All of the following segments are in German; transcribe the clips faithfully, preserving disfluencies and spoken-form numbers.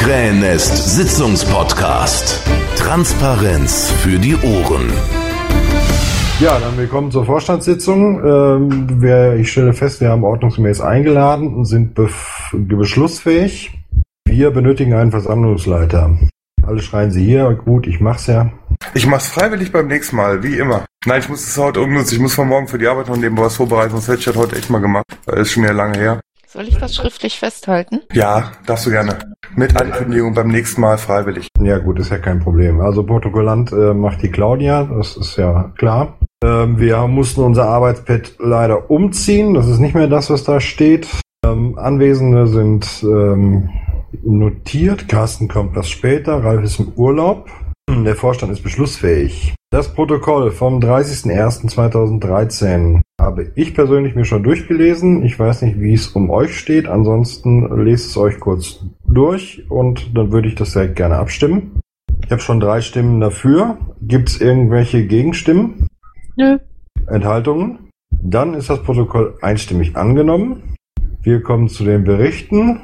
Krähennest Sitzungspodcast. Transparenz für die Ohren. Ja, dann willkommen zur Vorstandssitzung. Ähm, wir, ich stelle fest, wir haben ordnungsgemäß eingeladen und sind bef- beschlussfähig. Wir benötigen einen Versammlungsleiter. Alle schreien sie hier, gut, ich mach's ja. Ich mach's freiwillig beim nächsten Mal, wie immer. Nein, ich muss es heute umnutzen. Ich muss von morgen für die Arbeit noch nebenbei was vorbereiten, sonst hätte ich das heute echt mal gemacht. Das ist schon wieder lange her. Soll ich das schriftlich festhalten? Ja, darfst du gerne. Mit Ankündigung beim nächsten Mal freiwillig. Ja gut, ist ja kein Problem. Also Protokollant äh, macht die Claudia, das ist ja klar. Ähm, wir mussten unser Arbeitspad leider umziehen. Das ist nicht mehr das, was da steht. Ähm, Anwesende sind ähm, notiert. Carsten kommt was später. Ralf ist im Urlaub. Der Vorstand ist beschlussfähig. Das Protokoll vom dreißigsten ersten zweitausenddreizehn habe ich persönlich mir schon durchgelesen. Ich weiß nicht, wie es um euch steht. Ansonsten lest es euch kurz durch und dann würde ich das direkt gerne abstimmen. Ich habe schon drei Stimmen dafür. Gibt es irgendwelche Gegenstimmen? Nö. Enthaltungen? Dann ist das Protokoll einstimmig angenommen. Wir kommen zu den Berichten.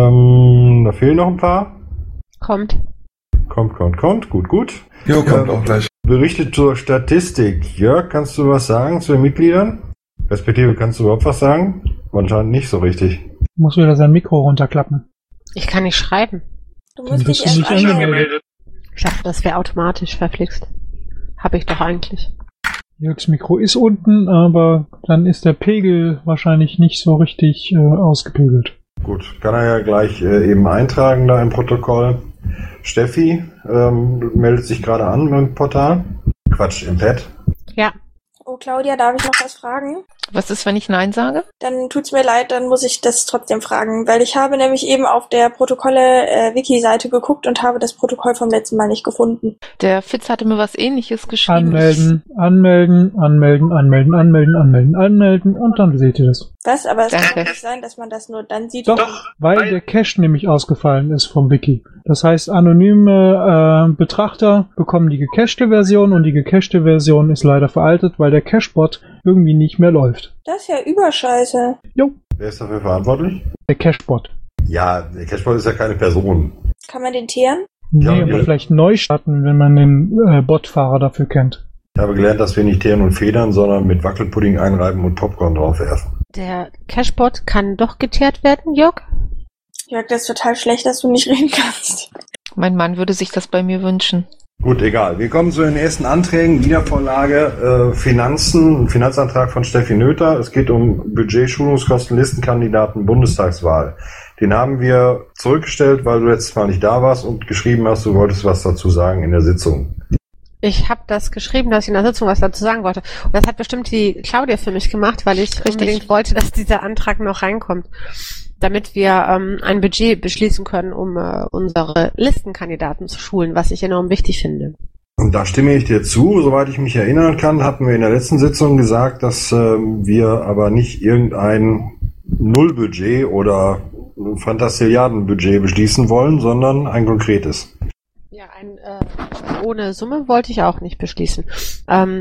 Ähm, da fehlen noch ein paar. Kommt. Kommt, kommt, kommt. Gut, gut. Jo, kommt äh, auch gleich. Berichte zur Statistik. Jörg, kannst du was sagen zu den Mitgliedern? Respektive, kannst du überhaupt was sagen? Anscheinend nicht so richtig. Muss wieder sein Mikro runterklappen. Ich kann nicht schreiben. Du musst bist dich du nicht erst angemeldet. Ich dachte, das wäre automatisch verflixt. Habe ich doch eigentlich. Jörgs Mikro ist unten, aber dann ist der Pegel wahrscheinlich nicht so richtig äh, ausgepegelt. Gut, kann er ja gleich äh, eben eintragen da im Protokoll. Steffi ähm, meldet sich gerade an beim Portal. Quatsch, im Pad. Ja. Oh, Claudia, darf ich noch was fragen? Was ist, wenn ich Nein sage? Dann tut's mir leid, dann muss ich das trotzdem fragen, weil ich habe nämlich eben auf der Protokolle-Wiki-Seite geguckt und habe das Protokoll vom letzten Mal nicht gefunden. Der Fitz hatte mir was Ähnliches geschrieben. Anmelden, anmelden, anmelden, anmelden, anmelden, anmelden, anmelden und dann seht ihr das. Was? Aber es Danke. kann nicht sein, dass man das nur dann sieht. Doch, weil der Cache nämlich ausgefallen ist vom Wiki. Das heißt, anonyme äh, Betrachter bekommen die gecachete Version und die gecachete Version ist leider veraltet, weil der Cachebot irgendwie nicht mehr läuft. Das ist ja überscheiße. Jo, Wer ist dafür verantwortlich? der Cachebot. Ja, der Cashbot ist ja keine Person. Kann man den teeren? Nee, Ja, aber ja. vielleicht neu starten, wenn man den äh, Botfahrer dafür kennt. Ich habe gelernt, dass wir nicht teeren und federn, sondern mit Wackelpudding einreiben und Popcorn draufwerfen. Der Cashbot kann doch geteert werden, Jörg? Jörg, das ist total schlecht, dass du nicht reden kannst. Mein Mann würde sich das bei mir wünschen. Gut, egal. Wir kommen zu den ersten Anträgen. Wiedervorlage äh, Finanzen, ein Finanzantrag von Steffi Noether. Es geht um Budget, Schulungskosten, Listenkandidaten, Bundestagswahl. Den haben wir zurückgestellt, weil du letztes Mal nicht da warst und geschrieben hast, du wolltest was dazu sagen in der Sitzung. Ich habe das geschrieben, dass ich in der Sitzung was dazu sagen wollte. Und das hat bestimmt die Claudia für mich gemacht, weil ich Richtig. unbedingt wollte, dass dieser Antrag noch reinkommt. Damit wir ähm, ein Budget beschließen können, um äh, unsere Listenkandidaten zu schulen, was ich enorm wichtig finde. Und da stimme ich dir zu. Soweit ich mich erinnern kann, hatten wir in der letzten Sitzung gesagt, dass äh, wir aber nicht irgendein Nullbudget oder Fantastilliardenbudget beschließen wollen, sondern ein konkretes. Ja, ein äh, ohne Summe wollte ich auch nicht beschließen. Ähm,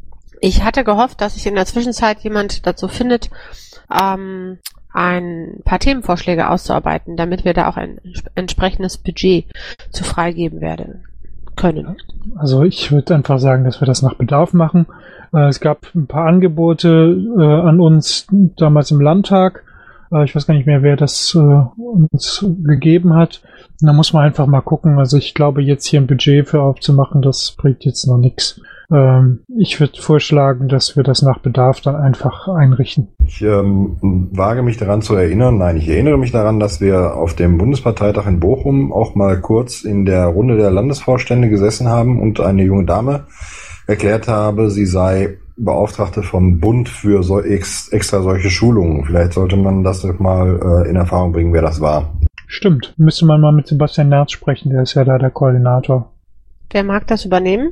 ich hatte gehofft, dass sich in der Zwischenzeit jemand dazu findet, ähm, ein paar Themenvorschläge auszuarbeiten, damit wir da auch ein entsprechendes Budget zu freigeben werden können. Also ich würde einfach sagen, dass wir das nach Bedarf machen. Äh, es gab ein paar Angebote äh, an uns damals im Landtag. Äh, ich weiß gar nicht mehr, wer das äh, uns gegeben hat. Und da muss man einfach mal gucken. Also ich glaube, jetzt hier ein Budget für aufzumachen, das bringt jetzt noch nichts. Ähm, ich würde vorschlagen, dass wir das nach Bedarf dann einfach einrichten. Ich ähm, wage mich daran zu erinnern, nein, ich erinnere mich daran, dass wir auf dem Bundesparteitag in Bochum auch mal kurz in der Runde der Landesvorstände gesessen haben und eine junge Dame erklärt habe, sie sei Beauftragte vom Bund für so ex, extra solche Schulungen. Vielleicht sollte man das mal äh, in Erfahrung bringen, wer das war. Stimmt, müsste man mal mit Sebastian Nerz sprechen, der ist ja da der Koordinator. Wer mag das übernehmen?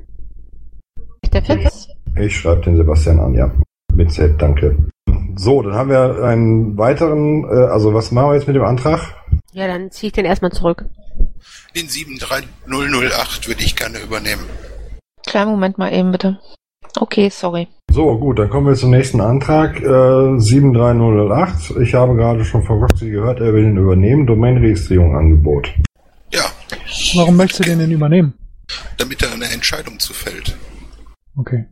Der Fitz? Ich schreibe den Sebastian an, ja. Mit Z, danke. So, dann haben wir einen weiteren, äh, also was machen wir jetzt mit dem Antrag? Ja, dann ziehe ich den erstmal zurück. Den sieben drei null null acht würde ich gerne übernehmen. Kleinen Moment mal eben, bitte. Okay, sorry. So, gut, dann kommen wir zum nächsten Antrag, äh, sieben drei null null acht. Ich habe gerade schon von Roxy gehört, er will ihn übernehmen. Domainregistrierung Angebot. Ja, Ich, Warum möchtest du den denn übernehmen? Damit er eine Entscheidung zufällt. Okay.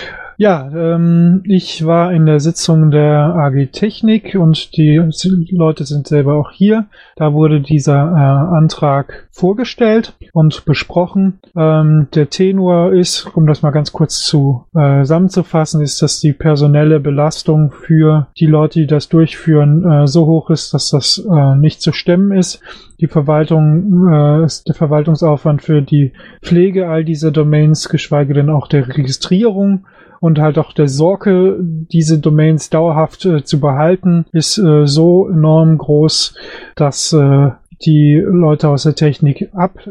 Ja, ähm, ich war in der Sitzung der A G Technik und die Leute sind selber auch hier. Da wurde dieser äh, Antrag vorgestellt und besprochen. Ähm, der Tenor ist, um das mal ganz kurz zu äh, zusammenzufassen, ist, dass die personelle Belastung für die Leute, die das durchführen, äh, so hoch ist, dass das äh, nicht zu stemmen ist. Die Verwaltung, äh, ist der Verwaltungsaufwand für die Pflege all dieser Domains, geschweige denn auch der Registrierung und halt auch der Sorge, diese Domains dauerhaft äh, zu behalten, ist äh, so enorm groß, dass äh, die Leute aus der Technik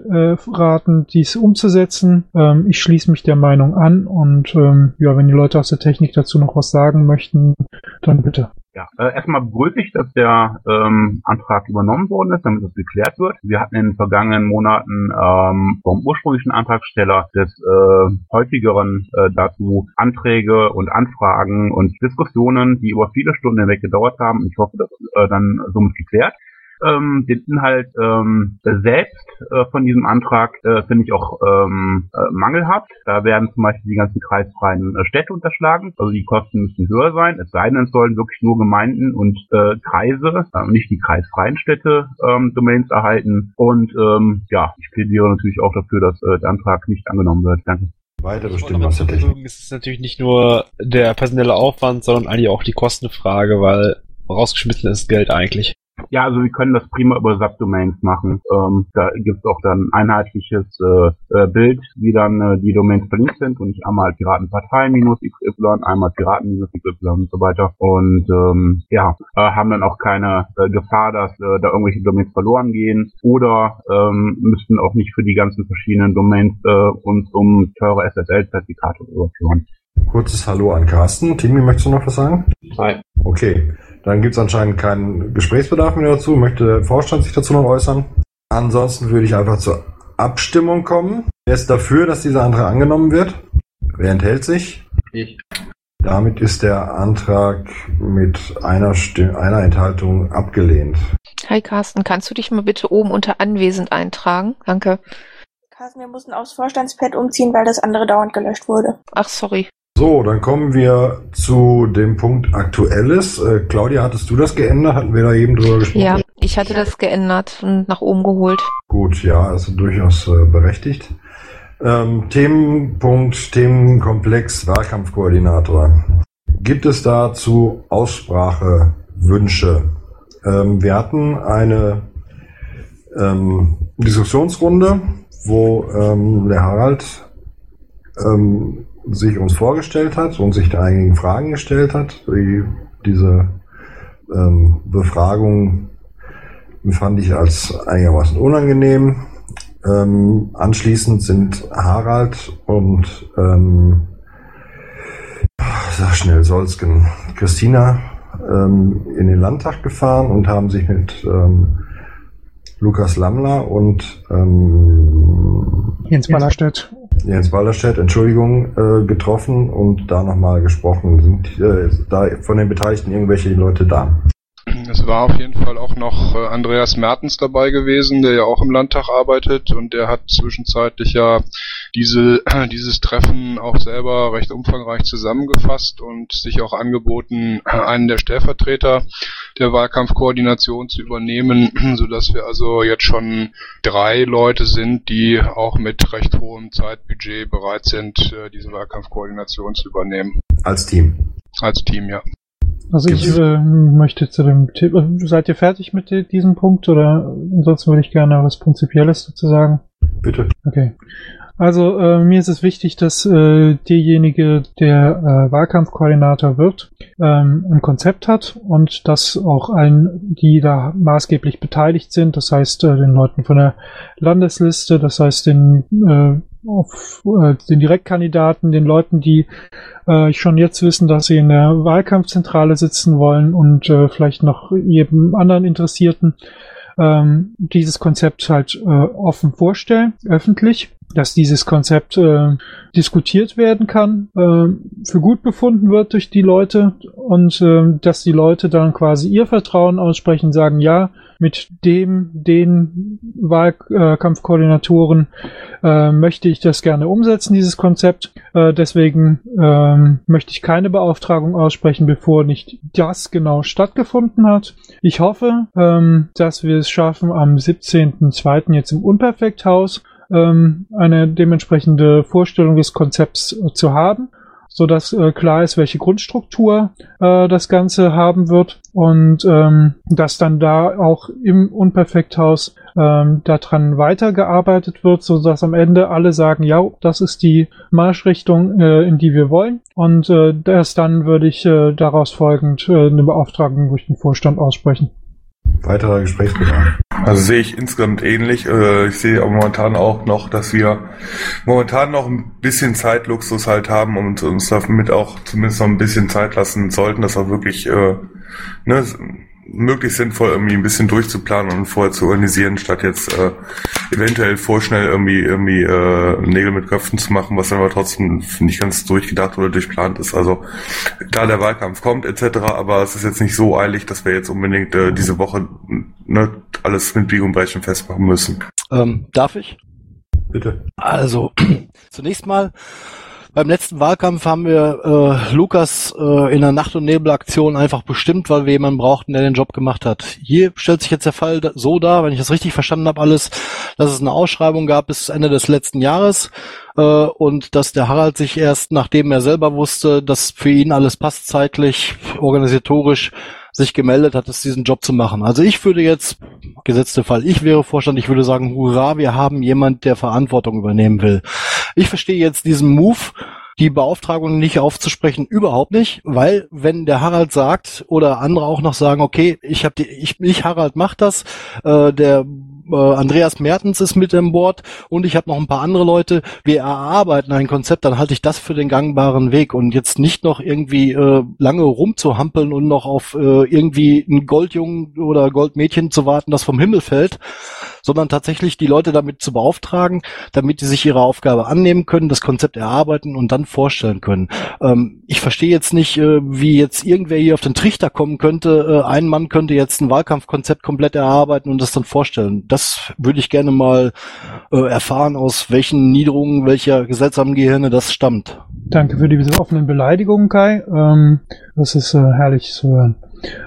abraten, dies umzusetzen. Ähm, ich schließe mich der Meinung an und ähm, ja, wenn die Leute aus der Technik dazu noch was sagen möchten, dann bitte. Ja, äh, erstmal begrüße ich, dass der ähm, Antrag übernommen worden ist, damit das geklärt wird. Wir hatten in den vergangenen Monaten ähm, vom ursprünglichen Antragsteller des äh, häufigeren äh, dazu Anträge und Anfragen und Diskussionen, die über viele Stunden hinweg gedauert haben. Ich hoffe, das ist äh, dann somit geklärt. Ähm, den Inhalt ähm, selbst äh, von diesem Antrag äh, finde ich auch ähm, äh, mangelhaft. Da werden zum Beispiel die ganzen kreisfreien äh, Städte unterschlagen. Also die Kosten müssen höher sein. Es sei denn, es sollen wirklich nur Gemeinden und äh, Kreise, äh, nicht die kreisfreien Städte, ähm, Domains erhalten. Und ähm, ja, ich plädiere natürlich auch dafür, dass äh, der Antrag nicht angenommen wird. Danke. Weitere Stimmen aus der Technik. Es ist natürlich nicht nur der personelle Aufwand, sondern eigentlich auch die Kostenfrage, weil rausgeschmissen ist Geld eigentlich. Ja, also wir können das prima über Subdomains machen. Ähm, da gibt es auch dann einheitliches äh, äh, Bild, wie dann äh, die Domains verlinkt sind und nicht einmal Piratenpartei minus X Y, einmal Piraten minus X Y und so weiter. Und ähm, ja, äh, haben dann auch keine äh, Gefahr, dass äh, da irgendwelche Domains verloren gehen oder ähm, müssten auch nicht für die ganzen verschiedenen Domains äh, uns um teure S S L-Zertifikate überführen. Kurzes Hallo an Carsten. Timmy, möchtest du noch was sagen? Nein. Okay, dann gibt es anscheinend keinen Gesprächsbedarf mehr dazu. Möchte der Vorstand sich dazu noch äußern? Ansonsten würde ich einfach zur Abstimmung kommen. Wer ist dafür, dass dieser Antrag angenommen wird? Wer enthält sich? Ich. Damit ist der Antrag mit einer, Stimme, einer Enthaltung abgelehnt. Hi Carsten, kannst du dich mal bitte oben unter Anwesend eintragen? Danke. Carsten, wir mussten aufs Vorstandspad umziehen, weil das andere dauernd gelöscht wurde. Ach, sorry. So, dann kommen wir zu dem Punkt Aktuelles. Äh, Claudia, hattest du das geändert? Hatten wir da eben drüber gesprochen? Ja, ich hatte das geändert und nach oben geholt. Gut, ja, also durchaus äh, berechtigt. Ähm, Themenpunkt, Themenkomplex, Wahlkampfkoordinator. Gibt es dazu Aussprachewünsche? Ähm, wir hatten eine ähm, Diskussionsrunde, wo ähm, der Harald ähm, sich uns vorgestellt hat und sich einigen Fragen gestellt hat. Die, diese ähm, Befragung fand ich als einigermaßen unangenehm. Ähm, anschließend sind Harald und ähm, sag schnell, Solsken, Christina ähm, in den Landtag gefahren und haben sich mit ähm, Lukas Lammler und ähm, Jens Ballerstedt. Jens Ballerstedt, Entschuldigung, äh, getroffen und da nochmal gesprochen. Sind äh, da von den Beteiligten irgendwelche Leute da? Es war auf jeden Fall auch noch äh, Andreas Mertens dabei gewesen, der ja auch im Landtag arbeitet und der hat zwischenzeitlich ja diese, äh, dieses Treffen auch selber recht umfangreich zusammengefasst und sich auch angeboten, äh, einen der Stellvertreter der Wahlkampfkoordination zu übernehmen, sodass wir also jetzt schon drei Leute sind, die auch mit recht hohem Zeitbudget bereit sind, äh, diese Wahlkampfkoordination zu übernehmen. Als Team? Als Team, ja. Also ich äh, möchte zu dem Thema, seid ihr fertig mit diesem Punkt oder ansonsten würde ich gerne was Prinzipielles dazu sagen? Bitte. Okay. Also äh, mir ist es wichtig, dass äh, derjenige, der äh, Wahlkampfkoordinator wird, ähm, ein Konzept hat und dass auch allen, die da maßgeblich beteiligt sind, das heißt äh, den Leuten von der Landesliste, das heißt den äh, auf äh, den Direktkandidaten, den Leuten, die äh, schon jetzt wissen, dass sie in der Wahlkampfzentrale sitzen wollen und äh, vielleicht noch jedem anderen Interessierten ähm, dieses Konzept halt äh, offen vorstellen, öffentlich, dass dieses Konzept äh, diskutiert werden kann, äh, für gut befunden wird durch die Leute und äh, dass die Leute dann quasi ihr Vertrauen aussprechen, sagen, ja, mit dem, den Wahlkampfkoordinatoren äh, möchte ich das gerne umsetzen, dieses Konzept. Äh, deswegen ähm, möchte ich keine Beauftragung aussprechen, bevor nicht das genau stattgefunden hat. Ich hoffe, ähm, dass wir es schaffen, am siebzehnten zweiten jetzt im Unperfekthaus ähm, eine dementsprechende Vorstellung des Konzepts äh, zu haben, so dass äh, klar ist, welche Grundstruktur äh, das Ganze haben wird und ähm, dass dann da auch im Unperfekthaus ähm, daran weitergearbeitet wird, so dass am Ende alle sagen, ja, das ist die Marschrichtung, äh, in die wir wollen, und äh, erst dann würde ich äh, daraus folgend äh, eine Beauftragung durch den Vorstand aussprechen. Weiterer Gesprächsbedarf. Also sehe ich insgesamt ähnlich. Ich sehe aber momentan auch noch, dass wir momentan noch ein bisschen Zeitluxus halt haben und uns damit auch zumindest noch ein bisschen Zeit lassen sollten, das auch wirklich äh, ne, möglichst sinnvoll irgendwie ein bisschen durchzuplanen und vorher zu organisieren, statt jetzt äh, eventuell vorschnell irgendwie irgendwie äh, Nägel mit Köpfen zu machen, was dann aber trotzdem nicht ganz durchgedacht oder durchplant ist. Also klar, der Wahlkampf kommt et cetera, aber es ist jetzt nicht so eilig, dass wir jetzt unbedingt äh, diese Woche ne, alles mit Biegen und Brechen festmachen müssen. Ähm, darf ich? Bitte. Also, zunächst mal, beim letzten Wahlkampf haben wir äh, Lukas äh, in einer Nacht- und Nebelaktion einfach bestimmt, weil wir jemanden brauchten, der den Job gemacht hat. Hier stellt sich jetzt der Fall so dar, wenn ich das richtig verstanden habe alles, dass es eine Ausschreibung gab bis Ende des letzten Jahres äh, und dass der Harald sich erst, nachdem er selber wusste, dass für ihn alles passt zeitlich, organisatorisch, sich gemeldet hat, es diesen Job zu machen. Also ich würde jetzt, gesetzter Fall, ich wäre Vorstand, ich würde sagen, hurra, wir haben jemand, der Verantwortung übernehmen will. Ich verstehe jetzt diesen Move, die Beauftragung nicht aufzusprechen, überhaupt nicht, weil wenn der Harald sagt oder andere auch noch sagen, okay, ich habe die, ich, ich Harald mach das, äh, der äh, Andreas Mertens ist mit an Bord und ich habe noch ein paar andere Leute, wir erarbeiten ein Konzept, dann halte ich das für den gangbaren Weg und jetzt nicht noch irgendwie äh, lange rumzuhampeln und noch auf äh, irgendwie einen Goldjungen oder Goldmädchen zu warten, das vom Himmel fällt, sondern tatsächlich die Leute damit zu beauftragen, damit die sich ihrer Aufgabe annehmen können, das Konzept erarbeiten und dann vorstellen können. Ähm, ich verstehe jetzt nicht, äh, wie jetzt irgendwer hier auf den Trichter kommen könnte, äh, ein Mann könnte jetzt ein Wahlkampfkonzept komplett erarbeiten und das dann vorstellen. Das würde ich gerne mal äh, erfahren, aus welchen Niederungen, welcher seltsamen Gehirne das stammt. Danke für diese offenen Beleidigungen, Kai. Ähm, das ist äh, herrlich zu hören.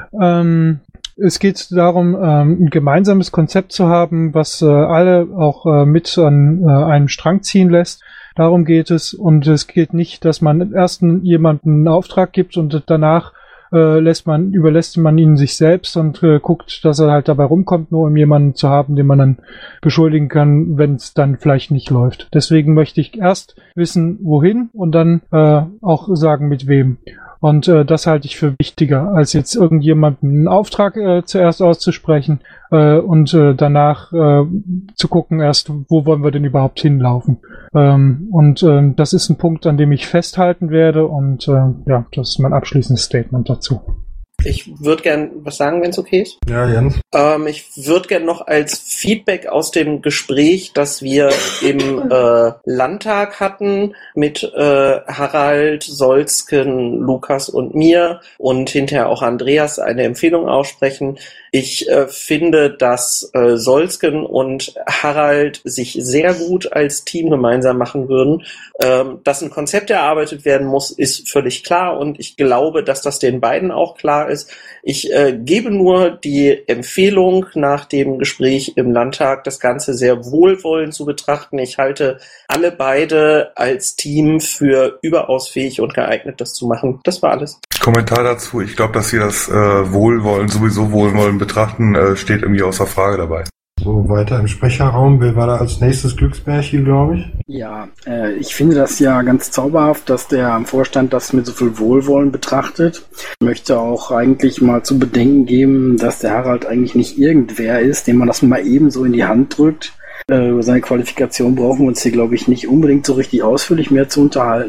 Ähm, Es geht darum, ähm, ein gemeinsames Konzept zu haben, was äh, alle auch äh, mit an äh, einem Strang ziehen lässt. Darum geht es. Und es geht nicht, dass man erst jemanden einen Auftrag gibt und danach äh, lässt man, überlässt man ihn sich selbst und äh, guckt, dass er halt dabei rumkommt, nur um jemanden zu haben, den man dann beschuldigen kann, wenn es dann vielleicht nicht läuft. Deswegen möchte ich erst wissen, wohin, und dann äh, auch sagen, mit wem. Und äh, das halte ich für wichtiger, als jetzt irgendjemanden einen Auftrag äh, zuerst auszusprechen äh, und äh, danach äh, zu gucken erst, wo wollen wir denn überhaupt hinlaufen. Ähm, und äh, das ist ein Punkt, an dem ich festhalten werde, und äh, ja, das ist mein abschließendes Statement dazu. Ich würde gern was sagen, wenn es okay ist. Ja, Jens. Ähm, ich würde gern noch als Feedback aus dem Gespräch, das wir im äh, Landtag hatten mit äh, Harald, Solzken, Lukas und mir und hinterher auch Andreas, eine Empfehlung aussprechen. Ich äh, finde, dass äh, Solzken und Harald sich sehr gut als Team gemeinsam machen würden. Ähm, dass ein Konzept erarbeitet werden muss, ist völlig klar, und ich glaube, dass das den beiden auch klar ist. Ich äh, gebe nur die Empfehlung nach dem Gespräch im Landtag, das Ganze sehr wohlwollend zu betrachten. Ich halte alle beide als Team für überaus fähig und geeignet, das zu machen. Das war alles. Kommentar dazu. Ich glaube, dass Sie das äh, Wohlwollen, sowieso Wohlwollen betrachten, äh, steht irgendwie außer Frage dabei. So, weiter im Sprecherraum. Wer war da als nächstes? Glücksbärchen, glaube ich. Ja, äh, ich finde das ja ganz zauberhaft, dass der Vorstand das mit so viel Wohlwollen betrachtet. Ich möchte auch eigentlich mal zu bedenken geben, dass der Harald eigentlich nicht irgendwer ist, dem man das mal eben so in die Hand drückt. Äh, über seine Qualifikation brauchen wir uns hier, glaube ich, nicht unbedingt so richtig ausführlich mehr zu unterhalten.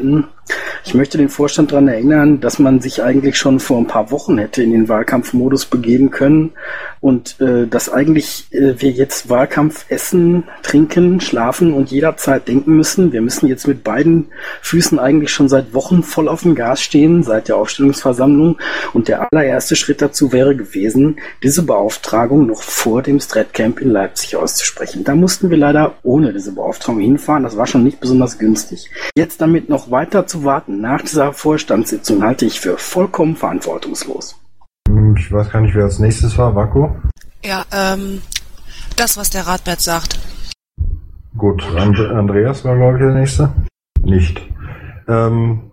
Ich möchte den Vorstand daran erinnern, dass man sich eigentlich schon vor ein paar Wochen hätte in den Wahlkampfmodus begeben können und äh, dass eigentlich äh, wir jetzt Wahlkampf essen, trinken, schlafen und jederzeit denken müssen. Wir müssen jetzt mit beiden Füßen eigentlich schon seit Wochen voll auf dem Gas stehen, seit der Aufstellungsversammlung. Und der allererste Schritt dazu wäre gewesen, diese Beauftragung noch vor dem Stratcamp in Leipzig auszusprechen. Da mussten wir leider ohne diese Beauftragung hinfahren. Das war schon nicht besonders günstig. Jetzt damit noch weiter zu warten nach dieser Vorstandssitzung halte ich für vollkommen verantwortungslos. Ich weiß gar nicht, wer als nächstes war. Vako? Ja, ähm, das, was der Radbert sagt. Gut, And- Andreas war, glaube ich, der Nächste. Nicht. Ähm,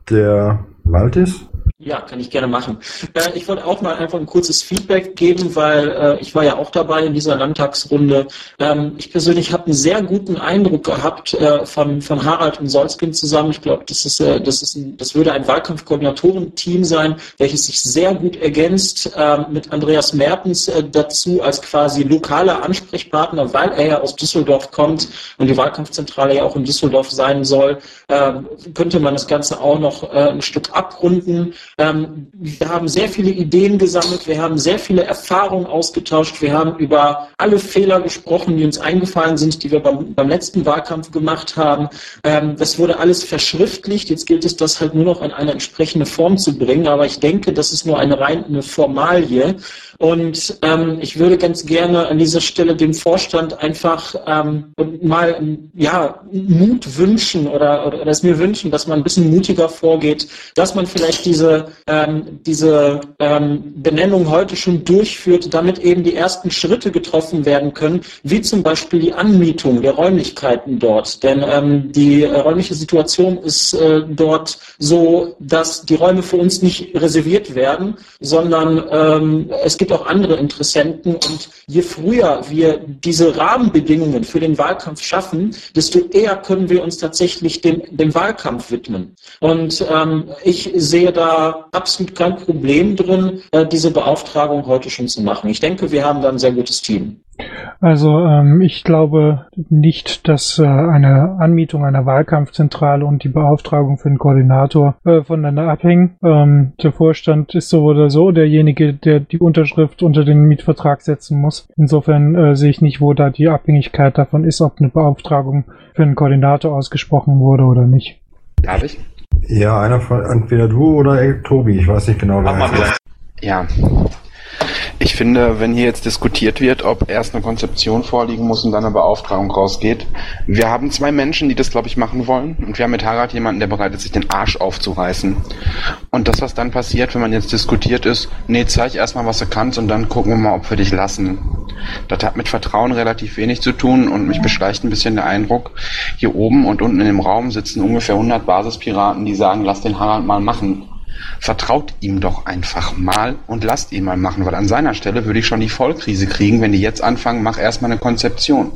der Maltis? Ja, kann ich gerne machen. Äh, ich wollte auch mal einfach ein kurzes Feedback geben, weil äh, ich war ja auch dabei in dieser Landtagsrunde. Ähm, ich persönlich habe einen sehr guten Eindruck gehabt äh, von, von Harald und Solzgen zusammen. Ich glaube, das ist, äh, das ist ein, das würde ein Wahlkampfkoordinatorenteam sein, welches sich sehr gut ergänzt äh, mit Andreas Mertens äh, dazu als quasi lokaler Ansprechpartner, weil er ja aus Düsseldorf kommt und die Wahlkampfzentrale ja auch in Düsseldorf sein soll. Äh, könnte man das Ganze auch noch äh, ein Stück abrunden. Ähm, wir haben sehr viele Ideen gesammelt, wir haben sehr viele Erfahrungen ausgetauscht, wir haben über alle Fehler gesprochen, die uns eingefallen sind, die wir beim, beim letzten Wahlkampf gemacht haben. Ähm, das wurde alles verschriftlicht, jetzt gilt es, das halt nur noch in eine entsprechende Form zu bringen, aber ich denke, das ist nur eine reine Formalie. Und ähm, ich würde ganz gerne an dieser Stelle dem Vorstand einfach ähm, mal ja, Mut wünschen oder, oder es mir wünschen, dass man ein bisschen mutiger vorgeht, dass man vielleicht diese, ähm, diese ähm, Benennung heute schon durchführt, damit eben die ersten Schritte getroffen werden können, wie zum Beispiel die Anmietung der Räumlichkeiten dort. Denn ähm, die äh, räumliche Situation ist äh, dort so, dass die Räume für uns nicht reserviert werden, sondern ähm, es gibt auch andere Interessenten und je früher wir diese Rahmenbedingungen für den Wahlkampf schaffen, desto eher können wir uns tatsächlich dem, dem Wahlkampf widmen. Und ähm, ich sehe da absolut kein Problem drin, äh, diese Beauftragung heute schon zu machen. Ich denke, wir haben da ein sehr gutes Team. Also ähm, ich glaube nicht, dass äh, eine Anmietung einer Wahlkampfzentrale und die Beauftragung für den Koordinator äh, voneinander abhängen. Ähm, der Vorstand ist so oder so derjenige, der die Unterschrift unter den Mietvertrag setzen muss. Insofern äh, sehe ich nicht, wo da die Abhängigkeit davon ist, ob eine Beauftragung für einen Koordinator ausgesprochen wurde oder nicht. Darf ich? Ja, einer von entweder du oder Tobi, ich weiß nicht genau, wer das ist. Ja. Ich finde, wenn hier jetzt diskutiert wird, ob erst eine Konzeption vorliegen muss und dann eine Beauftragung rausgeht, wir haben zwei Menschen, die das, glaube ich, machen wollen und wir haben mit Harald jemanden, der bereit ist, sich den Arsch aufzureißen. Und das, was dann passiert, wenn man jetzt diskutiert ist, nee, zeig erstmal, was du kannst und dann gucken wir mal, ob wir dich lassen. Das hat mit Vertrauen relativ wenig zu tun und mich beschleicht ein bisschen der Eindruck, hier oben und unten in dem Raum sitzen ungefähr hundert Basispiraten, die sagen, lass den Harald mal machen. Vertraut ihm doch einfach mal und lasst ihn mal machen, weil an seiner Stelle würde ich schon die Vollkrise kriegen, wenn die jetzt anfangen, mach erstmal eine Konzeption.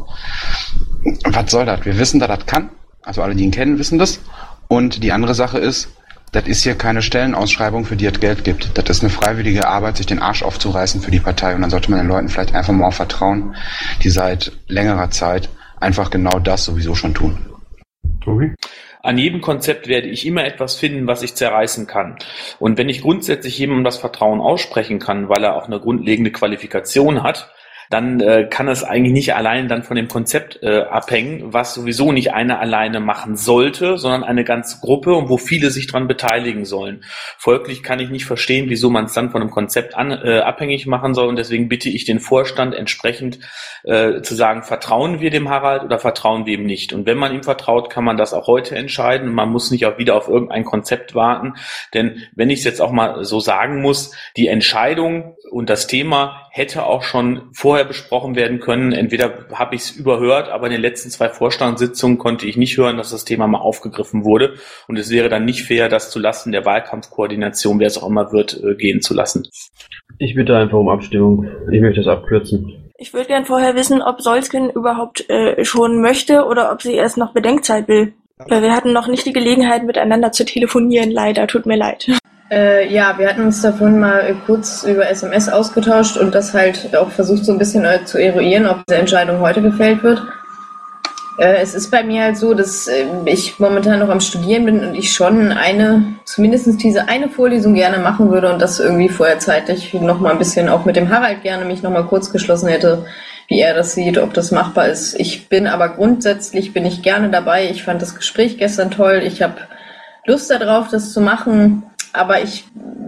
Was soll das? Wir wissen, dass das kann. Also alle, die ihn kennen, wissen das. Und die andere Sache ist, das ist hier keine Stellenausschreibung, für die es Geld gibt. Das ist eine freiwillige Arbeit, sich den Arsch aufzureißen für die Partei. Und dann sollte man den Leuten vielleicht einfach mal auch vertrauen, die seit längerer Zeit einfach genau das sowieso schon tun. Tobi? An jedem Konzept werde ich immer etwas finden, was ich zerreißen kann. Und wenn ich grundsätzlich jemandem das Vertrauen aussprechen kann, weil er auch eine grundlegende Qualifikation hat, dann äh, kann es eigentlich nicht allein dann von dem Konzept äh, abhängen, was sowieso nicht einer alleine machen sollte, sondern eine ganze Gruppe und wo viele sich dran beteiligen sollen. Folglich kann ich nicht verstehen, wieso man es dann von einem Konzept an, äh, abhängig machen soll und deswegen bitte ich den Vorstand entsprechend äh, zu sagen, vertrauen wir dem Harald oder vertrauen wir ihm nicht. Und wenn man ihm vertraut, kann man das auch heute entscheiden und man muss nicht auch wieder auf irgendein Konzept warten, denn wenn ich es jetzt auch mal so sagen muss, die Entscheidung und das Thema hätte auch schon vorher besprochen werden können. Entweder habe ich es überhört, aber in den letzten zwei Vorstandssitzungen konnte ich nicht hören, dass das Thema mal aufgegriffen wurde. Und es wäre dann nicht fair, das zulasten der Wahlkampfkoordination, wer es auch immer wird, gehen zu lassen. Ich bitte einfach um Abstimmung. Ich möchte das abkürzen. Ich würde gern vorher wissen, ob Solzgen überhaupt äh, schon möchte oder ob sie erst noch Bedenkzeit will. Weil wir hatten noch nicht die Gelegenheit, miteinander zu telefonieren, leider. Tut mir leid. Äh, ja, wir hatten uns davon mal kurz über S M S ausgetauscht und das halt auch versucht so ein bisschen äh, zu eruieren, ob diese Entscheidung heute gefällt wird. Äh, es ist bei mir halt so, dass äh, ich momentan noch am Studieren bin und ich schon eine, zumindest diese eine Vorlesung gerne machen würde und das irgendwie vorher zeitlich noch mal ein bisschen auch mit dem Harald gerne mich noch mal kurz geschlossen hätte, wie er das sieht, ob das machbar ist. Ich bin aber grundsätzlich bin ich gerne dabei. Ich fand das Gespräch gestern toll. Ich habe Lust darauf, das zu machen, aber ich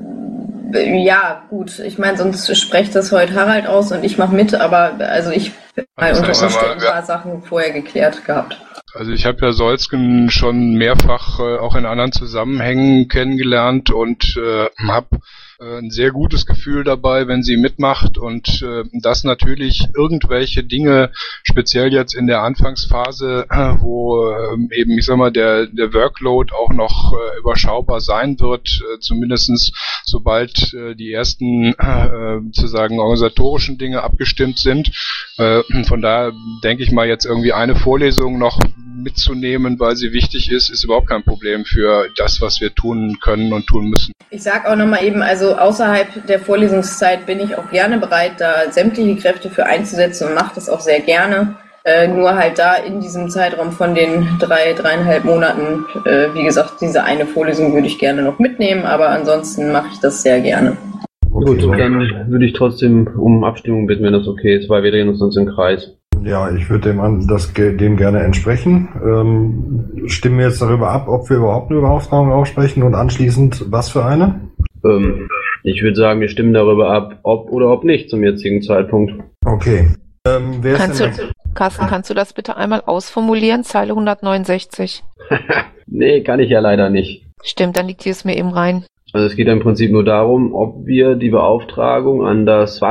ja, gut, ich meine, sonst sprecht das heute Harald aus und ich mache mit, aber also ich mal unter Umständen ein paar Sachen vorher geklärt gehabt. Also ich habe ja Solzken schon mehrfach äh, auch in anderen Zusammenhängen kennengelernt und äh, habe äh, ein sehr gutes Gefühl dabei, wenn sie mitmacht und äh, dass natürlich irgendwelche Dinge, speziell jetzt in der Anfangsphase, äh, wo äh, eben, ich sag mal, der der Workload auch noch äh, überschaubar sein wird, äh, zumindestens sobald äh, die ersten äh, zu sagen organisatorischen Dinge abgestimmt sind. Äh, von daher denke ich mal, jetzt irgendwie eine Vorlesung noch mitzunehmen, weil sie wichtig ist, ist überhaupt kein Problem für das, was wir tun können und tun müssen. Ich sag auch nochmal eben, also außerhalb der Vorlesungszeit bin ich auch gerne bereit, da sämtliche Kräfte für einzusetzen und mache das auch sehr gerne. Äh, nur halt da in diesem Zeitraum von den drei, dreieinhalb Monaten, äh, wie gesagt, diese eine Vorlesung würde ich gerne noch mitnehmen, aber ansonsten mache ich das sehr gerne. Okay, gut, dann würde ich trotzdem um Abstimmung bitten, wenn das okay ist, weil wir drehen uns sonst im Kreis. Ja, ich würde dem, an, das, dem gerne entsprechen. Ähm, stimmen wir jetzt darüber ab, ob wir überhaupt eine Beauftragung aussprechen und anschließend was für eine? Ähm, ich würde sagen, wir stimmen darüber ab, ob oder ob nicht zum jetzigen Zeitpunkt. Okay. Ähm, wer ist kannst denn du, Carsten, kannst du das bitte einmal ausformulieren? Zeile hundertneunundsechzig. Nee, kann ich ja leider nicht. Stimmt, dann liegt es mir eben rein. Also es geht im Prinzip nur darum, ob wir die Beauftragung an das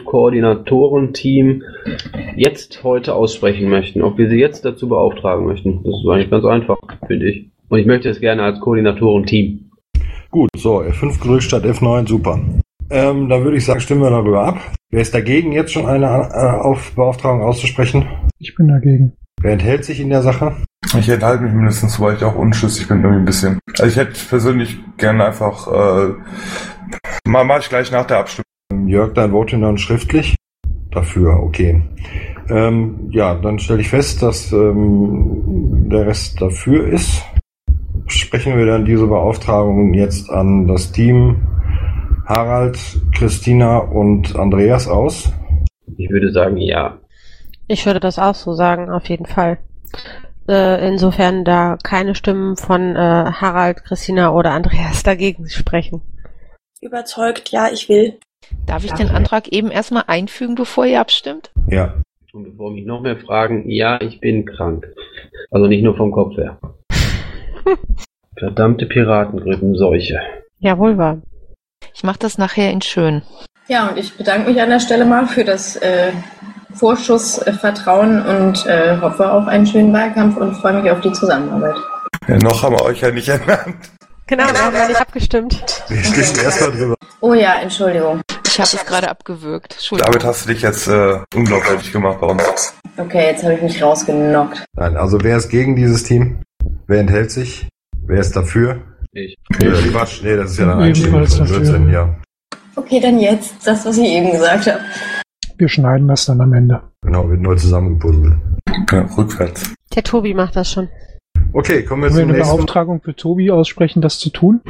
Wahlkampfkoordinatorenteam jetzt heute aussprechen möchten, ob wir sie jetzt dazu beauftragen möchten. Das ist eigentlich ganz einfach, finde ich. Und ich möchte es gerne als Koordinatorenteam. Gut, so, F fünf gerückt statt F neun, super. Ähm, dann würde ich sagen, stimmen wir darüber ab. Wer ist dagegen, jetzt schon eine äh, auf Beauftragung auszusprechen? Ich bin dagegen. Wer enthält sich in der Sache? Ich enthalte mich mindestens, weil ich auch unschlüssig bin irgendwie ein bisschen. Also ich hätte persönlich gerne einfach, äh, mal mache ich gleich nach der Abstimmung. Jörg, dein Vote dann schriftlich? Dafür, okay. Ähm, ja, dann stelle ich fest, dass ähm, der Rest dafür ist. Sprechen wir dann diese Beauftragung jetzt an das Team Harald, Christina und Andreas aus? Ich würde sagen, ja. Ich würde das auch so sagen, auf jeden Fall. Äh, insofern da keine Stimmen von äh, Harald, Christina oder Andreas dagegen sprechen. Überzeugt, ja, ich will. Darf ich den Antrag eben erstmal einfügen, bevor ihr abstimmt? Ja. Und bevor mich noch mehr fragen, ja, ich bin krank. Also nicht nur vom Kopf her. Verdammte Piratengripenseuche. Jawohl, wahr. Ich mache das nachher in schön. Ja, und ich bedanke mich an der Stelle mal für das äh, Vorschussvertrauen und äh, hoffe auf einen schönen Wahlkampf und freue mich auf die Zusammenarbeit. Ja, noch haben wir euch ja nicht ernannt. Genau, wir haben ja nicht abgestimmt. Wir sprechen erstmal drüber. Oh ja, Entschuldigung. Ich habe es gerade abgewürgt. Damit hast du dich jetzt äh, unglaubwürdig gemacht bei uns. Okay, jetzt habe ich mich rausgenockt. Nein, also wer ist gegen dieses Team? Wer enthält sich? Wer ist dafür? Ich. Nee, Quatsch, nee, das ist ja dann Einstimmung Ebenfalls von dafür. Blödsinn, ja. Okay, dann jetzt das, was ich eben gesagt habe. Wir schneiden das dann am Ende. Genau, wird neu zusammengepuzzelt. Ja, rückwärts. Der Tobi macht das schon. Okay, kommen wir Können wir zum eine nächsten. Beauftragung für Tobi aussprechen, das zu tun?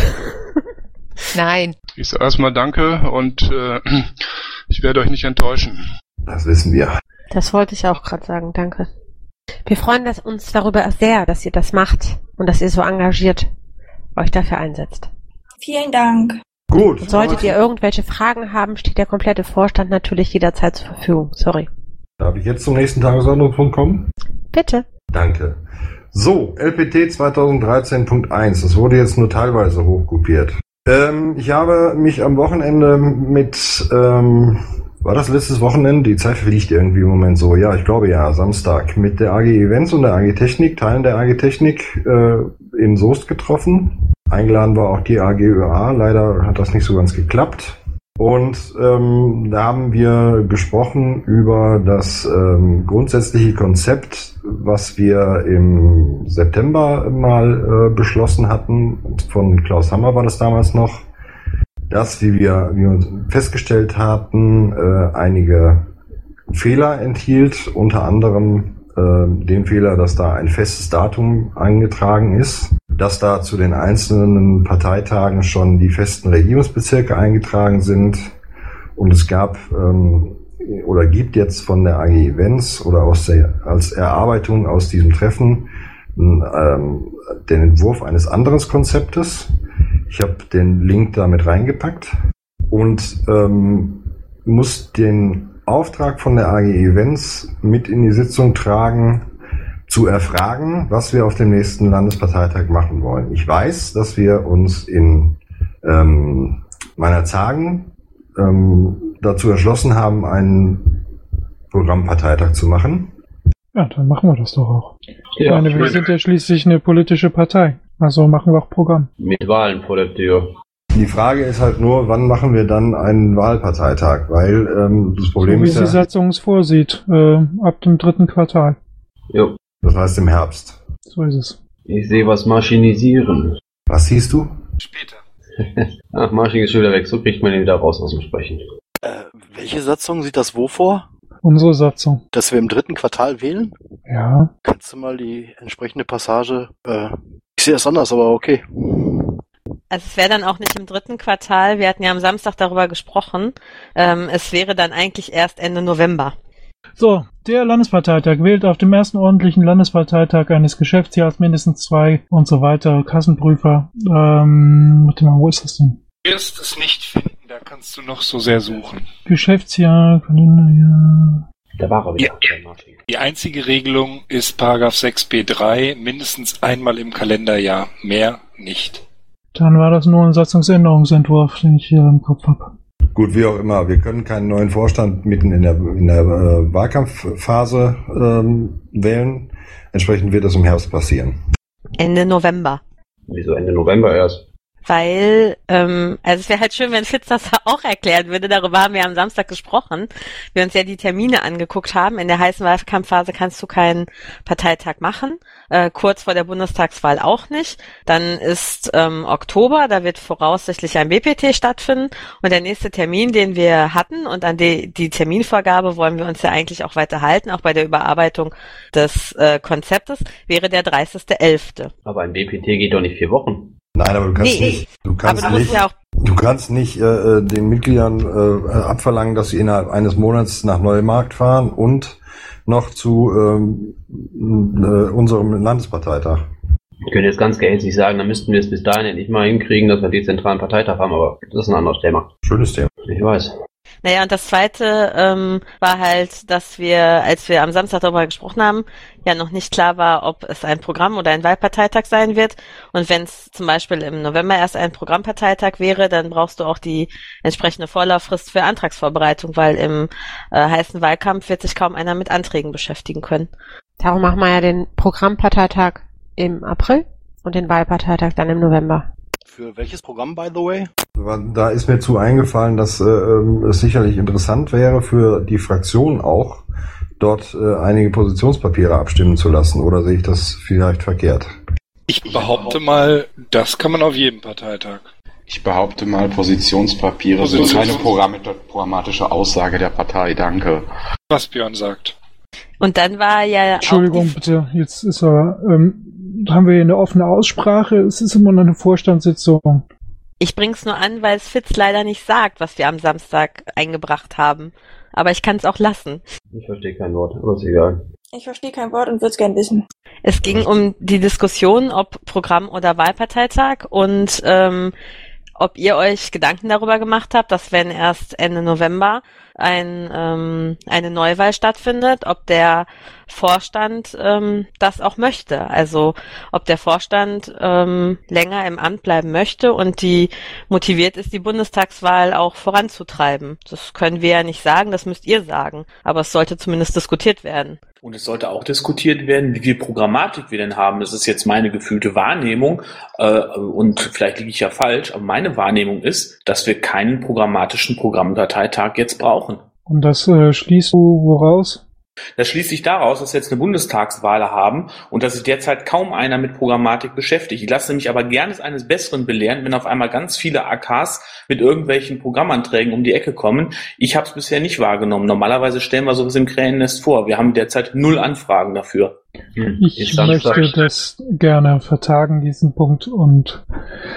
Nein. Ich sage erstmal danke und äh, ich werde euch nicht enttäuschen. Das wissen wir. Das wollte ich auch gerade sagen, danke. Wir freuen uns darüber sehr, dass ihr das macht und dass ihr so engagiert euch dafür einsetzt. Vielen Dank. Gut. Und solltet ihr irgendwelche Fragen haben, steht der komplette Vorstand natürlich jederzeit zur Verfügung. Sorry. Darf ich jetzt zum nächsten Tagesordnungspunkt kommen? Bitte. Danke. So, L P T zweitausenddreizehn Punkt eins. Das wurde jetzt nur teilweise hochkopiert. Ähm, ich habe mich am Wochenende mit, ähm, war das letztes Wochenende? Die Zeit fliegt irgendwie im Moment so. Ja, ich glaube ja, Samstag. Mit der A G Events und der A G Technik, Teilen der A G Technik äh, in Soest getroffen. Eingeladen war auch die A G Ö A. Leider hat das nicht so ganz geklappt. Und ähm, da haben wir gesprochen über das ähm, grundsätzliche Konzept, was wir im September mal äh, beschlossen hatten. Von Klaus Hammer war das damals noch, dass, wie wir, wie wir festgestellt hatten, äh, einige Fehler enthielt, unter anderem äh, den Fehler, dass da ein festes Datum eingetragen ist, dass da zu den einzelnen Parteitagen schon die festen Regierungsbezirke eingetragen sind und es gab ähm, oder gibt jetzt von der A G Events oder aus der, als Erarbeitung aus diesem Treffen ähm, den Entwurf eines anderen Konzeptes. Ich habe den Link da mit reingepackt und ähm, muss den Auftrag von der A G Events mit in die Sitzung tragen, zu erfragen, was wir auf dem nächsten Landesparteitag machen wollen. Ich weiß, dass wir uns in ähm, meiner Zagen ähm, dazu entschlossen haben, einen Programmparteitag zu machen. Ja, dann machen wir das doch auch. Ja, ich meine, wir sind ja schließlich eine politische Partei. Also machen wir auch Programm. Mit Wahlen vor der Tür. Die Frage ist halt nur, wann machen wir dann einen Wahlparteitag? Weil ähm, das Problem so, wie ist ja... die Satzung es vorsieht, äh, ab dem dritten Quartal. Jo. Das heißt im Herbst. So ist es. Ich sehe was maschinisieren. Was siehst du? Später. Ach, Marsching ist schon wieder weg. So kriegt man ihn wieder raus aus dem Sprechen. Äh, welche Satzung sieht das wo vor? Unsere Satzung. Dass wir im dritten Quartal wählen? Ja. Kannst du mal die entsprechende Passage... Äh, ich sehe das anders, aber okay. Also es wäre dann auch nicht im dritten Quartal. Wir hatten ja am Samstag darüber gesprochen. Ähm, es wäre dann eigentlich erst Ende November. So, der Landesparteitag wählt auf dem ersten ordentlichen Landesparteitag eines Geschäftsjahres mindestens zwei und so weiter Kassenprüfer. Ähm, warte mal, wo ist das denn? Du wirst es nicht finden, da kannst du noch so sehr suchen. Geschäftsjahr, Kalenderjahr. Da war er wieder. Ja. Die einzige Regelung ist Paragraph sechs b drei, mindestens einmal im Kalenderjahr, mehr nicht. Dann war das nur ein Satzungsänderungsentwurf, den ich hier im Kopf habe. Gut, wie auch immer, wir können keinen neuen Vorstand mitten in der, in der äh, Wahlkampfphase ähm, wählen. Entsprechend wird das im Herbst passieren. Ende November. Wieso Ende November erst? Weil, ähm, also es wäre halt schön, wenn Fitz das auch erklären würde. Darüber haben wir am Samstag gesprochen. Wir uns ja die Termine angeguckt haben. In der heißen Wahlkampfphase kannst du keinen Parteitag machen. Äh, kurz vor der Bundestagswahl auch nicht. Dann ist ähm, Oktober, da wird voraussichtlich ein B P T stattfinden. Und der nächste Termin, den wir hatten, und an die, die Terminvorgabe wollen wir uns ja eigentlich auch weiter halten, auch bei der Überarbeitung des äh, Konzeptes, wäre der dreißigster elfte Aber ein B P T geht doch nicht vier Wochen. Nein, aber du kannst nee, nicht, du kannst aber du nicht, musst ja auch du kannst nicht äh, den Mitgliedern äh, abverlangen, dass sie innerhalb eines Monats nach Neumarkt fahren und noch zu ähm, äh, unserem Landesparteitag. Wir können jetzt ganz gehässig sagen, dann müssten wir es bis dahin endlich mal hinkriegen, dass wir den zentralen Parteitag haben, aber das ist ein anderes Thema. Schönes Thema. Ich weiß. Naja, und das Zweite ähm, war halt, dass wir, als wir am Samstag darüber gesprochen haben, ja noch nicht klar war, ob es ein Programm- oder ein Wahlparteitag sein wird. Und wenn es zum Beispiel im November erst ein Programmparteitag wäre, dann brauchst du auch die entsprechende Vorlauffrist für Antragsvorbereitung, weil im äh, heißen Wahlkampf wird sich kaum einer mit Anträgen beschäftigen können. Darum machen wir ja den Programmparteitag im April und den Wahlparteitag dann im November. Für welches Programm, by the way? Da ist mir zu eingefallen, dass äh, es sicherlich interessant wäre für die Fraktion auch, dort äh, einige Positionspapiere abstimmen zu lassen. Oder sehe ich das vielleicht verkehrt? Ich behaupte mal, das kann man auf jedem Parteitag. Ich behaupte mal, Positionspapiere sind keine programmatische Aussage der Partei. Danke. Was Björn sagt. Und dann war ja Entschuldigung, bitte, jetzt ist aber, ähm, haben wir hier eine offene Aussprache, es ist immer noch eine Vorstandssitzung. Ich bring's nur an, weil es Fitz leider nicht sagt, was wir am Samstag eingebracht haben. Aber ich kann es auch lassen. Ich verstehe kein Wort, aber ist egal. Ich verstehe kein Wort und würde es gern wissen. Es ging um die Diskussion, ob Programm- oder Wahlparteitag und ähm, ob ihr euch Gedanken darüber gemacht habt, dass wenn erst Ende November ein, ähm, eine Neuwahl stattfindet, ob der Vorstand ähm, das auch möchte. Also ob der Vorstand ähm, länger im Amt bleiben möchte und die motiviert ist, die Bundestagswahl auch voranzutreiben. Das können wir ja nicht sagen, das müsst ihr sagen. Aber es sollte zumindest diskutiert werden. Und es sollte auch diskutiert werden, wie viel Programmatik wir denn haben. Das ist jetzt meine gefühlte Wahrnehmung äh, und vielleicht liege ich ja falsch, aber meine Wahrnehmung ist, dass wir keinen programmatischen Programmparteitag jetzt brauchen. Und das äh, schließt du woraus? Das schließt sich daraus, dass wir jetzt eine Bundestagswahl haben und dass sich derzeit kaum einer mit Programmatik beschäftigt. Ich lasse mich aber gerne eines Besseren belehren, wenn auf einmal ganz viele A Ks mit irgendwelchen Programmanträgen um die Ecke kommen. Ich habe es bisher nicht wahrgenommen. Normalerweise stellen wir sowas im Krähennest vor. Wir haben derzeit null Anfragen dafür. Ich möchte das gerne vertagen, diesen Punkt, und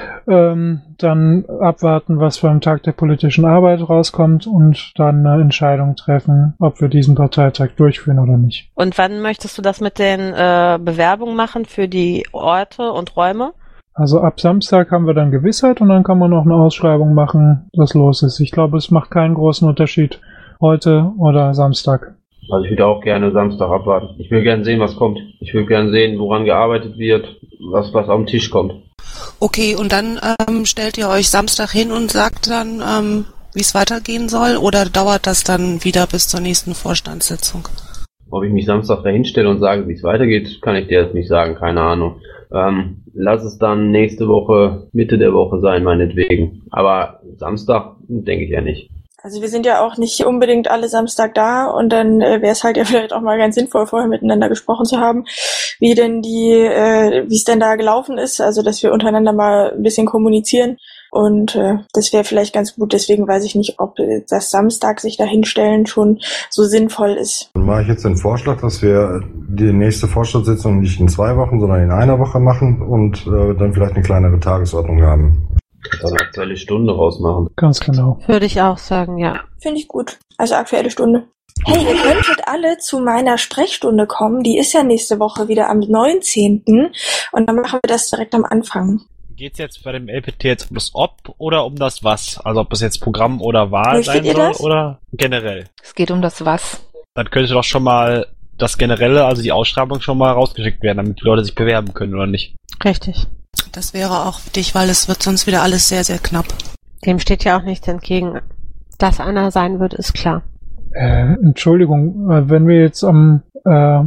ähm, dann abwarten, was beim Tag der politischen Arbeit rauskommt und dann eine Entscheidung treffen, ob wir diesen Parteitag durchführen oder nicht. Und wann möchtest du das mit den äh, Bewerbungen machen für die Orte und Räume? Also ab Samstag haben wir dann Gewissheit und dann kann man noch eine Ausschreibung machen, was los ist. Ich glaube, es macht keinen großen Unterschied, heute oder Samstag. Also ich würde auch gerne Samstag abwarten. Ich will gerne sehen, was kommt. Ich will gerne sehen, woran gearbeitet wird, was, was auf den Tisch kommt. Okay, und dann ähm, stellt ihr euch Samstag hin und sagt dann, ähm, wie es weitergehen soll, oder dauert das dann wieder bis zur nächsten Vorstandssitzung? Ob ich mich Samstag dahin stelle und sage, wie es weitergeht, kann ich dir jetzt nicht sagen, keine Ahnung. Ähm, lass es dann nächste Woche, Mitte der Woche sein, meinetwegen. Aber Samstag denke ich ja nicht. Also wir sind ja auch nicht unbedingt alle Samstag da und dann äh, wäre es halt ja vielleicht auch mal ganz sinnvoll, vorher miteinander gesprochen zu haben, wie denn die, äh, wie es denn da gelaufen ist, also dass wir untereinander mal ein bisschen kommunizieren und äh, das wäre vielleicht ganz gut. Deswegen weiß ich nicht, ob das Samstag sich da hinstellen schon so sinnvoll ist. Dann mache ich jetzt den Vorschlag, dass wir die nächste Vorstandssitzung nicht in zwei Wochen, sondern in einer Woche machen und äh, dann vielleicht eine kleinere Tagesordnung haben. Dann eine aktuelle Stunde rausmachen. Ganz genau. Würde ich auch sagen, ja. Finde ich gut. Also aktuelle Stunde. Hey, ihr könntet alle zu meiner Sprechstunde kommen. Die ist ja nächste Woche wieder am neunzehnten Und dann machen wir das direkt am Anfang. Geht's jetzt bei dem L P T jetzt um das Ob oder um das Was? Also ob es jetzt Programm oder Wahl Möchtet sein ihr soll das? oder generell? Es geht um das Was. Dann könnte doch schon mal das Generelle, also die Ausschreibung, schon mal rausgeschickt werden, damit die Leute sich bewerben können, oder nicht? Richtig. Das wäre auch wichtig, weil es wird sonst wieder alles sehr, sehr knapp. Dem steht ja auch nichts entgegen. Dass einer sein wird, ist klar. Äh, Entschuldigung, äh, wenn wir jetzt am äh,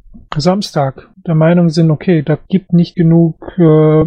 Samstag der Meinung sind, okay, da gibt nicht genug äh,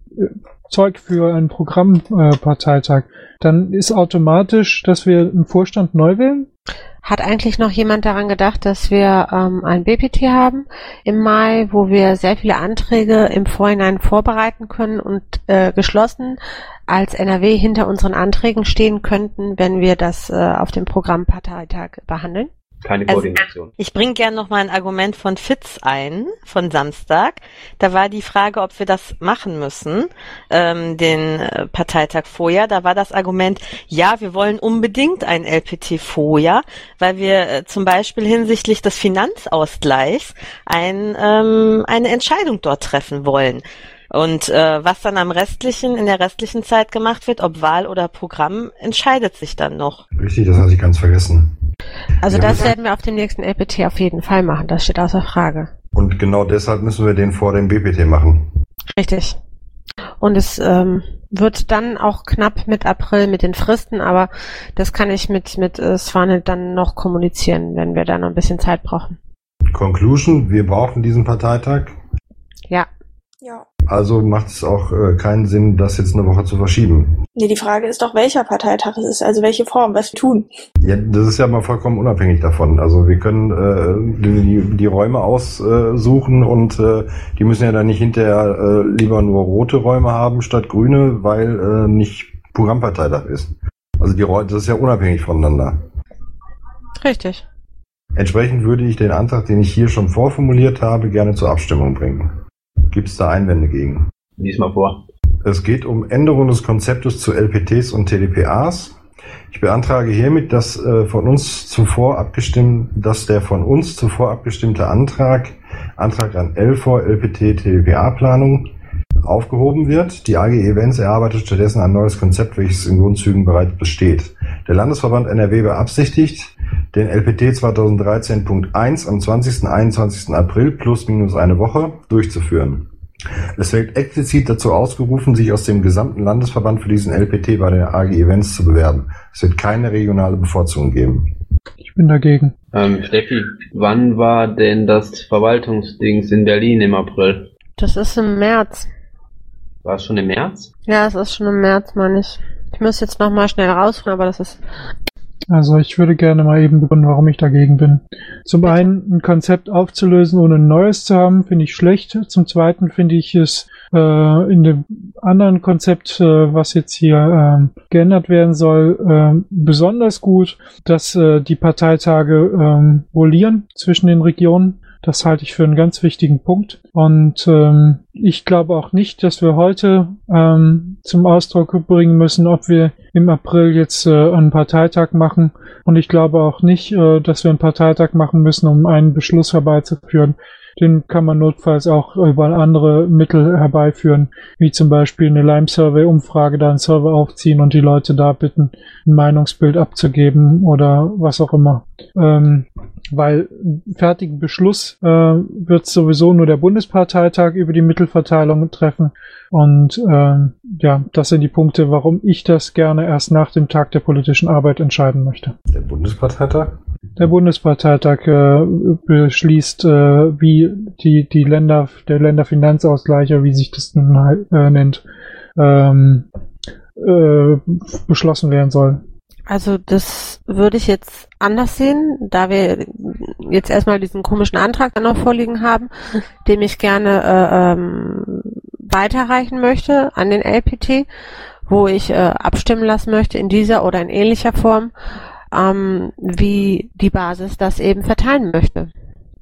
Zeug für einen Programmparteitag, äh, dann ist automatisch, dass wir einen Vorstand neu wählen? Hat eigentlich noch jemand daran gedacht, dass wir ähm, ein B P T haben im Mai, wo wir sehr viele Anträge im Vorhinein vorbereiten können und äh, geschlossen als N R W hinter unseren Anträgen stehen könnten, wenn wir das äh, auf dem Programmparteitag behandeln? Keine Koordination. Also, ich bringe gerne noch mal ein Argument von Fitz ein, von Samstag. Da war die Frage, ob wir das machen müssen, ähm, den äh, Parteitag vorher. Da war das Argument, ja, wir wollen unbedingt ein L P T vorher, weil wir äh, zum Beispiel hinsichtlich des Finanzausgleichs ein, ähm, eine Entscheidung dort treffen wollen. Und äh, was dann am restlichen, in der restlichen Zeit gemacht wird, ob Wahl oder Programm, entscheidet sich dann noch. Richtig, das hatte ich ganz vergessen. Also Ja, das das- werden wir auf dem nächsten L P T auf jeden Fall machen, das steht außer Frage. Und genau deshalb müssen wir den vor dem B P T machen. Richtig. Und es ähm, wird dann auch knapp mit April mit den Fristen, aber das kann ich mit, mit äh, Swane dann noch kommunizieren, wenn wir da noch ein bisschen Zeit brauchen. Conclusion, wir brauchen diesen Parteitag. Ja. Ja. Also macht es auch äh, keinen Sinn, das jetzt eine Woche zu verschieben. Nee, die Frage ist doch, welcher Parteitag es ist, also welche Form, was wir tun. Ja, das ist ja mal vollkommen unabhängig davon. Also wir können äh, die, die Räume aussuchen und äh, die müssen ja dann nicht hinterher äh, lieber nur rote Räume haben statt grüne, weil äh, nicht Programmparteitag ist. Also die Räume, das ist ja unabhängig voneinander. Richtig. Entsprechend würde ich den Antrag, den ich hier schon vorformuliert habe, gerne zur Abstimmung bringen. Gibt es da Einwände gegen? Lies mal vor. Es geht um Änderung des Konzeptes zu L P Ts und T D P As. Ich beantrage hiermit, dass äh, von uns zuvor abgestimmt, dass der von uns zuvor abgestimmte Antrag, Antrag an L V L P T T D P A-Planung, aufgehoben wird. Die A G Events erarbeitet stattdessen ein neues Konzept, welches in Grundzügen bereits besteht. Der Landesverband N R W beabsichtigt, den L P T zweitausenddreizehn Punkt eins am zwanzigsten und einundzwanzigsten April plus minus eine Woche durchzuführen. Es wird explizit dazu ausgerufen, sich aus dem gesamten Landesverband für diesen L P T bei der A G Events zu bewerben. Es wird keine regionale Bevorzugung geben. Ich bin dagegen. Ähm, Steffi, wann war denn das Verwaltungsdings in Berlin im April? Das ist im März. War es schon im März? Ja, es ist schon im März, meine ich. Ich muss jetzt nochmal schnell rausfinden, aber das ist Also ich würde gerne mal eben begründen, warum ich dagegen bin. Zum einen, ein Konzept aufzulösen, ohne ein neues zu haben, finde ich schlecht. Zum zweiten finde ich es äh, in dem anderen Konzept, äh, was jetzt hier äh, geändert werden soll, äh, besonders gut, dass äh, die Parteitage äh, rollieren zwischen den Regionen. Das halte ich für einen ganz wichtigen Punkt. Und ähm, ich glaube auch nicht, dass wir heute ähm, zum Ausdruck bringen müssen, ob wir im April jetzt äh, einen Parteitag machen. Und ich glaube auch nicht, äh, dass wir einen Parteitag machen müssen, um einen Beschluss herbeizuführen. Den kann man notfalls auch über andere Mittel herbeiführen, wie zum Beispiel eine Lime-Survey-Umfrage, da einen Server aufziehen und die Leute da bitten, ein Meinungsbild abzugeben oder was auch immer. Ähm, weil einen fertigen Beschluss äh, wird sowieso nur der Bundesparteitag über die Mittelverteilung treffen. Und ähm, ja, das sind die Punkte, warum ich das gerne erst nach dem Tag der politischen Arbeit entscheiden möchte. Der Bundesparteitag? Der Bundesparteitag äh, beschließt, äh, wie die die Länder, der Länderfinanzausgleich, wie sich das nun äh, nennt, ähm, äh, beschlossen werden soll. Also das würde ich jetzt anders sehen, da wir jetzt erstmal diesen komischen Antrag dann noch vorliegen haben, den ich gerne äh, ähm, weiterreichen möchte an den L P T, wo ich äh, abstimmen lassen möchte in dieser oder in ähnlicher Form, ähm, wie die Basis das eben verteilen möchte.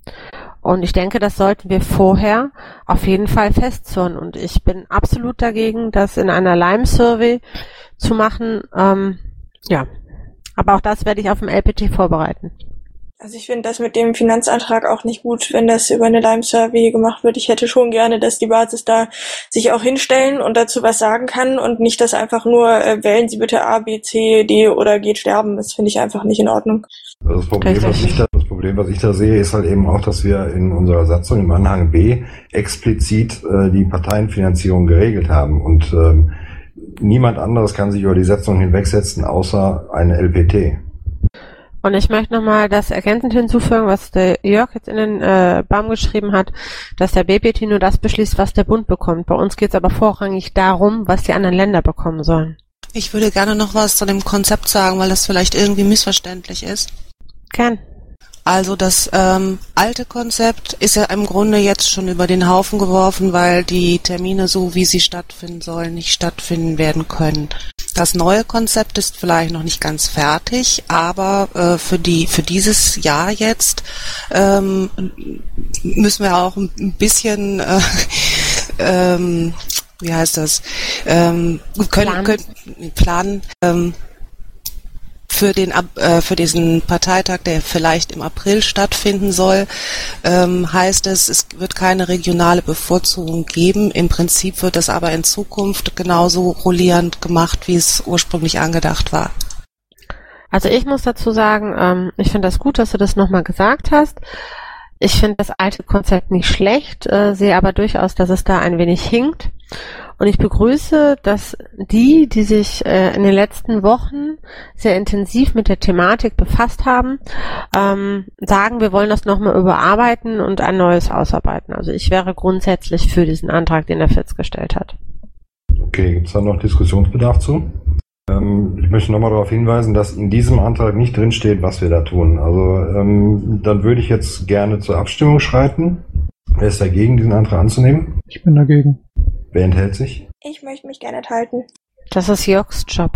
Und ich denke, das sollten wir vorher auf jeden Fall festzurren. Und ich bin absolut dagegen, das in einer Lime-Survey zu machen. Ähm, ja, aber auch das werde ich auf dem L P T vorbereiten. Also ich finde das mit dem Finanzantrag auch nicht gut, wenn das über eine Lime-Survey gemacht wird. Ich hätte schon gerne, dass die Basis da sich auch hinstellen und dazu was sagen kann und nicht, dass einfach nur äh, wählen Sie bitte A, B, C, D oder geht sterben. Das finde ich einfach nicht in Ordnung. Also das Problem, was ich da, das Problem, was ich da sehe, ist halt eben auch, dass wir in unserer Satzung im Anhang B explizit äh, die Parteienfinanzierung geregelt haben und ähm, niemand anderes kann sich über die Satzung hinwegsetzen, außer eine L P T. Und ich möchte nochmal das ergänzend hinzufügen, was der Jörg jetzt in den äh, Baum geschrieben hat, dass der B P T nur das beschließt, was der Bund bekommt. Bei uns geht es aber vorrangig darum, was die anderen Länder bekommen sollen. Ich würde gerne noch was zu dem Konzept sagen, weil das vielleicht irgendwie missverständlich ist. Gern. Also das ähm, alte Konzept ist ja im Grunde jetzt schon über den Haufen geworfen, weil die Termine, so wie sie stattfinden sollen, nicht stattfinden werden können. Das neue Konzept ist vielleicht noch nicht ganz fertig, aber äh, für die für dieses Jahr jetzt ähm, müssen wir auch ein bisschen äh, ähm, wie heißt das ähm, können Plan. können planen ähm, für den äh, für diesen Parteitag, der vielleicht im April stattfinden soll, ähm, heißt es, es wird keine regionale Bevorzugung geben. Im Prinzip wird das aber in Zukunft genauso rollierend gemacht, wie es ursprünglich angedacht war. Also ich muss dazu sagen, ähm, ich finde das gut, dass du das nochmal gesagt hast. Ich finde das alte Konzept nicht schlecht, äh, sehe aber durchaus, dass es da ein wenig hinkt. Und ich begrüße, dass die, die sich äh, in den letzten Wochen sehr intensiv mit der Thematik befasst haben, ähm, sagen, wir wollen das nochmal überarbeiten und ein neues ausarbeiten. Also ich wäre grundsätzlich für diesen Antrag, den der Fitz gestellt hat. Okay, gibt es da noch Diskussionsbedarf zu? Ähm, ich möchte nochmal darauf hinweisen, dass in diesem Antrag nicht drinsteht, was wir da tun. Also ähm, dann würde ich jetzt gerne zur Abstimmung schreiten. Wer ist dagegen, diesen Antrag anzunehmen? Ich bin dagegen. Wer enthält sich? Ich möchte mich gerne enthalten. Das ist Jörgs Job.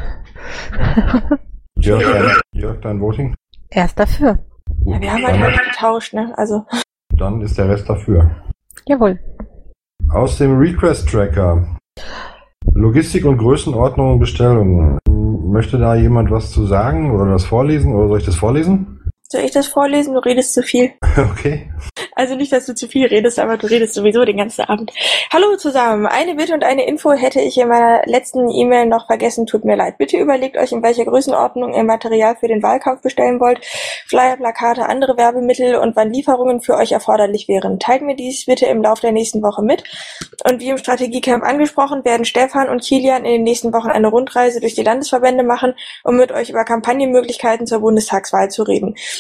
Jörg, dein, Jörg, dein Voting? Er ist dafür. Ja, wir haben halt Dann, halt getauscht, ne? Also. dann ist der Rest dafür. Jawohl. Aus dem Request-Tracker. Logistik und Größenordnung und Bestellungen. Möchte da jemand was zu sagen oder das vorlesen oder soll ich das vorlesen? Soll ich das vorlesen? Du redest zu viel. Okay. Also nicht, dass du zu viel redest, aber du redest sowieso den ganzen Abend. Hallo zusammen. Eine Bitte und eine Info hätte ich in meiner letzten E-Mail noch vergessen. Tut mir leid. Bitte überlegt euch, in welcher Größenordnung ihr Material für den Wahlkampf bestellen wollt. Flyer, Plakate, andere Werbemittel und wann Lieferungen für euch erforderlich wären. Teilt mir dies bitte im Laufe der nächsten Woche mit. Und wie im Strategiecamp angesprochen, werden Stefan und Kilian in den nächsten Wochen eine Rundreise durch die Landesverbände machen, um mit euch über Kampagnenmöglichkeiten zur Bundestagswahl zu reden.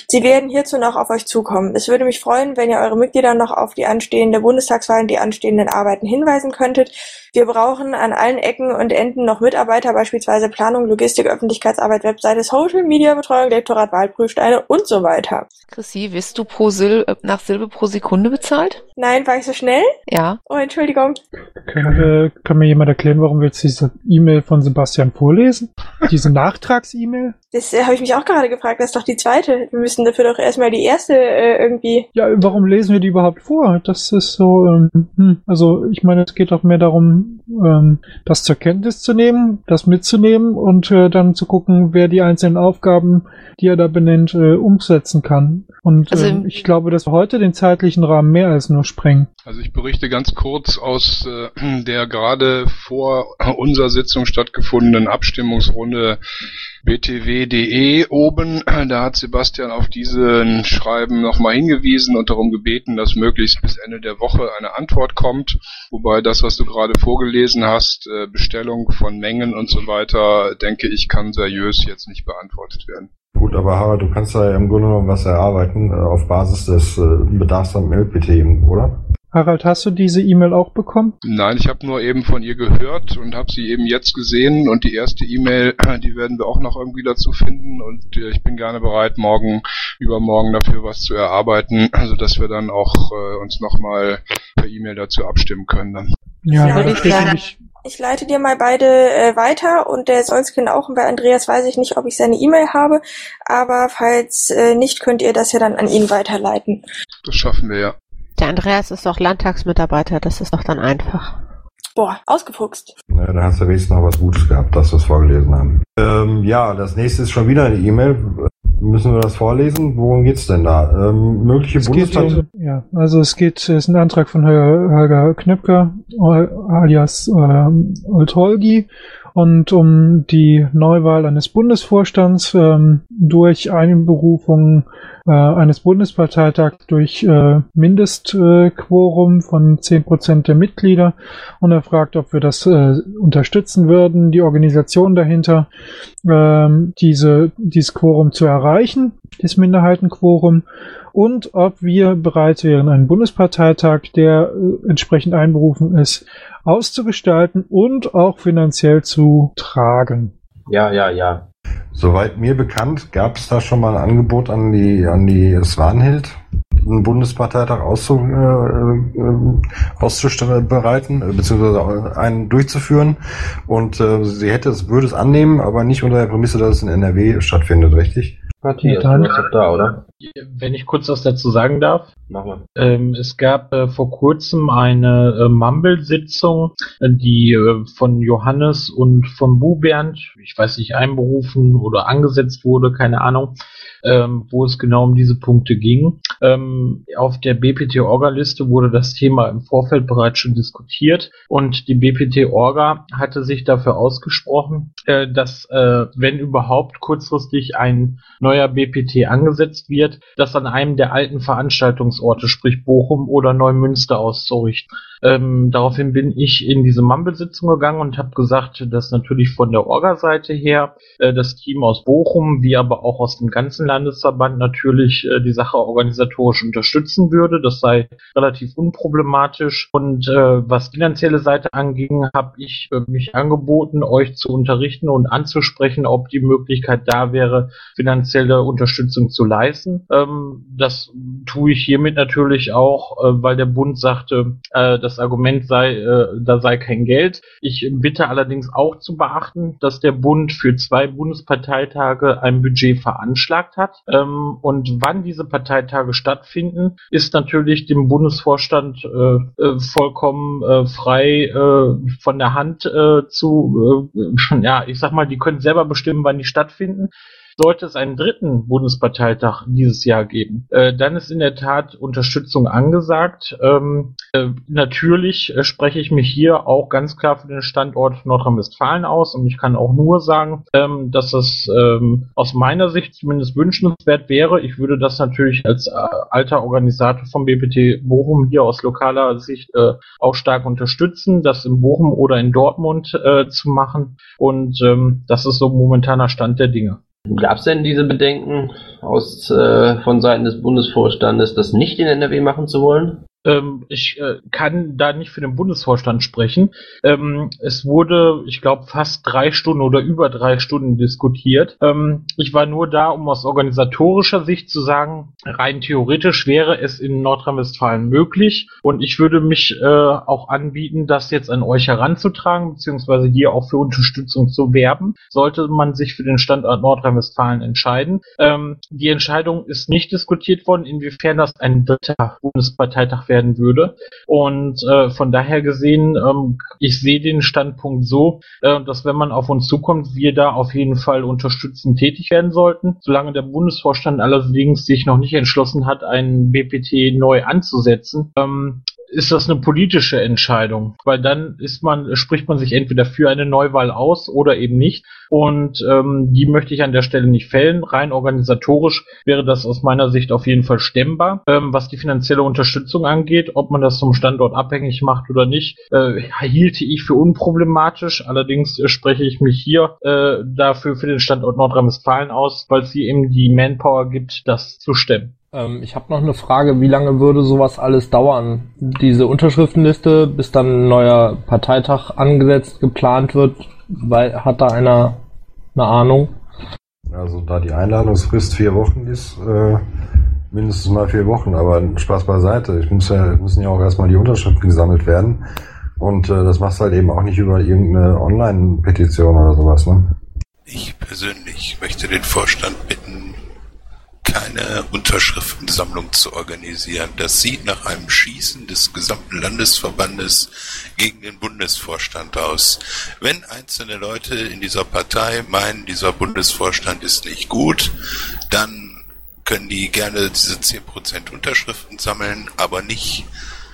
Sie werden hierzu noch auf euch zukommen. Es würde mich freuen, wenn ihr eure Mitglieder noch auf die anstehende Bundestagswahl und die anstehenden Arbeiten hinweisen könntet. Wir brauchen an allen Ecken und Enden noch Mitarbeiter, beispielsweise Planung, Logistik, Öffentlichkeitsarbeit, Webseite, Social Media, Betreuung, Lektorat, Wahlprüfsteine und so weiter. Chrissy, wirst du pro Sil nach Silbe pro Sekunde bezahlt? Nein, war ich so schnell? Ja. Oh, Entschuldigung. Kann, äh, kann mir jemand erklären, warum wir jetzt diese E-Mail von Sebastian vorlesen? Diese Nachtrags-E-Mail? Das äh, habe ich mich auch gerade gefragt. Das ist doch die zweite. Wir müssen dafür doch erstmal die erste äh, irgendwie... Ja, warum lesen wir die überhaupt vor? Das ist so, ähm, hm, also ich meine, es geht doch mehr darum, ähm, das zur Kenntnis zu nehmen, das mitzunehmen und äh, dann zu gucken, wer die einzelnen Aufgaben, die er da benennt, äh, umsetzen kann. Und also, ähm, ich glaube, dass wir heute den zeitlichen Rahmen mehr als nur sprengen. Also ich berichte ganz kurz aus äh, der gerade vor unserer Sitzung stattgefundenen Abstimmungsrunde b t w punkt d e oben. Da hat Sebastian auf diesen Schreiben nochmal hingewiesen und darum gebeten, dass möglichst bis Ende der Woche eine Antwort kommt. Wobei das, was du gerade vorgelesen hast, äh, Bestellung von Mengen und so weiter, denke ich, kann seriös jetzt nicht beantwortet werden. Gut, aber Harald, du kannst da ja im Grunde genommen was erarbeiten äh, auf Basis des äh, Bedarfs am L P T, oder? Harald, hast du diese E-Mail auch bekommen? Nein, ich habe nur eben von ihr gehört und habe sie eben jetzt gesehen und die erste E-Mail, die werden wir auch noch irgendwie dazu finden und äh, ich bin gerne bereit, morgen, übermorgen dafür was zu erarbeiten, also dass wir dann auch äh, uns nochmal per E-Mail dazu abstimmen können dann. Ja, Ja, das steht nämlich. Ich leite dir mal beide äh, weiter und der Solsken auch. Und bei Andreas weiß ich nicht, ob ich seine E-Mail habe, aber falls äh, nicht, könnt ihr das ja dann an ihn weiterleiten. Das schaffen wir ja. Der Andreas ist doch Landtagsmitarbeiter, das ist doch dann einfach. Boah, ausgefuchst. Na, da hast du wenigstens noch was Gutes gehabt, dass wir es vorgelesen haben. Ähm, ja, das nächste ist schon wieder eine E-Mail. Müssen wir das vorlesen? Worum geht's denn da? Ähm, mögliche Bundesparteien? Um, ja, also es geht, es ist ein Antrag von Holger Knöpker, alias äh, Oltolgi, und um die Neuwahl eines Bundesvorstands ähm, durch Einberufung äh, eines Bundesparteitags durch äh, Mindestquorum äh, von zehn Prozent der Mitglieder. Und er fragt, ob wir das äh, unterstützen würden, die Organisation dahinter, ähm, diese, dieses Quorum zu erreichen, das Minderheitenquorum, und ob wir bereit wären, einen Bundesparteitag, der äh, entsprechend einberufen ist, auszugestalten und auch finanziell zu tragen. Ja, ja, ja. Soweit mir bekannt, gab es da schon mal ein Angebot an die an die Swanhild, einen Bundesparteitag auszu, äh, äh, auszubereiten, äh, beziehungsweise einen durchzuführen. Und äh, sie hätte es, würde es annehmen, aber nicht unter der Prämisse, dass es in N R W stattfindet, richtig? Matthias, du bist doch da, oder? Wenn ich kurz was dazu sagen darf. Mach mal. Ähm, es gab äh, vor kurzem eine äh, Mumble-Sitzung, äh, die äh, von Johannes und von Bubernd, ich weiß nicht, einberufen oder angesetzt wurde, keine Ahnung, ähm, wo es genau um diese Punkte ging. Ähm, auf der B P T-Orga-Liste wurde das Thema im Vorfeld bereits schon diskutiert und die B P T-Orga hatte sich dafür ausgesprochen, äh, dass, äh, wenn überhaupt kurzfristig ein neuer B P T angesetzt wird, das an einem der alten Veranstaltungsorte, sprich Bochum oder Neumünster, auszurichten. Ähm, daraufhin bin ich in diese Mumble-Sitzung gegangen und habe gesagt, dass natürlich von der Orga-Seite her äh, das Team aus Bochum, wie aber auch aus dem ganzen Landesverband natürlich äh, die Sache organisatorisch unterstützen würde. Das sei relativ unproblematisch. Und äh, was finanzielle Seite anging, habe ich äh, mich angeboten, euch zu unterrichten und anzusprechen, ob die Möglichkeit da wäre, finanzielle Unterstützung zu leisten. Ähm, das tue ich hiermit natürlich auch, äh, weil der Bund sagte, äh, das Argument sei, äh, da sei kein Geld. Ich bitte allerdings auch zu beachten, dass der Bund für zwei Bundesparteitage ein Budget veranschlagt hat. Ähm, und wann diese Parteitage stattfinden, ist natürlich dem Bundesvorstand äh, äh, vollkommen äh, frei äh, von der Hand äh, zu, äh, ja, ich sag mal, die können selber bestimmen, wann die stattfinden. Sollte es einen dritten Bundesparteitag dieses Jahr geben, äh, dann ist in der Tat Unterstützung angesagt. Ähm, äh, natürlich äh, spreche ich mich hier auch ganz klar für den Standort Nordrhein-Westfalen aus und ich kann auch nur sagen, ähm, dass es ähm, aus meiner Sicht zumindest wünschenswert wäre. Ich würde das natürlich als äh, alter Organisator vom B P T Bochum hier aus lokaler Sicht äh, auch stark unterstützen, das in Bochum oder in Dortmund äh, zu machen und ähm, das ist so momentaner Stand der Dinge. Gab es denn diese Bedenken aus äh, von Seiten des Bundesvorstandes, das nicht in N R W machen zu wollen? Ähm, ich äh, kann da nicht für den Bundesvorstand sprechen. Ähm, es wurde, ich glaube, fast drei Stunden oder über drei Stunden diskutiert. Ähm, ich war nur da, um aus organisatorischer Sicht zu sagen, rein theoretisch wäre es in Nordrhein-Westfalen möglich und ich würde mich äh, auch anbieten, das jetzt an euch heranzutragen, beziehungsweise hier auch für Unterstützung zu werben, sollte man sich für den Standort Nordrhein-Westfalen entscheiden. Ähm, die Entscheidung ist nicht diskutiert worden, inwiefern das ein dritter Bundesparteitag werden würde. Und äh, von daher gesehen, ähm, ich sehe den Standpunkt so, äh, dass wenn man auf uns zukommt, wir da auf jeden Fall unterstützend tätig werden sollten. Solange der Bundesvorstand allerdings sich noch nicht entschlossen hat, einen B P T neu anzusetzen, ähm, ist das eine politische Entscheidung, weil dann ist man, spricht man sich entweder für eine Neuwahl aus oder eben nicht. Und ähm, die möchte ich an der Stelle nicht fällen. Rein organisatorisch wäre das aus meiner Sicht auf jeden Fall stemmbar. Ähm, was die finanzielle Unterstützung angeht, ob man das vom Standort abhängig macht oder nicht, äh, hielte ich für unproblematisch. Allerdings äh, spreche ich mich hier äh, dafür für den Standort Nordrhein-Westfalen aus, weil es hier eben die Manpower gibt, das zu stemmen. Ähm, ich habe noch eine Frage, wie lange würde sowas alles dauern? Diese Unterschriftenliste, bis dann ein neuer Parteitag angesetzt, geplant wird, weil hat da einer eine Ahnung? Also da die Einladungsfrist vier Wochen ist, äh, mindestens mal vier Wochen, aber Spaß beiseite. Ich muss ja, müssen ja auch erstmal die Unterschriften gesammelt werden und äh, das machst du halt eben auch nicht über irgendeine Online-Petition oder sowas, ne? Ich persönlich möchte den Vorstand bitten, keine Unterschriftensammlung zu organisieren. Das sieht nach einem Schießen des gesamten Landesverbandes gegen den Bundesvorstand aus. Wenn einzelne Leute in dieser Partei meinen, dieser Bundesvorstand ist nicht gut, dann können die gerne diese zehn Prozent Unterschriften sammeln, aber nicht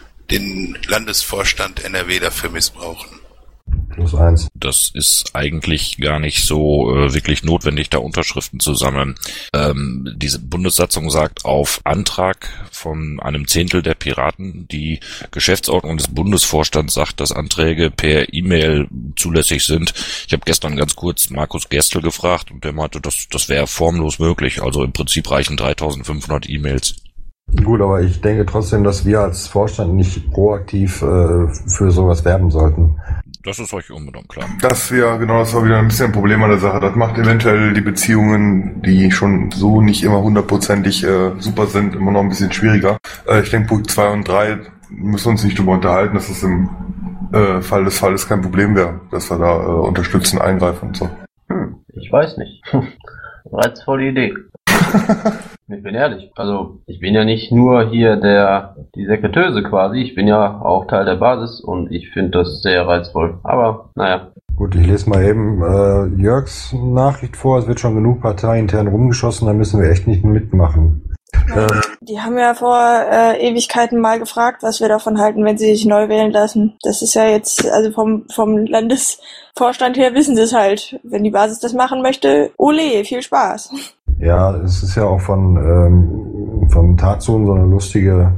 den Landesvorstand N R W dafür missbrauchen. Plus eins. Das ist eigentlich gar nicht so äh, wirklich notwendig, da Unterschriften zu sammeln. Ähm, diese Bundessatzung sagt auf Antrag von einem Zehntel der Piraten, die Geschäftsordnung des Bundesvorstands sagt, dass Anträge per E-Mail zulässig sind. Ich habe gestern ganz kurz Markus Gerstl gefragt und der meinte, das, das wäre formlos möglich. Also im Prinzip reichen dreitausendfünfhundert E-Mails. Gut, aber ich denke trotzdem, dass wir als Vorstand nicht proaktiv äh, für sowas werben sollten. Das ist euch unbedingt klar. Das wäre, genau, das war wieder ein bisschen ein Problem an der Sache. Das macht eventuell die Beziehungen, die schon so nicht immer hundertprozentig äh, super sind, immer noch ein bisschen schwieriger. Äh, ich denke, Punkt zwei und drei müssen wir uns nicht drüber unterhalten, dass es im äh, Fall des Falles kein Problem wäre, dass wir da äh, unterstützen, eingreifen und so. Hm, ich weiß nicht. Reizvolle Idee. Ich bin ehrlich, also ich bin ja nicht nur hier der die Sekretöse quasi, ich bin ja auch Teil der Basis und ich finde das sehr reizvoll. Aber naja. Gut, ich lese mal eben äh, Jörgs Nachricht vor, es wird schon genug parteiintern rumgeschossen, da müssen wir echt nicht mitmachen. Ja, die haben ja vor äh, Ewigkeiten mal gefragt, was wir davon halten, wenn sie sich neu wählen lassen. Das ist ja jetzt, also vom vom Landesvorstand her wissen sie es halt. Wenn die Basis das machen möchte, ole, viel Spaß. Ja, es ist ja auch von ähm, von Tatsun so eine lustige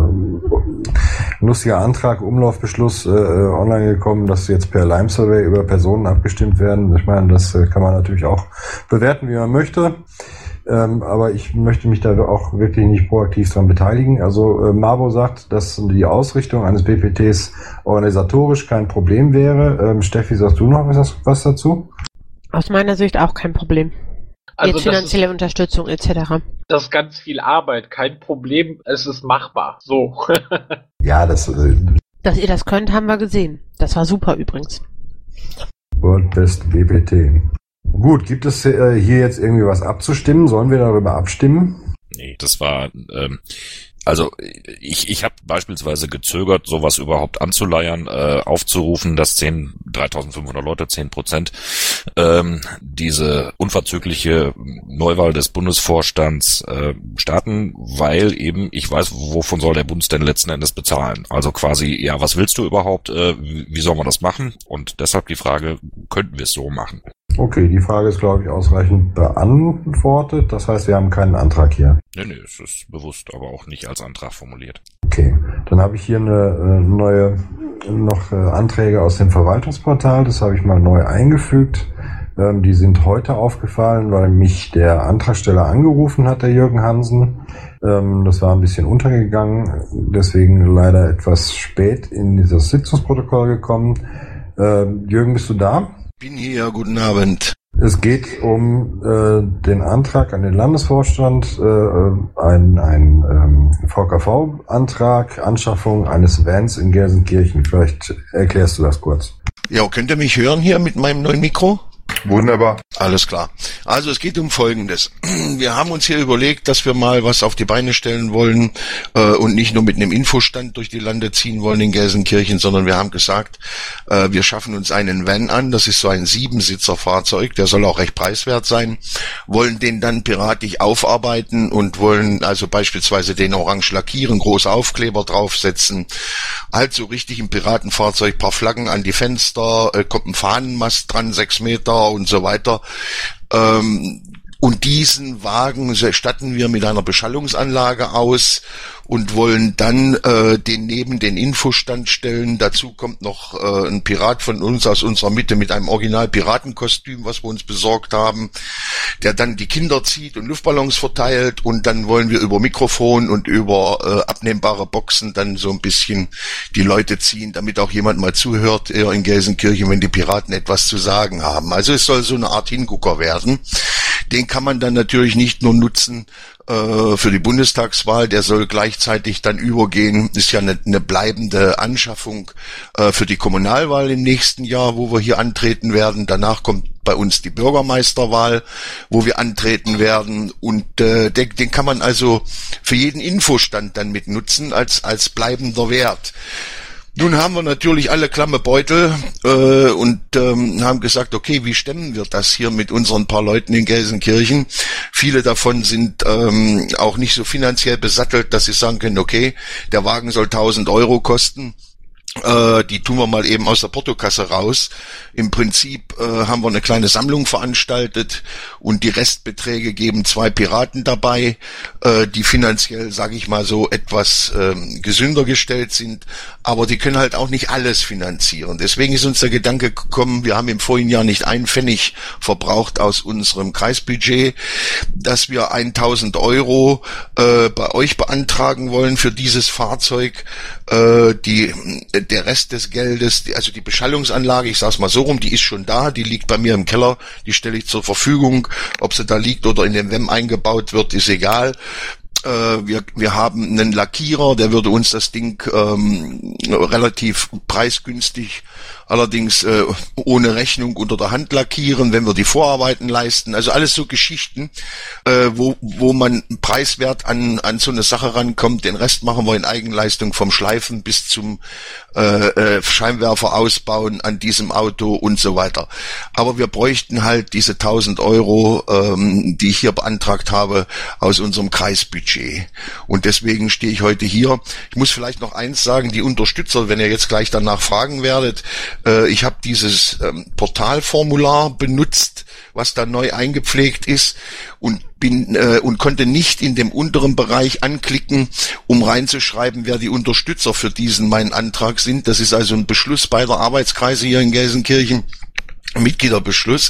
äh, lustiger Antrag, Umlaufbeschluss äh, online gekommen, dass jetzt per Lime Survey über Personen abgestimmt werden. Ich meine, das äh, kann man natürlich auch bewerten, wie man möchte. Ähm, aber ich möchte mich da auch wirklich nicht proaktiv dran beteiligen. Also äh, Mabo sagt, dass die Ausrichtung eines B P Ts organisatorisch kein Problem wäre. Ähm, Steffi, sagst du noch was, was dazu? Aus meiner Sicht auch kein Problem. Also Jetzt finanzielle ist, Unterstützung et cetera. Das ist ganz viel Arbeit, kein Problem, es ist machbar. So. Ja, das... Äh, Dass ihr das könnt, haben wir gesehen. Das war super übrigens. World Best B P T. Gut, gibt es äh, hier jetzt irgendwie was abzustimmen? Sollen wir darüber abstimmen? Nee, das war... Ähm Also ich, ich habe beispielsweise gezögert, sowas überhaupt anzuleiern, äh, aufzurufen, dass zehn, dreitausendfünfhundert Leute, zehn Prozent, ähm, diese unverzügliche Neuwahl des Bundesvorstands äh, starten, weil eben ich weiß, wovon soll der Bund denn letzten Endes bezahlen. Also quasi, ja, was willst du überhaupt, äh, wie, wie soll man das machen? Und deshalb die Frage, könnten wir es so machen? Okay, die Frage ist, glaube ich, ausreichend beantwortet. Das heißt, wir haben keinen Antrag hier. Nee, nee, es ist bewusst, aber auch nicht als Antrag formuliert. Okay, dann habe ich hier eine äh, neue, noch äh, Anträge aus dem Verwaltungsportal. Das habe ich mal neu eingefügt. Ähm, die sind heute aufgefallen, weil mich der Antragsteller angerufen hat, der Jürgen Hansen. Ähm, das war ein bisschen untergegangen, deswegen leider etwas spät in dieses Sitzungsprotokoll gekommen. Ähm, Jürgen, bist du da? Bin hier, guten Abend. Es geht um äh, den Antrag an den Landesvorstand, äh, ein, ein ähm, V K V-Antrag, Anschaffung eines Vans in Gelsenkirchen. Vielleicht erklärst du das kurz. Ja, könnt ihr mich hören hier mit meinem neuen Mikro? Wunderbar. Alles klar. Also es geht um Folgendes. Wir haben uns hier überlegt, dass wir mal was auf die Beine stellen wollen äh, und nicht nur mit einem Infostand durch die Lande ziehen wollen in Gelsenkirchen, sondern wir haben gesagt, äh, wir schaffen uns einen Van an. Das ist so ein Siebensitzer-Fahrzeug, der soll auch recht preiswert sein, wollen den dann piratisch aufarbeiten und wollen also beispielsweise den orange lackieren, große Aufkleber draufsetzen, halt so richtig ein Piratenfahrzeug, paar Flaggen an die Fenster, äh, kommt ein Fahnenmast dran, sechs Meter und so weiter. Ähm, und diesen Wagen statten wir mit einer Beschallungsanlage aus und wollen dann äh, den neben den Infostand stellen. Dazu kommt noch äh, ein Pirat von uns aus unserer Mitte mit einem Original-Piratenkostüm, was wir uns besorgt haben, der dann die Kinder zieht und Luftballons verteilt, und dann wollen wir über Mikrofon und über äh, abnehmbare Boxen dann so ein bisschen die Leute ziehen, damit auch jemand mal zuhört äh, in Gelsenkirchen, wenn die Piraten etwas zu sagen haben. Also es soll so eine Art Hingucker werden. Den kann man dann natürlich nicht nur nutzen äh, für die Bundestagswahl, der soll gleichzeitig dann übergehen, ist ja eine, eine bleibende Anschaffung äh, für die Kommunalwahl im nächsten Jahr, wo wir hier antreten werden. Danach kommt bei uns die Bürgermeisterwahl, wo wir antreten werden, und äh, den, den kann man also für jeden Infostand dann mit nutzen als als bleibender Wert. Nun haben wir natürlich alle klamme Beutel äh, und ähm, haben gesagt, okay, wie stemmen wir das hier mit unseren paar Leuten in Gelsenkirchen? Viele davon sind ähm, auch nicht so finanziell besattelt, dass sie sagen können, okay, der Wagen soll tausend Euro kosten. Äh, die tun wir mal eben aus der Portokasse raus. Im Prinzip äh, haben wir eine kleine Sammlung veranstaltet, und die Restbeträge geben zwei Piraten dabei, äh, die finanziell, sage ich mal so, etwas ähm, gesünder gestellt sind, aber die können halt auch nicht alles finanzieren. Deswegen ist uns der Gedanke gekommen, wir haben im vorigen Jahr nicht einen Pfennig verbraucht aus unserem Kreisbudget, dass wir tausend Euro äh, bei euch beantragen wollen für dieses Fahrzeug. Äh, die Der Rest des Geldes, die, also die Beschallungsanlage, ich sag's mal so rum, die ist schon da, die liegt bei mir im Keller, die stelle ich zur Verfügung. Ob sie da liegt oder in den W E M eingebaut wird, ist egal. Äh, wir, wir haben einen Lackierer, der würde uns das Ding ähm, relativ preisgünstig, allerdings äh, ohne Rechnung unter der Hand lackieren, wenn wir die Vorarbeiten leisten. Also alles so Geschichten, äh, wo wo man preiswert an an so eine Sache rankommt. Den Rest machen wir in Eigenleistung, vom Schleifen bis zum äh, äh, Scheinwerfer ausbauen an diesem Auto und so weiter. Aber wir bräuchten halt diese tausend Euro, ähm, die ich hier beantragt habe, aus unserem Kreisbudget. Und deswegen stehe ich heute hier. Ich muss vielleicht noch eins sagen, die Unterstützer, wenn ihr jetzt gleich danach fragen werdet, äh, ich habe dieses ähm, Portalformular benutzt, was da neu eingepflegt ist, und bin äh, und konnte nicht in dem unteren Bereich anklicken, um reinzuschreiben, wer die Unterstützer für diesen meinen Antrag sind. Das ist also ein Beschluss beider Arbeitskreise hier in Gelsenkirchen, Mitgliederbeschluss.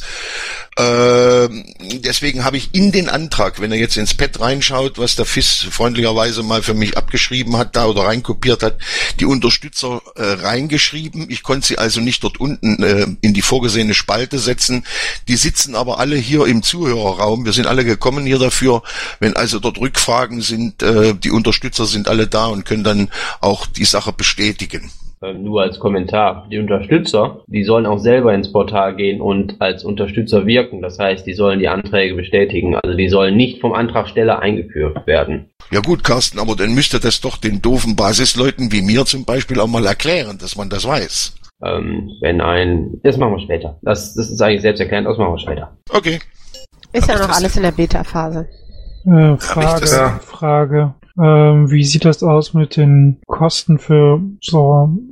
Äh, deswegen habe ich in den Antrag, wenn er jetzt ins Pad reinschaut, was der F I S freundlicherweise mal für mich abgeschrieben hat da oder reinkopiert hat, die Unterstützer äh, reingeschrieben. Ich konnte sie also nicht dort unten äh, in die vorgesehene Spalte setzen. Die sitzen aber alle hier im Zuhörerraum. Wir sind alle gekommen hier dafür. Wenn also dort Rückfragen sind, äh, die Unterstützer sind alle da und können dann auch die Sache bestätigen. Nur als Kommentar. Die Unterstützer, die sollen auch selber ins Portal gehen und als Unterstützer wirken. Das heißt, die sollen die Anträge bestätigen. Also die sollen nicht vom Antragsteller eingeführt werden. Ja gut, Carsten, aber dann müsste das doch den doofen Basisleuten wie mir zum Beispiel auch mal erklären, dass man das weiß. Ähm, wenn ein... Das machen wir später. Das, das ist eigentlich selbsterklärend, das machen wir später. Okay. Ist ja noch alles in der Beta-Phase. Äh, Frage, ja. Frage. Ähm, wie sieht das aus mit den Kosten für so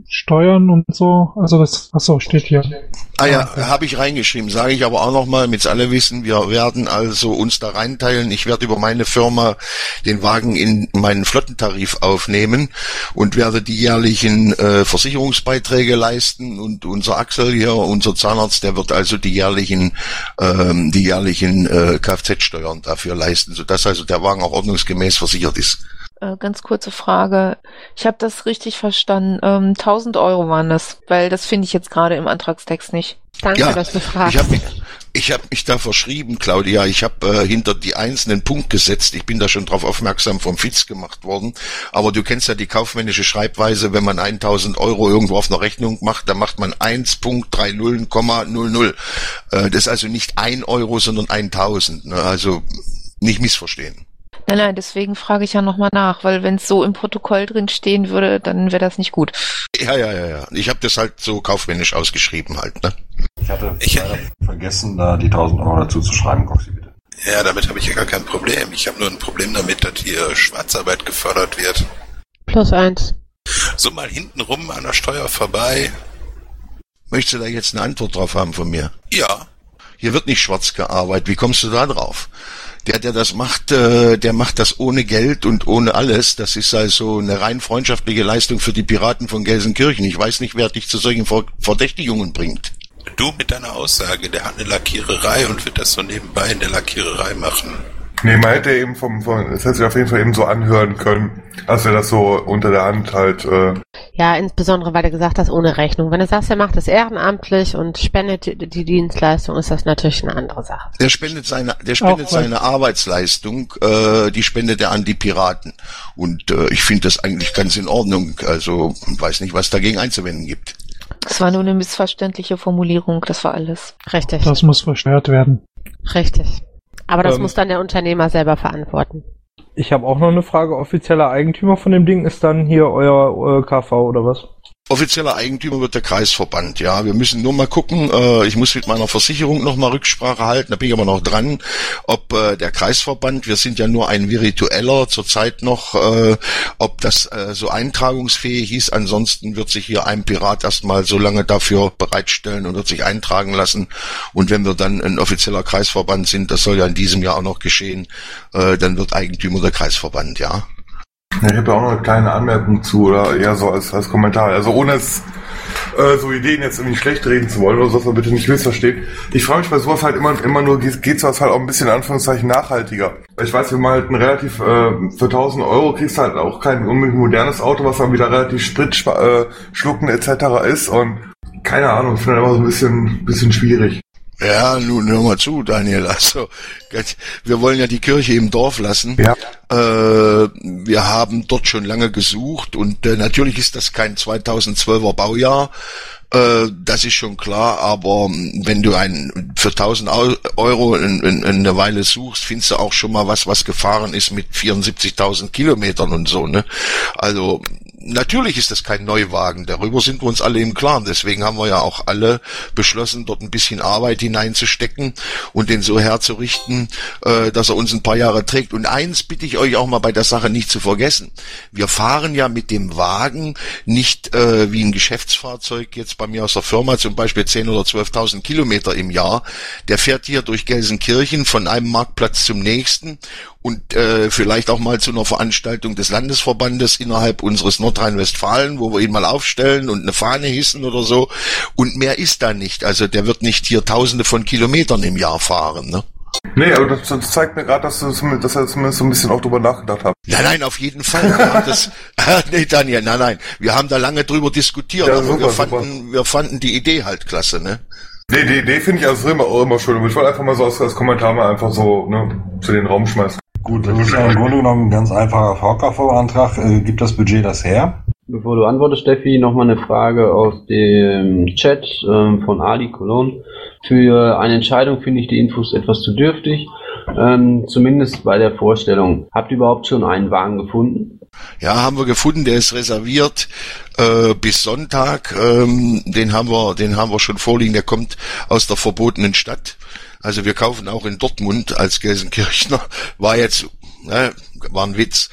Steuern und so. Also das, achso, steht hier. Ah ja, habe ich reingeschrieben, sage ich aber auch nochmal, damit alle wissen, wir werden also uns da reinteilen. Ich werde über meine Firma den Wagen in meinen Flottentarif aufnehmen und werde die jährlichen äh, Versicherungsbeiträge leisten und unser Axel hier, unser Zahnarzt, der wird also die jährlichen ähm, die jährlichen äh, Kfz-Steuern dafür leisten, sodass also der Wagen auch ordnungsgemäß versichert ist. Äh, ganz kurze Frage. Ich habe das richtig verstanden. Ähm, tausend Euro waren das, weil das finde ich jetzt gerade im Antragstext nicht. Danke, ja, dass du fragst. Ich habe mich, ich hab mich da verschrieben, Claudia. Ich habe äh, hinter die einzelnen Punkt gesetzt. Ich bin da schon drauf aufmerksam vom Fitz gemacht worden. Aber du kennst ja die kaufmännische Schreibweise. Wenn man tausend Euro irgendwo auf einer Rechnung macht, dann macht man eins Komma dreißig Komma null null. Äh, das ist also nicht ein Euro, sondern tausend. Ne? Also nicht missverstehen. Nein, nein, deswegen frage ich ja nochmal nach, weil wenn es so im Protokoll drin stehen würde, dann wäre das nicht gut. Ja, ja, ja, ja. Ich habe das halt so kaufmännisch ausgeschrieben halt, ne? Ich hatte leider vergessen, da die tausend Euro dazu zu schreiben, Coxi, bitte. Ja, damit habe ich ja gar kein Problem. Ich habe nur ein Problem damit, dass hier Schwarzarbeit gefördert wird. Plus eins. So mal hintenrum an der Steuer vorbei. Möchtest du da jetzt eine Antwort drauf haben von mir? Ja. Hier wird nicht schwarz gearbeitet. Wie kommst du da drauf? Der, der das macht, äh, der macht das ohne Geld und ohne alles. Das ist also eine rein freundschaftliche Leistung für die Piraten von Gelsenkirchen. Ich weiß nicht, wer dich zu solchen Verdächtigungen bringt. Du mit deiner Aussage, der hat eine Lackiererei und wird das so nebenbei in der Lackiererei machen. Nee, man hätte eben vom, vom das hätte sich auf jeden Fall eben so anhören können, als wir das so unter der Hand halt, äh Ja, insbesondere, weil du gesagt hast, ohne Rechnung. Wenn du sagst, er macht es ehrenamtlich und spendet die, die Dienstleistung, ist das natürlich eine andere Sache. Der spendet seine, der spendet Auch, seine Arbeitsleistung, äh, die spendet er an die Piraten. Und äh, ich finde das eigentlich ganz in Ordnung. Also, weiß nicht, was dagegen einzuwenden gibt. Das war nur eine missverständliche Formulierung, das war alles. Richtig. Das muss versteuert werden. Richtig. Aber das Ähm, muss dann der Unternehmer selber verantworten. Ich habe auch noch eine Frage. Offizieller Eigentümer von dem Ding ist dann hier euer äh, K V oder was? Offizieller Eigentümer wird der Kreisverband, ja. Wir müssen nur mal gucken, äh, ich muss mit meiner Versicherung nochmal Rücksprache halten, da bin ich aber noch dran, ob äh, der Kreisverband, wir sind ja nur ein virtueller zurzeit noch, äh, ob das äh, so eintragungsfähig ist. Ansonsten wird sich hier ein Pirat erstmal so lange dafür bereitstellen und wird sich eintragen lassen. Und wenn wir dann ein offizieller Kreisverband sind, das soll ja in diesem Jahr auch noch geschehen, äh, dann wird Eigentümer der Kreisverband, ja. Ja, ich habe ja auch noch eine kleine Anmerkung zu, oder eher so als, als Kommentar. Also ohne es äh, so Ideen jetzt irgendwie schlecht reden zu wollen oder so, dass man bitte nicht missversteht. Ich frage mich bei sowas halt immer immer nur, geht, geht sowas halt auch ein bisschen in Anführungszeichen nachhaltiger. Ich weiß, wenn man halt ein relativ, äh, für tausend Euro kriegst du halt auch kein unbedingt modernes Auto, was dann wieder relativ Sprit äh, schlucken et cetera ist und keine Ahnung, ich finde das immer so ein bisschen, bisschen schwierig. Ja, nun hör mal zu, Daniel. Also, wir wollen ja die Kirche im Dorf lassen. Ja. Äh, wir haben dort schon lange gesucht und äh, natürlich ist das kein zweitausendzwölfer Baujahr. Äh, das ist schon klar, aber wenn du ein für tausend Euro in, in, in eine Weile suchst, findest du auch schon mal was, was gefahren ist mit vierundsiebzigtausend Kilometern und so, ne? Also, natürlich ist das kein Neuwagen, darüber sind wir uns alle im Klaren. Deswegen haben wir ja auch alle beschlossen, dort ein bisschen Arbeit hineinzustecken und den so herzurichten, äh, dass er uns ein paar Jahre trägt. Und eins bitte ich euch auch mal bei der Sache nicht zu vergessen. Wir fahren ja mit dem Wagen nicht äh, wie ein Geschäftsfahrzeug jetzt bei mir aus der Firma, zum Beispiel zehntausend oder zwölftausend Kilometer im Jahr. Der fährt hier durch Gelsenkirchen von einem Marktplatz zum nächsten und äh, vielleicht auch mal zu einer Veranstaltung des Landesverbandes innerhalb unseres Nordrhein-Westfalen, wo wir ihn mal aufstellen und eine Fahne hissen oder so. Und mehr ist da nicht. Also der wird nicht hier tausende von Kilometern im Jahr fahren, ne? Nee, aber das, das zeigt mir gerade, dass du dass er zumindest so ein bisschen auch drüber nachgedacht hast. Nein, nein, auf jeden Fall. Wir haben das, nee, Daniel, nein, nein. Wir haben da lange drüber diskutiert, ja, aber super, wir fanden, super. wir fanden die Idee halt klasse, ne? Nee, die Idee finde ich also immer, auch immer schön. Ich wollte einfach mal so als, als Kommentar mal einfach so, ne, zu den Raum schmeißen. Gut, das ist ja im Grunde genommen ein ganz einfacher V K V-Antrag. Äh, gibt das Budget das her? Bevor du antwortest, Steffi, nochmal eine Frage aus dem Chat ähm, von Ali Cologne. Für eine Entscheidung finde ich die Infos etwas zu dürftig, ähm, zumindest bei der Vorstellung. Habt ihr überhaupt schon einen Wagen gefunden? Ja, haben wir gefunden, der ist reserviert äh, bis Sonntag. Ähm, den haben wir, den haben wir schon vorliegen, der kommt aus der verbotenen Stadt. Also wir kaufen auch in Dortmund als Gelsenkirchner. War jetzt, ne, war ein Witz.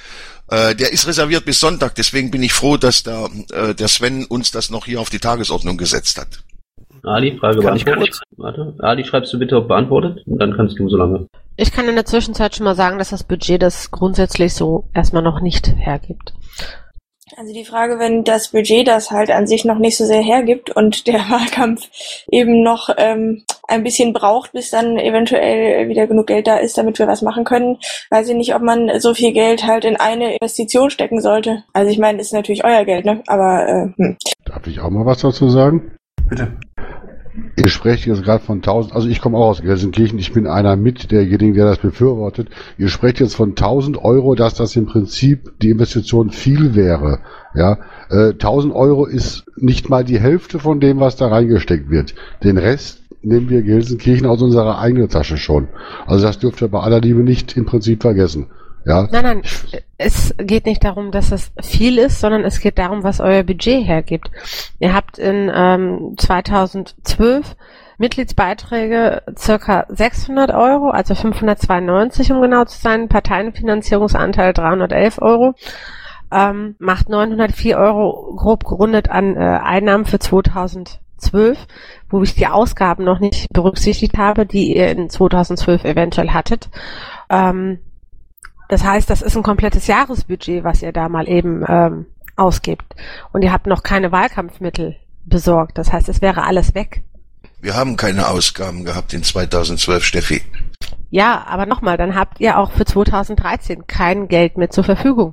Äh, der ist reserviert bis Sonntag, deswegen bin ich froh, dass der, äh, der Sven uns das noch hier auf die Tagesordnung gesetzt hat. Ali, Frage Kann ich- beantwortet. Warte. Ali, schreibst du bitte auf beantwortet und dann kannst du so lange. Ich kann in der Zwischenzeit schon mal sagen, dass das Budget das grundsätzlich so erstmal noch nicht hergibt. Also die Frage, wenn das Budget das halt an sich noch nicht so sehr hergibt und der Wahlkampf eben noch ähm, ein bisschen braucht, bis dann eventuell wieder genug Geld da ist, damit wir was machen können, weiß ich nicht, ob man so viel Geld halt in eine Investition stecken sollte. Also ich meine, ist natürlich euer Geld, ne? Aber äh, hm. Darf ich auch mal was dazu sagen? Bitte. Ihr sprecht jetzt gerade von tausend, also ich komme auch aus Gelsenkirchen, ich bin einer mit derjenigen, der das befürwortet. Ihr sprecht jetzt von tausend Euro, dass das im Prinzip die Investition viel wäre. Ja, äh, tausend Euro ist nicht mal die Hälfte von dem, was da reingesteckt wird. Den Rest nehmen wir Gelsenkirchen aus unserer eigenen Tasche schon. Also das dürft ihr bei aller Liebe nicht im Prinzip vergessen. Ja. Nein, nein, es geht nicht darum, dass es viel ist, sondern es geht darum, was euer Budget hergibt. Ihr habt in ähm, zweitausendzwölf Mitgliedsbeiträge circa sechshundert Euro, also fünfhundertzweiundneunzig, um genau zu sein, Parteienfinanzierungsanteil dreihundertelf Euro, ähm, macht neunhundertvier Euro grob gerundet an äh, Einnahmen für zweitausendzwölf, wo ich die Ausgaben noch nicht berücksichtigt habe, die ihr in zweitausendzwölf eventuell hattet. Ähm, Das heißt, das ist ein komplettes Jahresbudget, was ihr da mal eben ähm, ausgibt. Und ihr habt noch keine Wahlkampfmittel besorgt. Das heißt, es wäre alles weg. Wir haben keine Ausgaben gehabt in zweitausendzwölf, Steffi. Ja, aber nochmal, dann habt ihr auch für zweitausenddreizehn kein Geld mehr zur Verfügung.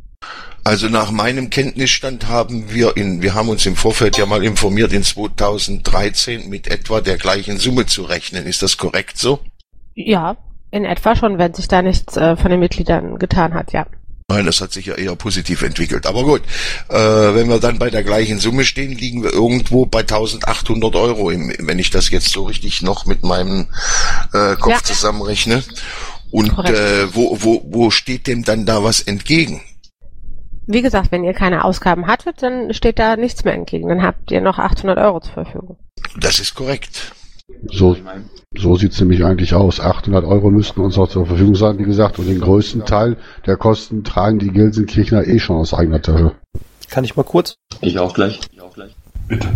Also nach meinem Kenntnisstand haben wir in, wir haben uns im Vorfeld ja mal informiert, in zweitausenddreizehn mit etwa der gleichen Summe zu rechnen. Ist das korrekt so? Ja, in etwa schon, wenn sich da nichts äh, von den Mitgliedern getan hat, ja. Nein, das hat sich ja eher positiv entwickelt. Aber gut, äh, wenn wir dann bei der gleichen Summe stehen, liegen wir irgendwo bei eintausendachthundert Euro, im, wenn ich das jetzt so richtig noch mit meinem äh, Kopf ja. zusammenrechne. Und äh, wo, wo, wo steht dem dann da was entgegen? Wie gesagt, wenn ihr keine Ausgaben hattet, dann steht da nichts mehr entgegen. Dann habt ihr noch achthundert Euro zur Verfügung. Das ist korrekt. So, so sieht's nämlich eigentlich aus. achthundert Euro müssten uns auch zur Verfügung sein, wie gesagt, und den größten Teil der Kosten tragen die Gelsenkirchner eh schon aus eigener Tasche. Kann ich mal kurz? Ich auch gleich. Ich auch gleich. Bitte.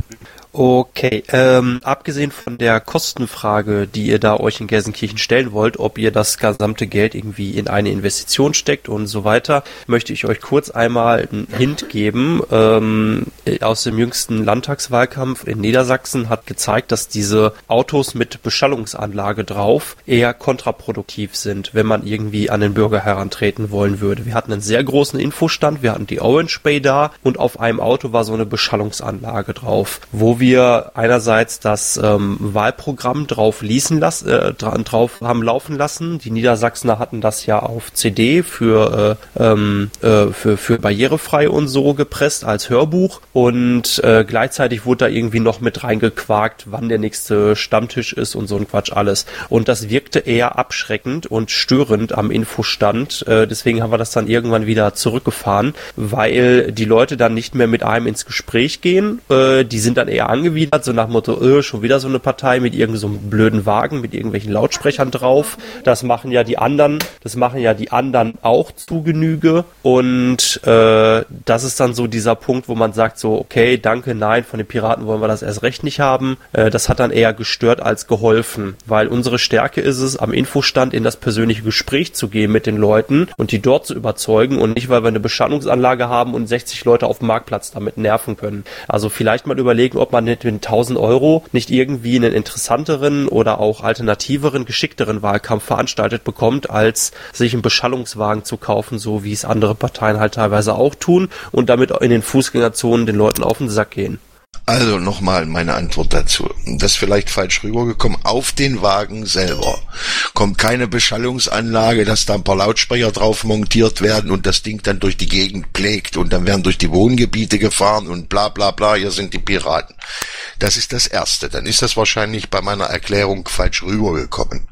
Okay, ähm, abgesehen von der Kostenfrage, die ihr da euch in Gelsenkirchen stellen wollt, ob ihr das gesamte Geld irgendwie in eine Investition steckt und so weiter, möchte ich euch kurz einmal einen Hint geben. Ähm, aus dem jüngsten Landtagswahlkampf in Niedersachsen hat gezeigt, dass diese Autos mit Beschallungsanlage drauf eher kontraproduktiv sind, wenn man irgendwie an den Bürger herantreten wollen würde. Wir hatten einen sehr großen Infostand, wir hatten die Orange Bay da und auf einem Auto war so eine Beschallungsanlage drauf, wo wir wir einerseits das ähm, Wahlprogramm drauf ließen lassen, äh, drauf haben laufen lassen. Die Niedersachsener hatten das ja auf C D für äh, ähm, äh, für für barrierefrei und so gepresst als Hörbuch und äh, gleichzeitig wurde da irgendwie noch mit reingequakt, wann der nächste Stammtisch ist und so ein Quatsch alles. Und das wirkte eher abschreckend und störend am Infostand. Äh, deswegen haben wir das dann irgendwann wieder zurückgefahren, weil die Leute dann nicht mehr mit einem ins Gespräch gehen. Äh, die sind dann eher angewidert, so nach dem Motto, öh, schon wieder so eine Partei mit irgendeinem so blöden Wagen, mit irgendwelchen Lautsprechern drauf. Das machen ja die anderen, das machen ja die anderen auch zu Genüge. Und äh, das ist dann so dieser Punkt, wo man sagt so, okay, danke, nein, von den Piraten wollen wir das erst recht nicht haben. Äh, das hat dann eher gestört als geholfen, weil unsere Stärke ist es, am Infostand in das persönliche Gespräch zu gehen mit den Leuten und die dort zu überzeugen und nicht, weil wir eine Beschallungsanlage haben und sechzig Leute auf dem Marktplatz damit nerven können. Also vielleicht mal überlegen, ob man mit den tausend Euro nicht irgendwie einen interessanteren oder auch alternativeren, geschickteren Wahlkampf veranstaltet bekommt, als sich einen Beschallungswagen zu kaufen, so wie es andere Parteien halt teilweise auch tun und damit in den Fußgängerzonen den Leuten auf den Sack gehen. Also nochmal meine Antwort dazu. Das ist vielleicht falsch rübergekommen. Auf den Wagen selber kommt keine Beschallungsanlage, dass da ein paar Lautsprecher drauf montiert werden und das Ding dann durch die Gegend plägt und dann werden durch die Wohngebiete gefahren und bla bla bla, hier sind die Piraten. Das ist das Erste. Dann ist das wahrscheinlich bei meiner Erklärung falsch rübergekommen.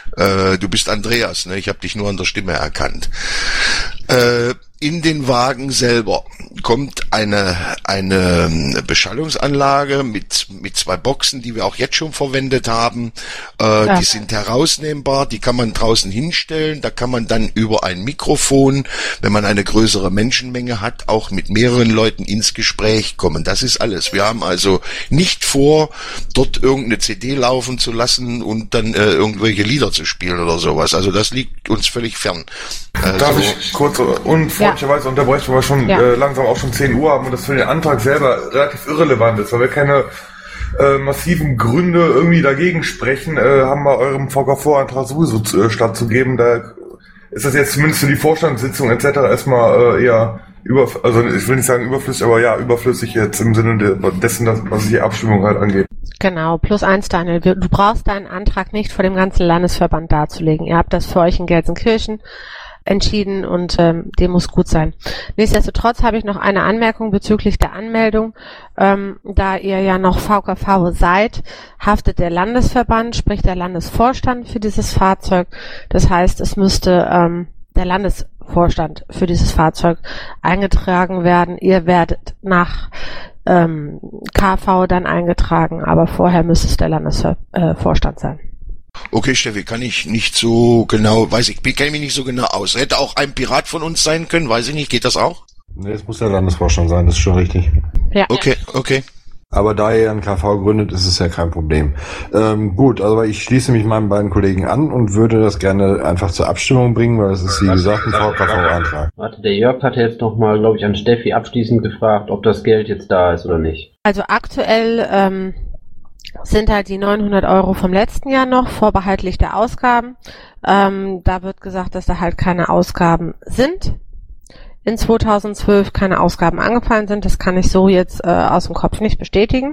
Äh, du bist Andreas, ne? Ich habe dich nur an der Stimme erkannt. Äh, in den Wagen selber kommt eine eine Beschallungsanlage mit mit zwei Boxen, die wir auch jetzt schon verwendet haben. Äh, ja. Die sind herausnehmbar, die kann man draußen hinstellen. Da kann man dann über ein Mikrofon, wenn man eine größere Menschenmenge hat, auch mit mehreren Leuten ins Gespräch kommen. Das ist alles. Wir haben also nicht vor, dort irgendeine C D laufen zu lassen und dann äh, irgendwelche Lieder zu spielen oder sowas. Also das liegt uns völlig fern. Also, darf ich kurz unfreundlicherweise ja. unterbrechen, weil wir schon ja. äh, langsam auch schon zehn Uhr haben und das für den Antrag selber relativ irrelevant ist, weil wir keine äh, massiven Gründe irgendwie dagegen sprechen, äh, haben wir eurem V K V-Antrag sowieso zu, äh, stattzugeben. Da ist das jetzt zumindest für die Vorstandssitzung et cetera erstmal äh, eher über, also ich will nicht sagen überflüssig, aber ja, überflüssig jetzt im Sinne de, dessen, was die Abstimmung halt angeht. Genau, plus eins, Daniel. Du brauchst deinen Antrag nicht vor dem ganzen Landesverband darzulegen. Ihr habt das für euch in Gelsenkirchen entschieden und ähm, dem muss gut sein. Nichtsdestotrotz habe ich noch eine Anmerkung bezüglich der Anmeldung. Ähm, da ihr ja noch V K V seid, haftet der Landesverband, sprich der Landesvorstand für dieses Fahrzeug. Das heißt, es müsste ähm, der Landesvorstand für dieses Fahrzeug eingetragen werden. Ihr werdet nach ähm, K V dann eingetragen, aber vorher müsste es der Landesvorstand sein. Okay, Steffi, kann ich nicht so genau, weiß ich, kenne mich nicht so genau aus. Hätte auch ein Pirat von uns sein können, weiß ich nicht, geht das auch? Nee, es muss der Landesvorstand sein, das ist schon richtig. Ja. Okay, okay. Aber da ihr ein K V gründet, ist es ja kein Problem. Ähm, gut, also ich schließe mich meinen beiden Kollegen an und würde das gerne einfach zur Abstimmung bringen, weil es ist, wie gesagt, ein V K V-Antrag. Warte, der Jörg hatte jetzt noch mal, glaube ich, an Steffi abschließend gefragt, ob das Geld jetzt da ist oder nicht. Also aktuell ähm, sind halt die neunhundert Euro vom letzten Jahr noch, vorbehaltlich der Ausgaben. Ähm, da wird gesagt, dass da halt keine Ausgaben sind. In zweitausendzwölf keine Ausgaben angefallen sind. Das kann ich so jetzt äh, aus dem Kopf nicht bestätigen.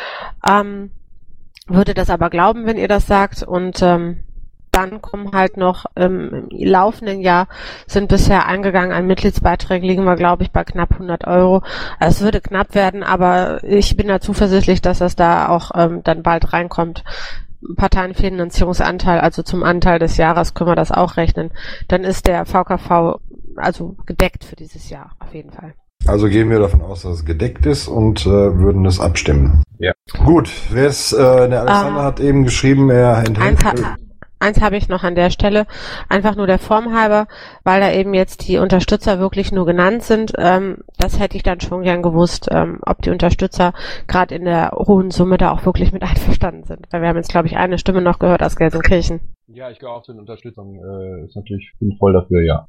Ähm, würde das aber glauben, wenn ihr das sagt. Und ähm, dann kommen halt noch ähm, im laufenden Jahr sind bisher eingegangen an Mitgliedsbeiträgen, liegen wir, glaube ich, bei knapp hundert Euro. Also es würde knapp werden, aber ich bin da zuversichtlich, dass das da auch ähm, dann bald reinkommt. Parteienfinanzierungsanteil, also zum Anteil des Jahres können wir das auch rechnen. Dann ist der V K V also gedeckt für dieses Jahr, auf jeden Fall. Also gehen wir davon aus, dass es gedeckt ist und äh, würden es abstimmen. Ja. Gut, wer ist, äh, der Alexander uh, hat eben geschrieben, er enthält... Eins, ha eins habe ich noch an der Stelle, einfach nur der Form halber, weil da eben jetzt die Unterstützer wirklich nur genannt sind. Ähm, das hätte ich dann schon gern gewusst, ähm, ob die Unterstützer gerade in der hohen Summe da auch wirklich mit einverstanden sind. Weil wir haben jetzt, glaube ich, eine Stimme noch gehört aus Gelsenkirchen. Ja, ich gehöre auch zu den Unterstützern. Äh, ist natürlich, bin voll dafür, ja.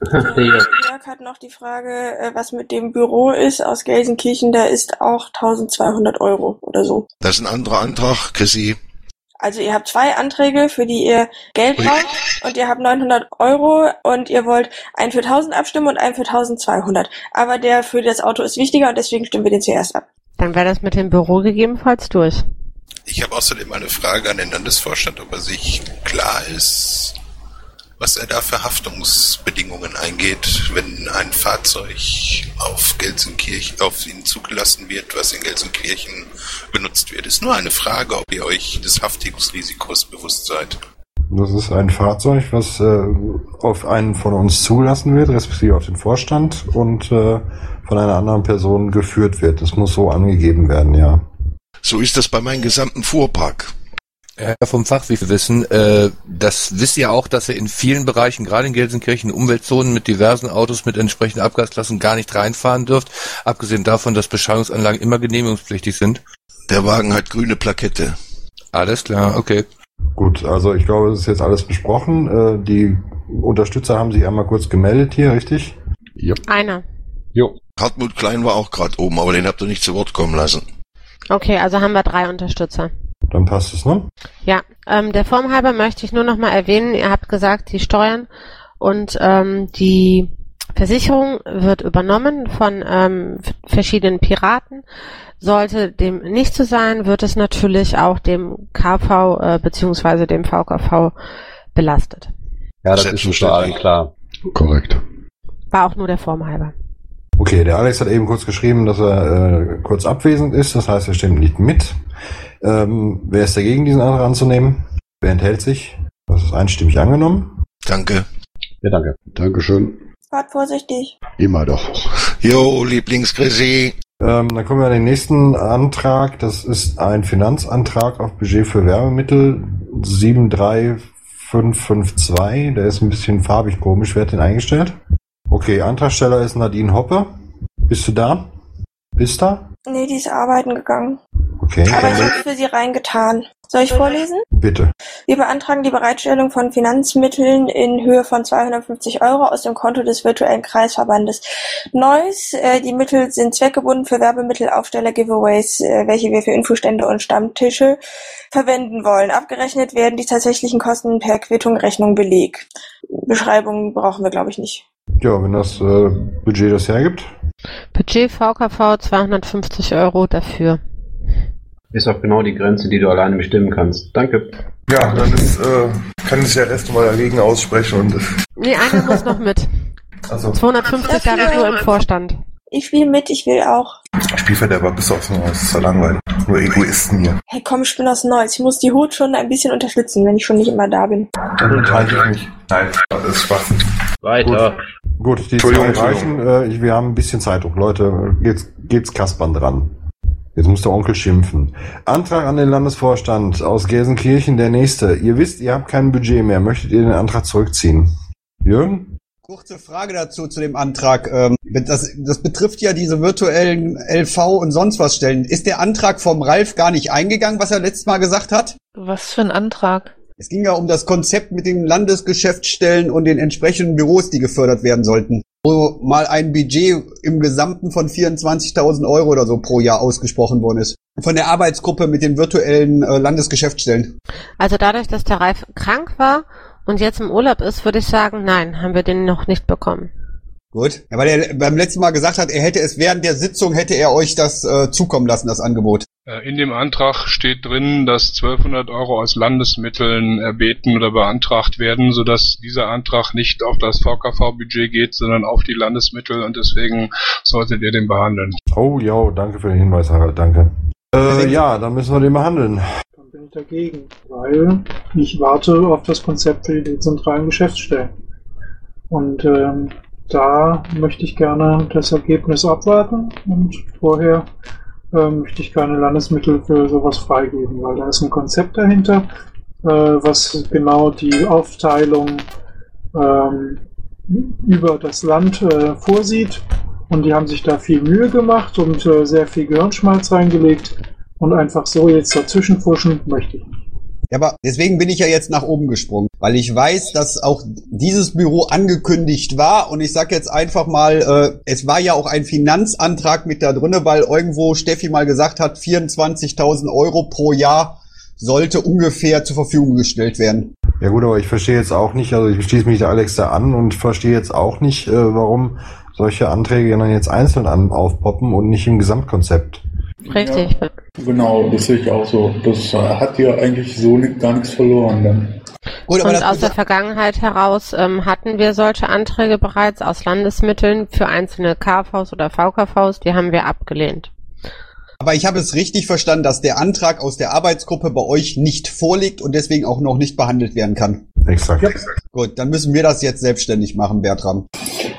Jörg hat noch die Frage, was mit dem Büro ist aus Gelsenkirchen. Da ist auch eintausendzweihundert Euro oder so. Das ist ein anderer Antrag, Chrissy. Also ihr habt zwei Anträge, für die ihr Geld braucht und ihr habt neunhundert Euro und ihr wollt einen für tausend abstimmen und einen für eintausendzweihundert. Aber der für das Auto ist wichtiger und deswegen stimmen wir den zuerst ab. Dann wäre das mit dem Büro gegebenenfalls durch. Ich habe außerdem eine Frage an den Landesvorstand, ob er sich klar ist, was er da für Haftungsbedingungen eingeht, wenn ein Fahrzeug auf Gelsenkirchen, auf ihn zugelassen wird, was in Gelsenkirchen benutzt wird. Ist nur eine Frage, ob ihr euch des Haftungsrisikos bewusst seid. Das ist ein Fahrzeug, was äh, auf einen von uns zugelassen wird, respektive auf den Vorstand und äh, von einer anderen Person geführt wird. Das muss so angegeben werden, ja. So ist das bei meinem gesamten Fuhrpark. Ja, vom Fachwissen, äh, das wisst ihr auch, dass ihr in vielen Bereichen, gerade in Gelsenkirchen, Umweltzonen mit diversen Autos mit entsprechenden Abgasklassen gar nicht reinfahren dürft, abgesehen davon, dass Beschallungsanlagen immer genehmigungspflichtig sind. Der Wagen hat grüne Plakette. Alles klar, okay. Gut, also ich glaube, es ist jetzt alles besprochen. Äh, die Unterstützer haben sich einmal kurz gemeldet hier, richtig? Ja. Einer. Jo. Hartmut Klein war auch gerade oben, aber den habt ihr nicht zu Wort kommen lassen. Okay, also haben wir drei Unterstützer. Dann passt es, ne? Ja, ähm, der Form halber möchte ich nur noch mal erwähnen, ihr habt gesagt, die Steuern und ähm, die Versicherung wird übernommen von ähm, verschiedenen Piraten. Sollte dem nicht so sein, wird es natürlich auch dem K V äh, beziehungsweise dem V K V belastet. Ja, das ist uns allen klar. Korrekt. War auch nur der Form halber. Okay, der Alex hat eben kurz geschrieben, dass er äh, kurz abwesend ist, das heißt, er stimmt nicht mit. Ähm, wer ist dagegen, diesen Antrag anzunehmen? Wer enthält sich? Das ist einstimmig angenommen. Danke. Ja, danke. Dankeschön. Fahrt vorsichtig. Immer doch. Jo, Lieblings-Chrissy. Ähm, dann kommen wir an den nächsten Antrag. Das ist ein Finanzantrag auf Budget für Werbemittel sieben drei fünf fünf zwei. Der ist ein bisschen farbig komisch. Wer hat den eingestellt? Okay, Antragsteller ist Nadine Hoppe. Bist du da? Bist da? Nee, die ist arbeiten gegangen. Okay. Aber ich habe für sie reingetan. Soll ich vorlesen? Bitte. Wir beantragen die Bereitstellung von Finanzmitteln in Höhe von zweihundertfünfzig Euro aus dem Konto des virtuellen Kreisverbandes Neuss. Äh, die Mittel sind zweckgebunden für Werbemittelaufsteller Giveaways, äh, welche wir für Infostände und Stammtische verwenden wollen. Abgerechnet werden die tatsächlichen Kosten per Quittung, Rechnung, Beleg. Beschreibung brauchen wir, glaube ich, nicht. Ja, wenn das äh, Budget das hergibt. Budget V K V zweihundertfünfzig Euro dafür. Ist auch genau die Grenze, die du alleine bestimmen kannst. Danke. Ja, dann ist, äh, kann sich der Rest mal dagegen aussprechen und. Nee, einer muss noch mit. Also. zweihundertfünfzig darf ich nur im Vorstand. Ich spiele mit, ich will auch. Spielverderber bist du aus Neuss, das ist ja langweilig. Nur Egoisten hier. Hey komm, ich bin aus Neuss. Ich muss die Hut schon ein bisschen unterstützen, wenn ich schon nicht immer da bin. Dann enthalte ich mich. Nein, das ist Spaß. Weiter. Gut, Gut die zwei reichen. Äh, wir haben ein bisschen Zeitdruck. Leute, geht's, geht's Kaspern dran. Jetzt muss der Onkel schimpfen. Antrag an den Landesvorstand aus Gelsenkirchen, der nächste. Ihr wisst, ihr habt kein Budget mehr. Möchtet ihr den Antrag zurückziehen? Jürgen? Kurze Frage dazu, zu dem Antrag. Das, das betrifft ja diese virtuellen L V und sonst was Stellen. Ist der Antrag vom Ralf gar nicht eingegangen, was er letztes Mal gesagt hat? Was für ein Antrag? Es ging ja um das Konzept mit den Landesgeschäftsstellen und den entsprechenden Büros, die gefördert werden sollten. Wo mal ein Budget im Gesamten von vierundzwanzigtausend Euro oder so pro Jahr ausgesprochen worden ist. Von der Arbeitsgruppe mit den virtuellen äh, Landesgeschäftsstellen. Also dadurch, dass der Ralf krank war und jetzt im Urlaub ist, würde ich sagen, nein, haben wir den noch nicht bekommen. Gut. Ja, weil er beim letzten Mal gesagt hat, er hätte es während der Sitzung, hätte er euch das äh, zukommen lassen, das Angebot. In dem Antrag steht drin, dass zwölfhundert Euro aus Landesmitteln erbeten oder beantragt werden, sodass dieser Antrag nicht auf das V K V-Budget geht, sondern auf die Landesmittel und deswegen solltet ihr den behandeln. Oh ja, danke für den Hinweis, Harald, danke. Äh, ja, dann müssen wir den behandeln. Dann bin ich dagegen, weil ich warte auf das Konzept für die dezentralen Geschäftsstellen. Und ähm, da möchte ich gerne das Ergebnis abwarten und vorher ähm, möchte ich keine Landesmittel für sowas freigeben, weil da ist ein Konzept dahinter, äh, was genau die Aufteilung ähm, über das Land äh, vorsieht, und die haben sich da viel Mühe gemacht und äh, sehr viel Gehirnschmalz reingelegt, und einfach so jetzt dazwischen fuschen möchte ich nicht. Ja, aber deswegen bin ich ja jetzt nach oben gesprungen, weil ich weiß, dass auch dieses Büro angekündigt war, und ich sag jetzt einfach mal, äh, es war ja auch ein Finanzantrag mit da drinne, weil irgendwo Steffi mal gesagt hat, vierundzwanzigtausend Euro pro Jahr sollte ungefähr zur Verfügung gestellt werden. Ja gut, aber ich verstehe jetzt auch nicht, also ich schließe mich der Alex da an und verstehe jetzt auch nicht, äh, warum solche Anträge dann jetzt einzeln an aufpoppen und nicht im Gesamtkonzept. Richtig. Ja, genau, das sehe ich auch so. Das hat ja eigentlich so nicht, gar nichts verloren dann. Gut, aber und aus der Vergangenheit heraus ähm, hatten wir solche Anträge bereits aus Landesmitteln für einzelne K Vs oder V K Vs, die haben wir abgelehnt. Aber ich habe es richtig verstanden, dass der Antrag aus der Arbeitsgruppe bei euch nicht vorliegt und deswegen auch noch nicht behandelt werden kann. Exakt. Ja. Gut, dann müssen wir das jetzt selbstständig machen, Bertram.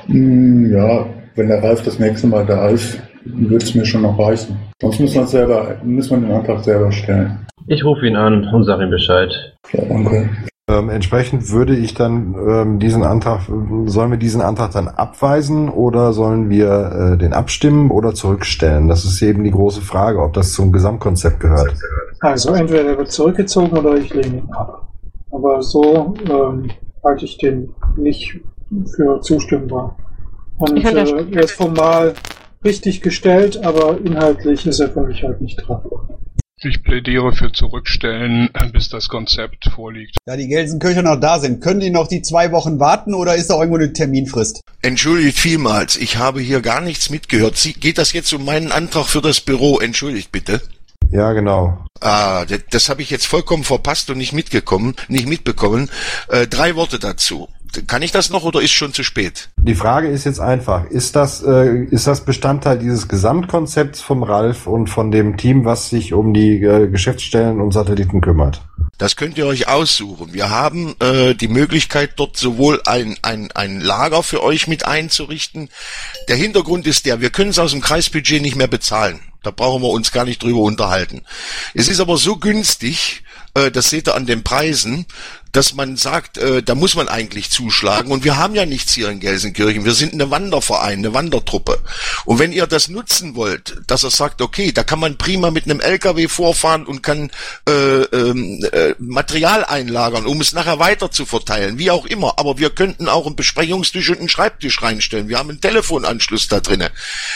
Mm, ja, wenn der Ralf das nächste Mal da ist, würde es mir schon noch reichen. Sonst müssen wir, selber, müssen wir den Antrag selber stellen. Ich rufe ihn an und sage ihm Bescheid. Ja, danke. Ähm, entsprechend würde ich dann ähm, diesen Antrag, sollen wir diesen Antrag dann abweisen oder sollen wir äh, den abstimmen oder zurückstellen? Das ist eben die große Frage, ob das zum Gesamtkonzept gehört. Also entweder der wird zurückgezogen oder ich lehne ihn ab. Aber so ähm, halte ich den nicht für zustimmbar. Und äh, er ist formal richtig gestellt, aber inhaltlich ist er für mich halt nicht dran. Ich plädiere für Zurückstellen, bis das Konzept vorliegt. Da die Gelsenkircher noch da sind, können die noch die zwei Wochen warten oder ist da irgendwo eine Terminfrist? Entschuldigt vielmals, ich habe hier gar nichts mitgehört. Sie, geht das jetzt um meinen Antrag für das Büro? Entschuldigt bitte. Ja, genau. Ah, das, das habe ich jetzt vollkommen verpasst und nicht mitgekommen, nicht mitbekommen. Äh, drei Worte dazu. Kann ich das noch oder ist schon zu spät? Die Frage ist jetzt einfach, ist das, äh, ist das Bestandteil dieses Gesamtkonzepts vom Ralf und von dem Team, was sich um die äh, Geschäftsstellen und Satelliten kümmert? Das könnt ihr euch aussuchen. Wir haben äh, die Möglichkeit, dort sowohl ein, ein, ein Lager für euch mit einzurichten. Der Hintergrund ist der, wir können es aus dem Kreisbudget nicht mehr bezahlen. Da brauchen wir uns gar nicht drüber unterhalten. Es ist aber so günstig, äh, das seht ihr an den Preisen, dass man sagt, äh, da muss man eigentlich zuschlagen. Und wir haben ja nichts hier in Gelsenkirchen. Wir sind eine Wanderverein, eine Wandertruppe. Und wenn ihr das nutzen wollt, dass er sagt, okay, da kann man prima mit einem L K W vorfahren und kann äh, äh, Material einlagern, um es nachher weiter zu verteilen, wie auch immer. Aber wir könnten auch einen Besprechungstisch und einen Schreibtisch reinstellen. Wir haben einen Telefonanschluss da drinnen.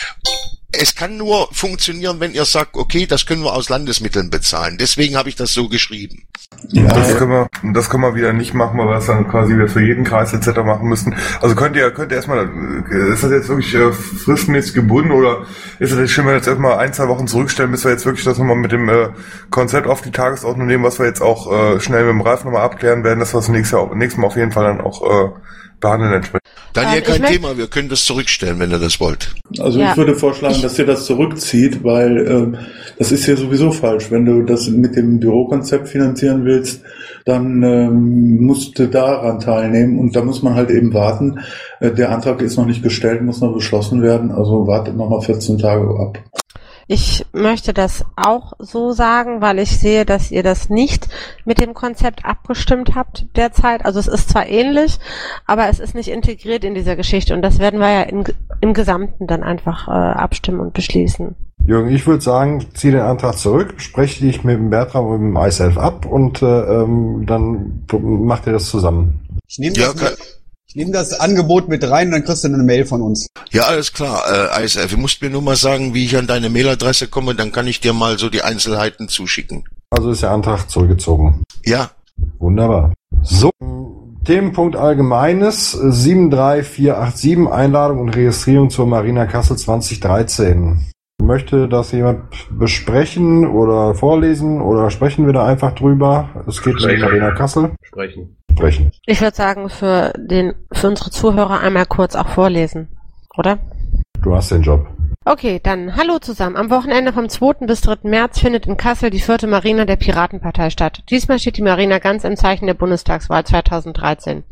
Es kann nur funktionieren, wenn ihr sagt, okay, das können wir aus Landesmitteln bezahlen. Deswegen habe ich das so geschrieben. Ja, das können wir, das können wir wieder nicht machen, weil wir das dann quasi wieder für jeden Kreis et cetera machen müssen. Also könnt ihr, könnt ihr erstmal, ist das jetzt wirklich äh, fristmäßig gebunden oder ist das jetzt schon, wenn wir jetzt erstmal ein, zwei Wochen zurückstellen, bis wir jetzt wirklich das nochmal mit dem äh, Konzept auf die Tagesordnung nehmen, was wir jetzt auch äh, schnell mit dem Ralf nochmal abklären werden, dass wir das nächstes Jahr, nächstes Mal auf jeden Fall dann auch äh, behandeln entsprechend. Daniel, Ähm, kein ich Thema, wir können das zurückstellen, wenn ihr das wollt. Also Ja. ich würde vorschlagen, Ich- dass ihr das zurückzieht, weil ähm, das ist ja sowieso falsch. Wenn du das mit dem Bürokonzept finanzieren willst, dann ähm, musst du daran teilnehmen und da muss man halt eben warten. Äh, der Antrag ist noch nicht gestellt, muss noch beschlossen werden, also wartet nochmal vierzehn Tage ab. Ich möchte das auch so sagen, weil ich sehe, dass ihr das nicht mit dem Konzept abgestimmt habt derzeit. Also es ist zwar ähnlich, aber es ist nicht integriert in dieser Geschichte und das werden wir ja in, im Gesamten dann einfach äh, abstimmen und beschließen. Jürgen, ich würde sagen, zieh den Antrag zurück, spreche dich mit dem Bertram und mit dem MySelf ab und äh, ähm, dann macht ihr das zusammen. Ich nehme das, mit- ich nehm das Angebot mit rein und dann kriegst du eine Mail von uns. Ja, alles klar. Äh, I S F, du musst mir nur mal sagen, wie ich an deine Mailadresse komme, dann kann ich dir mal so die Einzelheiten zuschicken. Also ist der Antrag zurückgezogen. Ja. Wunderbar. So, Themenpunkt Allgemeines, sieben drei vier acht sieben, Einladung und Registrierung zur Marina Kassel zwanzig dreizehn. Möchte das jemand besprechen oder vorlesen oder sprechen wir da einfach drüber? Es geht um die Marina Kassel. Sprechen. Sprechen. Ich würde sagen, für den, für unsere Zuhörer einmal kurz auch vorlesen, oder? Du hast den Job. Okay, dann hallo zusammen. Am Wochenende vom zweiten bis dritten März findet in Kassel die vierte Marina der Piratenpartei statt. Diesmal steht die Marina ganz im Zeichen der Bundestagswahl zweitausenddreizehn.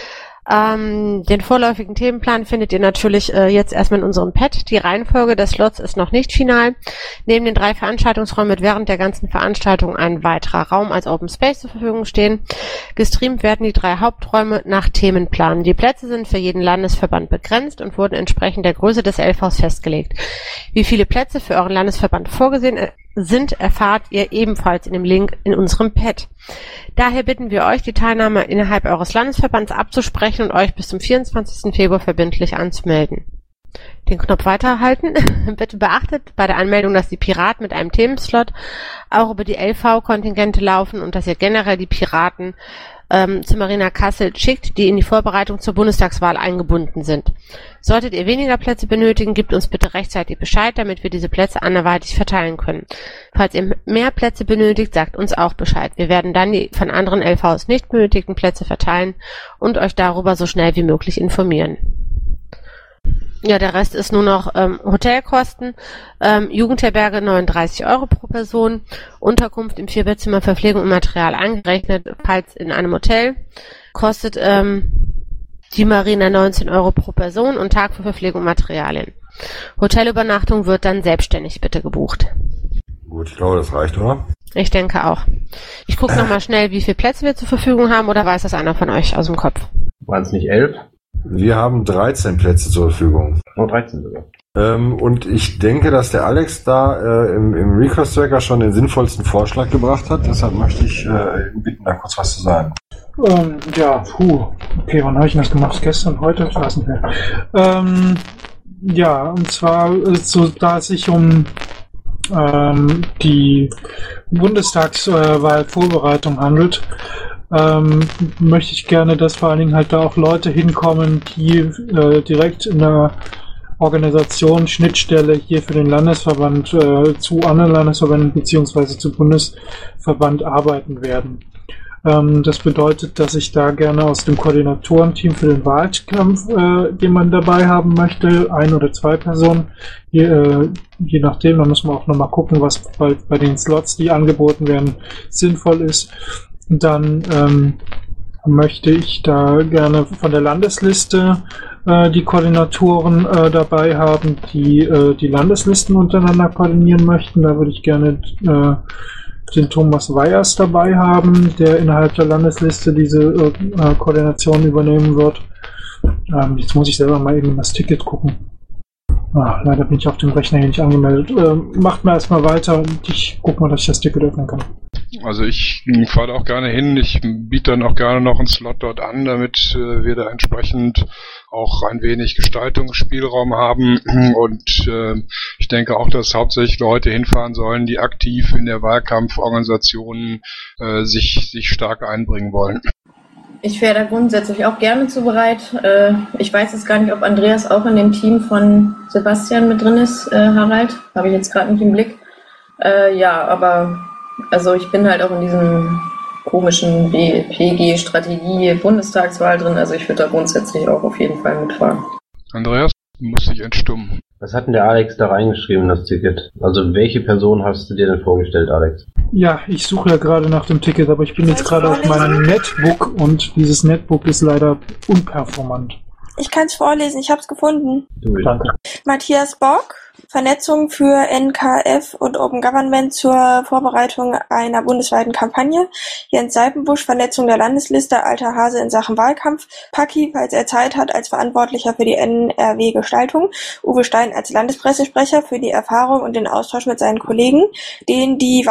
Ähm, den vorläufigen Themenplan findet ihr natürlich äh, jetzt erstmal in unserem Pad. Die Reihenfolge des Slots ist noch nicht final. Neben den drei Veranstaltungsräumen wird während der ganzen Veranstaltung ein weiterer Raum als Open Space zur Verfügung stehen. Gestreamt werden die drei Haupträume nach Themenplan. Die Plätze sind für jeden Landesverband begrenzt und wurden entsprechend der Größe des L Vs festgelegt. Wie viele Plätze für euren Landesverband vorgesehen sind, erfahrt ihr ebenfalls in dem Link in unserem Pad. Daher bitten wir euch, die Teilnahme innerhalb eures Landesverbands abzusprechen und euch bis zum vierundzwanzigsten Februar verbindlich anzumelden. Den Knopf weiterhalten. Bitte beachtet bei der Anmeldung, dass die Piraten mit einem Themenslot auch über die L V-Kontingente laufen und dass ihr generell die Piraten ähm, zur Marina Kassel schickt, die in die Vorbereitung zur Bundestagswahl eingebunden sind. Solltet ihr weniger Plätze benötigen, gebt uns bitte rechtzeitig Bescheid, damit wir diese Plätze anderweitig verteilen können. Falls ihr mehr Plätze benötigt, sagt uns auch Bescheid. Wir werden dann die von anderen L Vs nicht benötigten Plätze verteilen und euch darüber so schnell wie möglich informieren. Ja, der Rest ist nur noch ähm, Hotelkosten, ähm, Jugendherberge neununddreißig Euro pro Person, Unterkunft im Vierbettzimmer, Verpflegung und Material angerechnet, falls in einem Hotel, kostet ähm, die Marina neunzehn Euro pro Person und Tag für Verpflegung und Materialien. Hotelübernachtung wird dann selbstständig bitte gebucht. Gut, ich glaube, das reicht, oder? Ich denke auch. Ich gucke nochmal schnell, wie viele Plätze wir zur Verfügung haben, oder weiß das einer von euch aus dem Kopf? Waren es nicht elf? Wir haben dreizehn Plätze zur Verfügung. Oh, dreizehn sogar. Ähm, und ich denke, dass der Alex da äh, im, im Request-Tracker schon den sinnvollsten Vorschlag gebracht hat. Deshalb möchte ich äh, ihn bitten, da kurz was zu sagen. Ähm, ja, puh. Okay, wann habe ich das gemacht? Gestern, heute? Ich weiß nicht mehr. Ähm, ja, und zwar, äh, so, da es sich um ähm, die Bundestagswahlvorbereitung äh, handelt, ähm, möchte ich gerne, dass vor allen Dingen halt da auch Leute hinkommen, die äh, direkt in der Organisation, Schnittstelle hier für den Landesverband äh, zu anderen Landesverbänden beziehungsweise zu Bundesverband arbeiten werden. Ähm, das bedeutet, dass ich da gerne aus dem Koordinatorenteam für den Wahlkampf äh, jemanden dabei haben möchte, ein oder zwei Personen, je, äh, je nachdem, da müssen wir auch nochmal gucken, was bei, bei den Slots, die angeboten werden, sinnvoll ist. dann ähm, möchte ich da gerne von der Landesliste äh, die Koordinatoren äh, dabei haben, die äh, die Landeslisten untereinander koordinieren möchten. Da würde ich gerne äh, den Thomas Weyers dabei haben, der innerhalb der Landesliste diese äh, Koordination übernehmen wird. Ähm, jetzt muss ich selber mal eben das Ticket gucken. Ah, leider bin ich auf dem Rechner hier nicht angemeldet. Ähm, macht mal erstmal weiter und ich guck mal, dass ich das Ticket öffnen kann. Also ich fahre da auch gerne hin. Ich biete dann auch gerne noch einen Slot dort an, damit äh, wir da entsprechend auch ein wenig Gestaltungsspielraum haben. Und äh, ich denke auch, dass hauptsächlich Leute hinfahren sollen, die aktiv in der Wahlkampforganisation äh, sich, sich stark einbringen wollen. Ich wäre da grundsätzlich auch gerne zu bereit. Äh, ich weiß jetzt gar nicht, ob Andreas auch in dem Team von Sebastian mit drin ist, äh, Harald. Habe ich jetzt gerade nicht im Blick. Äh, ja, aber also ich bin halt auch in diesem komischen B P G-Strategie-Bundestagswahl drin. Also ich würde da grundsätzlich auch auf jeden Fall mitfahren. Andreas, du musst dich entstummen. Was hat denn der Alex da reingeschrieben, das Ticket? Also welche Person hast du dir denn vorgestellt, Alex? Ja, ich suche ja gerade nach dem Ticket, aber ich bin jetzt gerade auf meinem Netbook und dieses Netbook ist leider unperformant. Ich kann es vorlesen, ich habe es gefunden. Danke. Matthias Bock, Vernetzung für N K F und Open Government zur Vorbereitung einer bundesweiten Kampagne. Jens Seipenbusch, Vernetzung der Landesliste, alter Hase in Sachen Wahlkampf. Paki, falls er Zeit hat, als Verantwortlicher für die N R W-Gestaltung. Uwe Stein als Landespressesprecher für die Erfahrung und den Austausch mit seinen Kollegen. Den die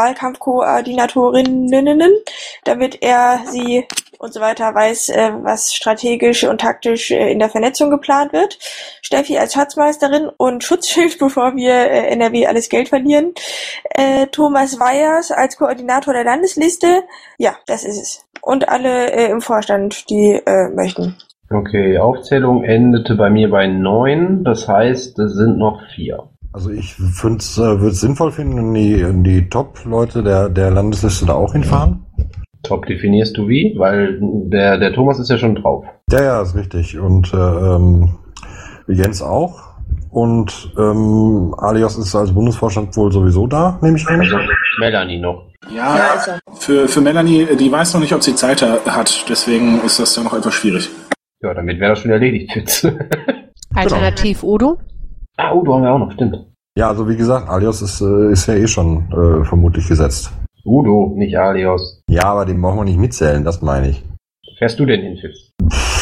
Wahlkampfkoordinatorinnen, damit er sie und so weiter weiß, äh, was strategisch und taktisch äh, in der Vernetzung geplant wird. Steffi als Schatzmeisterin und Schutzschild, bevor wir äh, N R W alles Geld verlieren. Äh, Thomas Weyers als Koordinator der Landesliste. Ja, das ist es. Und alle äh, im Vorstand, die äh, möchten. Okay, Aufzählung endete bei mir bei neun. Das heißt, es sind noch vier. Also ich äh, würde es sinnvoll finden, wenn die, die Top-Leute der, der Landesliste da auch hinfahren. Top definierst du wie? Weil der, der Thomas ist ja schon drauf. Ja, ja, ist richtig. Und äh, ähm, Jens auch. Und ähm, Alios ist als Bundesvorstand wohl sowieso da, nehme ich an. Also Melanie noch. Ja, ja für, für Melanie, die weiß noch nicht, ob sie Zeit hat. Deswegen ist das ja noch etwas schwierig. Ja, damit wäre das schon erledigt jetzt. Alternativ genau. Udo? Ah, Udo haben wir auch noch, stimmt. Ja, also wie gesagt, Alios ist, äh, ist ja eh schon äh, vermutlich gesetzt. Udo, nicht Alios. Ja, aber den brauchen wir nicht mitzählen, das meine ich. Fährst du denn hin, Fitz?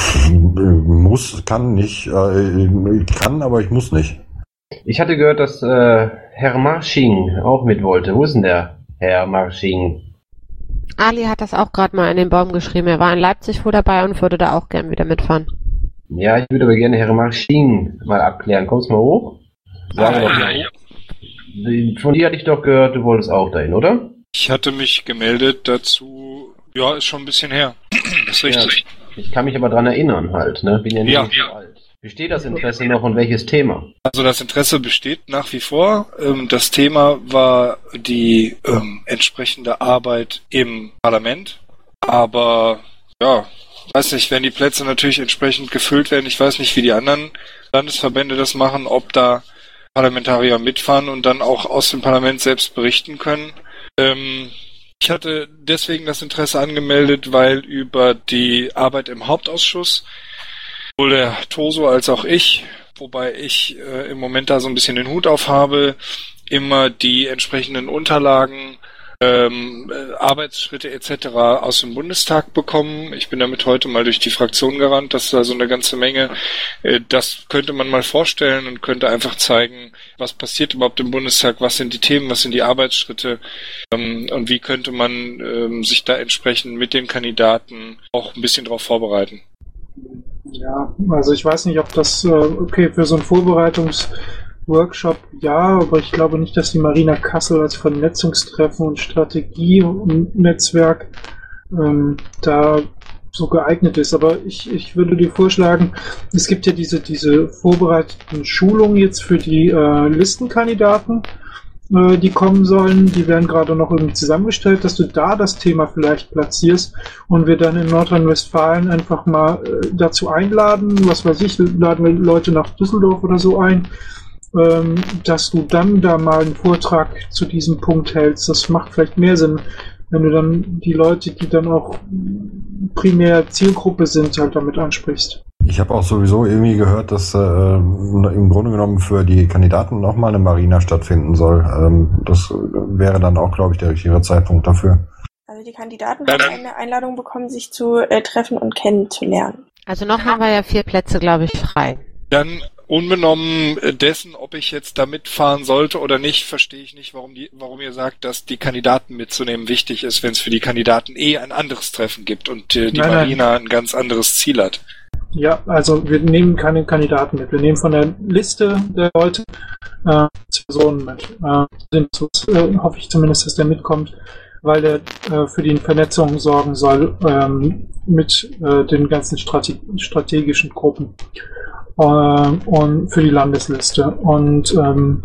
Muss, kann nicht. Äh, kann, aber ich muss nicht. Ich hatte gehört, dass äh, Herr Marsching auch mit wollte. Wo ist denn der Herr Marsching? Ali hat das auch gerade mal in den Baum geschrieben. Er war in Leipzig wohl dabei und würde da auch gern wieder mitfahren. Ja, ich würde aber gerne Herr Marsching mal abklären. Kommst du mal hoch? Sag ah, doch mal ja, ja. Von dir hatte ich doch gehört, du wolltest auch dahin, oder? Ich hatte mich gemeldet dazu, ja, ist schon ein bisschen her. Ist richtig. Ja, ich kann mich aber dran erinnern halt, ne? Bin ja nicht ja. so alt. Besteht das Interesse noch und welches Thema? Also das Interesse besteht nach wie vor. Das Thema war die ähm, entsprechende Arbeit im Parlament. Aber ja, weiß nicht, wenn die Plätze natürlich entsprechend gefüllt werden, ich weiß nicht, wie die anderen Landesverbände das machen, ob da Parlamentarier mitfahren und dann auch aus dem Parlament selbst berichten können. Ähm, ich hatte deswegen das Interesse angemeldet, weil über die Arbeit im Hauptausschuss sowohl der Toso als auch ich, wobei ich äh, im Moment da so ein bisschen den Hut auf habe, immer die entsprechenden Unterlagen, ähm, äh, Arbeitsschritte et cetera aus dem Bundestag bekommen. Ich bin damit heute mal durch die Fraktion gerannt, das ist da so eine ganze Menge. Äh, das könnte man mal vorstellen und könnte einfach zeigen, was passiert überhaupt im Bundestag, was sind die Themen, was sind die Arbeitsschritte ähm, und wie könnte man ähm, sich da entsprechend mit den Kandidaten auch ein bisschen drauf vorbereiten. Ja, also ich weiß nicht, ob das, äh, okay, für so einen Vorbereitungsworkshop, ja, aber ich glaube nicht, dass die Marina Kassel als Vernetzungstreffen und Strategie und Netzwerk ähm, da so geeignet ist. Aber ich, ich würde dir vorschlagen, es gibt ja diese, diese vorbereiteten Schulungen jetzt für die äh, Listenkandidaten, die kommen sollen, die werden gerade noch irgendwie zusammengestellt, dass du da das Thema vielleicht platzierst und wir dann in Nordrhein-Westfalen einfach mal äh, dazu einladen, was weiß ich, laden wir Leute nach Düsseldorf oder so ein, ähm, dass du dann da mal einen Vortrag zu diesem Punkt hältst. Das macht vielleicht mehr Sinn, wenn du dann die Leute, die dann auch primär Zielgruppe sind, halt damit ansprichst. Ich habe auch sowieso irgendwie gehört, dass äh, im Grunde genommen für die Kandidaten nochmal eine Marina stattfinden soll. Ähm, das wäre dann auch, glaube ich, der richtige Zeitpunkt dafür. Also die Kandidaten haben eine Einladung bekommen, sich zu äh, treffen und kennenzulernen. Also noch haben wir ja vier Plätze, glaube ich, frei. Dann unbenommen dessen, ob ich jetzt da mitfahren sollte oder nicht, verstehe ich nicht, warum die, warum ihr sagt, dass die Kandidaten mitzunehmen wichtig ist, wenn es für die Kandidaten eh ein anderes Treffen gibt und äh, die nein, Marina nein. ein ganz anderes Ziel hat. Ja, also wir nehmen keine Kandidaten mit. Wir nehmen von der Liste der Leute äh, Personen mit. Äh, den, äh, hoffe ich zumindest, dass der mitkommt, weil der äh, für die Vernetzung sorgen soll ähm, mit äh, den ganzen Strate- strategischen Gruppen äh, und für die Landesliste. Und ähm,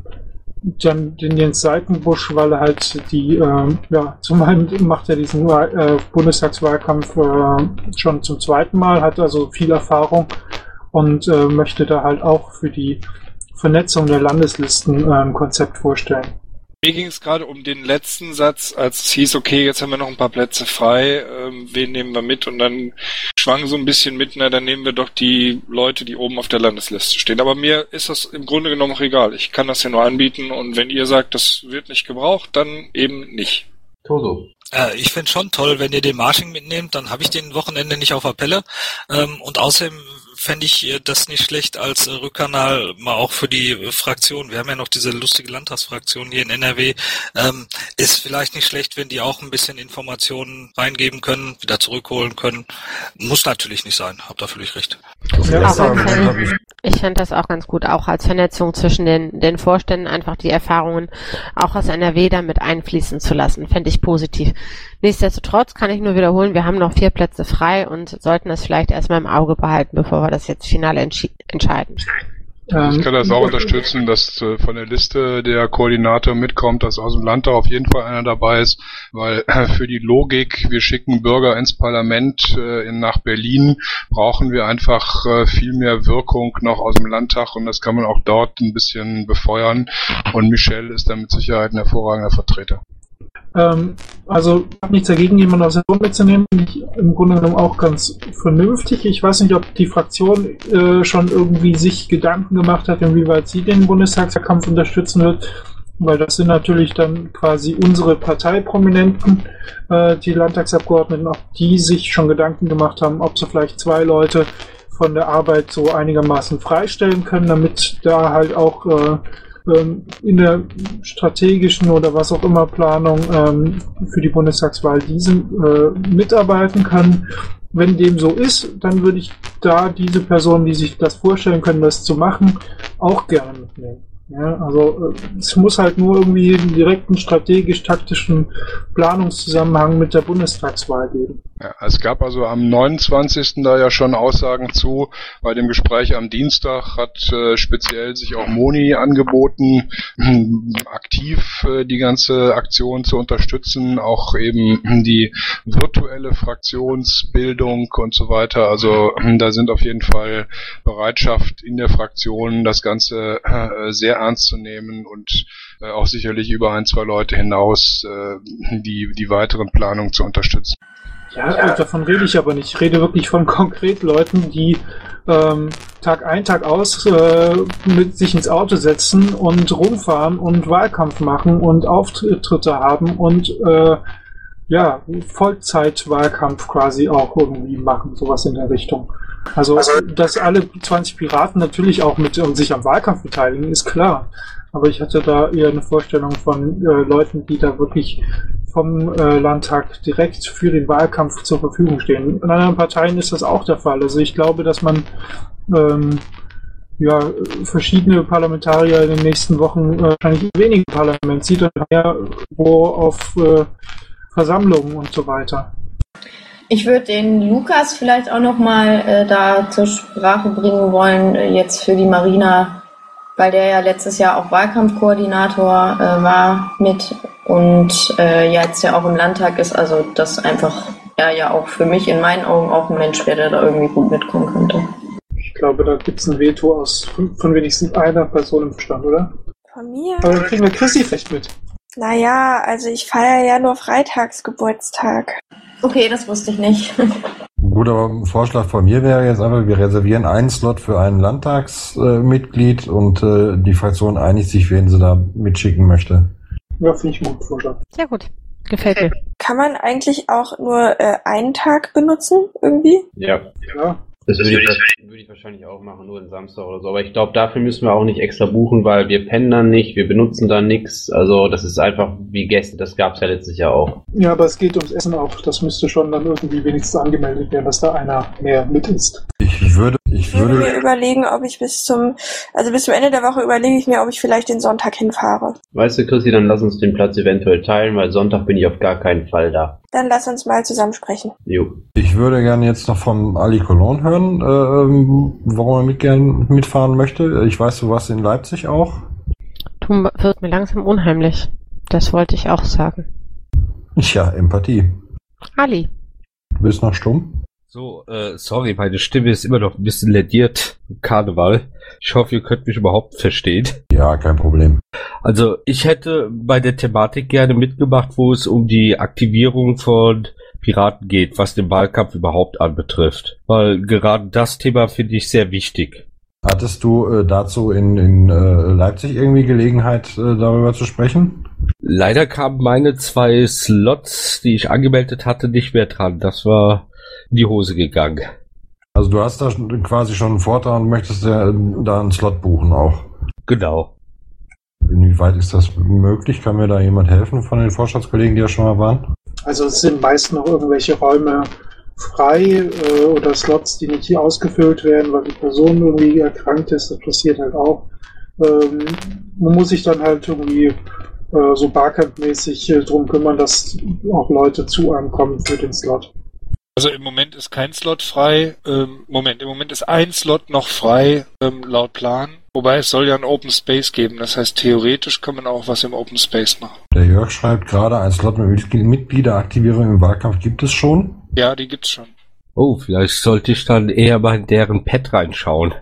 dann den Jens Seitenbusch, weil er halt die, äh, ja, zum einen macht er diesen äh, Bundestagswahlkampf äh, schon zum zweiten Mal, hat also viel Erfahrung und äh, möchte da halt auch für die Vernetzung der Landeslisten äh, ein Konzept vorstellen. Mir ging es gerade um den letzten Satz, als es hieß, okay, jetzt haben wir noch ein paar Plätze frei, ähm, wen nehmen wir mit? Und dann schwang so ein bisschen mit, na, dann nehmen wir doch die Leute, die oben auf der Landesliste stehen. Aber mir ist das im Grunde genommen auch egal. Ich kann das ja nur anbieten und wenn ihr sagt, das wird nicht gebraucht, dann eben nicht. Toto. Äh, ich finde schon toll, wenn ihr den Marsching mitnehmt, dann habe ich den Wochenende nicht auf der Pelle. Ähm, und außerdem fände ich das nicht schlecht als Rückkanal mal auch für die Fraktion. Wir haben ja noch diese lustige Landtagsfraktion hier in N R W. Ähm, ist vielleicht nicht schlecht, wenn die auch ein bisschen Informationen reingeben können, wieder zurückholen können. Muss natürlich nicht sein. Habt da völlig recht. Ja, fänd, ich fände das auch ganz gut, auch als Vernetzung zwischen den, den Vorständen, einfach die Erfahrungen auch aus N R W damit einfließen zu lassen. Fände ich positiv. Nichtsdestotrotz kann ich nur wiederholen, wir haben noch vier Plätze frei und sollten das vielleicht erstmal im Auge behalten, bevor wir das jetzt final entschi- entscheiden. Ich kann das auch unterstützen, dass äh, von der Liste der Koordinator mitkommt, dass aus dem Landtag auf jeden Fall einer dabei ist, weil äh, für die Logik, wir schicken Bürger ins Parlament äh, in, nach Berlin, brauchen wir einfach äh, viel mehr Wirkung noch aus dem Landtag und das kann man auch dort ein bisschen befeuern und Michel ist da mit Sicherheit ein hervorragender Vertreter. Ähm, also ich habe nichts dagegen, jemanden aus der Runde mitzunehmen, finde ich im Grunde genommen auch ganz vernünftig. Ich weiß nicht, ob die Fraktion äh, schon irgendwie sich Gedanken gemacht hat, inwieweit sie den Bundestagswahlkampf unterstützen wird, weil das sind natürlich dann quasi unsere Parteiprominenten, äh, die Landtagsabgeordneten, ob die sich schon Gedanken gemacht haben, ob sie vielleicht zwei Leute von der Arbeit so einigermaßen freistellen können, damit da halt auch äh, in der strategischen oder was auch immer Planung ähm, für die Bundestagswahl diesen äh, mitarbeiten können. Wenn dem so ist, dann würde ich da diese Personen, die sich das vorstellen können, das zu machen, auch gerne mitnehmen. Ja, also äh, es muss halt nur irgendwie einen direkten strategisch-taktischen Planungszusammenhang mit der Bundestagswahl geben. Ja, es gab also am neunundzwanzigsten da ja schon Aussagen zu. Bei dem Gespräch am Dienstag hat äh, speziell sich auch Moni angeboten, aktiv äh, die ganze Aktion zu unterstützen, auch eben die virtuelle Fraktionsbildung und so weiter. Also da sind auf jeden Fall Bereitschaft in der Fraktion, das Ganze äh, sehr ernst zu nehmen und äh, auch sicherlich über ein, zwei Leute hinaus äh, die, die weiteren Planungen zu unterstützen. Ja, davon rede ich aber nicht. Ich rede wirklich von konkret Leuten, die ähm, Tag ein, Tag aus äh, mit sich ins Auto setzen und rumfahren und Wahlkampf machen und Auftritte haben und äh, ja, Vollzeitwahlkampf quasi auch irgendwie machen, sowas in der Richtung. Also, dass alle zwanzig Piraten natürlich auch mit um, sich am Wahlkampf beteiligen, ist klar. Aber ich hatte da eher eine Vorstellung von äh, Leuten, die da wirklich vom äh, Landtag direkt für den Wahlkampf zur Verfügung stehen. In anderen Parteien ist das auch der Fall. Also ich glaube, dass man ähm, ja, verschiedene Parlamentarier in den nächsten Wochen äh, wahrscheinlich weniger im Parlament sieht und mehr wo auf äh, Versammlungen und so weiter. Ich würde den Lukas vielleicht auch nochmal äh, da zur Sprache bringen wollen, äh, jetzt für die Marina, weil der ja letztes Jahr auch Wahlkampfkoordinator äh, war mit und äh, jetzt ja auch im Landtag ist, also das einfach ja, ja auch für mich in meinen Augen auch ein Mensch wäre, der da irgendwie gut mitkommen könnte. Ich glaube, da gibt es ein Veto aus von wenigstens einer Person im Verstand, oder? Von mir? Aber dann kriegen wir Chrissy vielleicht mit. Naja, also ich feiere ja nur Freitagsgeburtstag. Okay, das wusste ich nicht. Gut, aber ein Vorschlag von mir wäre jetzt einfach, wir reservieren einen Slot für ein Landtagsmitglied äh, und äh, die Fraktion einigt sich, wen sie da mitschicken möchte. Ja, finde ich einen guten Vorschlag. Sehr gut. Gefällt mir. Kann man eigentlich auch nur äh, einen Tag benutzen, irgendwie? Ja. Ja. Das würde ich, würde ich wahrscheinlich auch machen, nur den Samstag oder so. Aber ich glaube, dafür müssen wir auch nicht extra buchen, weil wir pennen dann nicht, wir benutzen dann nichts. Also das ist einfach wie Gäste, das gab es ja letztes Jahr auch. Ja, aber es geht ums Essen auch. Das müsste schon dann irgendwie wenigstens angemeldet werden, dass da einer mehr mit ist. Ich würde, ich Ich würde würde, mir überlegen, ob ich bis zum, also bis zum Ende der Woche überlege ich mir, ob ich vielleicht den Sonntag hinfahre. Weißt du, Christi, dann lass uns den Platz eventuell teilen, weil Sonntag bin ich auf gar keinen Fall da. Dann lass uns mal zusammen sprechen. Jo. ich würde gerne jetzt noch vom Ali Cologne hören, äh, warum er mit gern mitfahren möchte. Ich weiß, du warst in Leipzig auch. Du wird mir langsam unheimlich. Das wollte ich auch sagen. Ja, Empathie. Ali. Du bist noch stumm? So, äh, sorry, meine Stimme ist immer noch ein bisschen lediert. Karneval. Ich hoffe, ihr könnt mich überhaupt verstehen. Ja, kein Problem. Also, ich hätte bei der Thematik gerne mitgemacht, wo es um die Aktivierung von Piraten geht, was den Wahlkampf überhaupt anbetrifft. Weil gerade das Thema finde ich sehr wichtig. Hattest du äh, dazu in, in äh, Leipzig irgendwie Gelegenheit, äh, darüber zu sprechen? Leider kamen meine zwei Slots, die ich angemeldet hatte, nicht mehr dran. Das war in die Hose gegangen. Also du hast da quasi schon einen Vortrag und möchtest ja da einen Slot buchen auch. Genau. Inwieweit ist das möglich? Kann mir da jemand helfen von den Vorstandskollegen, die ja schon mal waren? Also es sind meist noch irgendwelche Räume frei äh, oder Slots, die nicht hier ausgefüllt werden, weil die Person irgendwie erkrankt ist. Das passiert halt auch. Ähm, man muss sich dann halt irgendwie äh, so Barcamp-mäßig äh, drum kümmern, dass auch Leute zu einem kommen für den Slot. Also im Moment ist kein Slot frei. Ähm, Moment, im Moment ist ein Slot noch frei, ähm, laut Plan. Wobei es soll ja ein Open Space geben. Das heißt, theoretisch kann man auch was im Open Space machen. Der Jörg schreibt gerade, ein Slot mit Mitgliederaktivierung im Wahlkampf gibt es schon. Ja, die gibt's schon. Oh, vielleicht sollte ich dann eher mal in deren Pad reinschauen.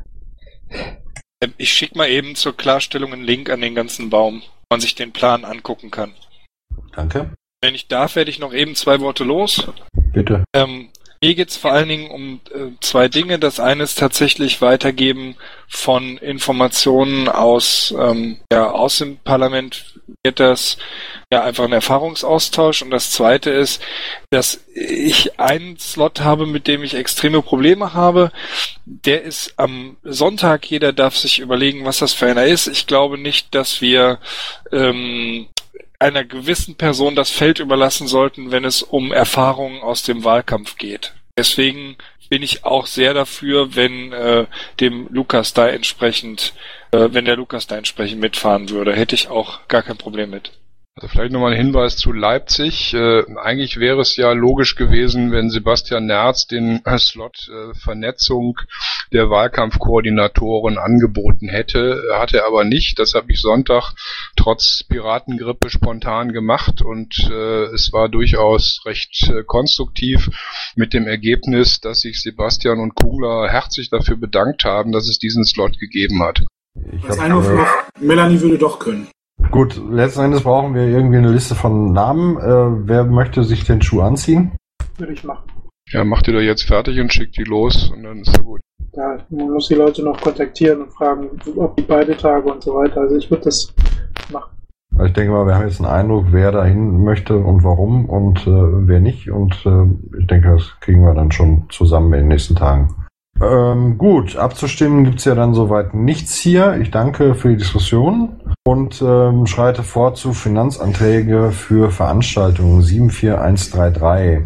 Ähm, ich schicke mal eben zur Klarstellung einen Link an den ganzen Baum, wo man sich den Plan angucken kann. Danke. Wenn ich darf, werde ich noch eben zwei Worte los. Bitte. Ähm, mir geht's vor allen Dingen um äh, zwei Dinge. Das eine ist tatsächlich Weitergeben von Informationen aus, ähm, ja, aus dem Parlament. Wird das ja einfach ein Erfahrungsaustausch. Und das zweite ist, dass ich einen Slot habe, mit dem ich extreme Probleme habe. Der ist am Sonntag. Jeder darf sich überlegen, was das für einer ist. Ich glaube nicht, dass wir ähm, einer gewissen Person das Feld überlassen sollten, wenn es um Erfahrungen aus dem Wahlkampf geht. Deswegen bin ich auch sehr dafür, wenn äh, dem Lukas da entsprechend, äh, wenn der Lukas da entsprechend mitfahren würde, hätte ich auch gar kein Problem mit. Also vielleicht nochmal ein Hinweis zu Leipzig. Äh, eigentlich wäre es ja logisch gewesen, wenn Sebastian Nerz den äh, Slot äh, Vernetzung der Wahlkampfkoordinatoren angeboten hätte. Hat er aber nicht. Das habe ich Sonntag trotz Piratengrippe spontan gemacht und äh, es war durchaus recht äh, konstruktiv mit dem Ergebnis, dass sich Sebastian und Kugler herzlich dafür bedankt haben, dass es diesen Slot gegeben hat. Ich Das Einwurf noch, Melanie würde doch können. Gut, letzten Endes brauchen wir irgendwie eine Liste von Namen. Äh, wer möchte sich den Schuh anziehen? Würde ich machen. Ja, macht ihr da jetzt fertig und schickt die los und dann ist er gut. Ja, man muss die Leute noch kontaktieren und fragen, ob die beide Tage und so weiter. Also ich würde das machen. Also ich denke mal, wir haben jetzt einen Eindruck, wer dahin möchte und warum und äh, wer nicht. Und äh, ich denke, das kriegen wir dann schon zusammen in den nächsten Tagen. Ähm, gut, abzustimmen gibt's ja dann soweit nichts hier. Ich danke für die Diskussion und ähm, schreite vor zu Finanzanträge für Veranstaltungen sieben vier eins drei drei.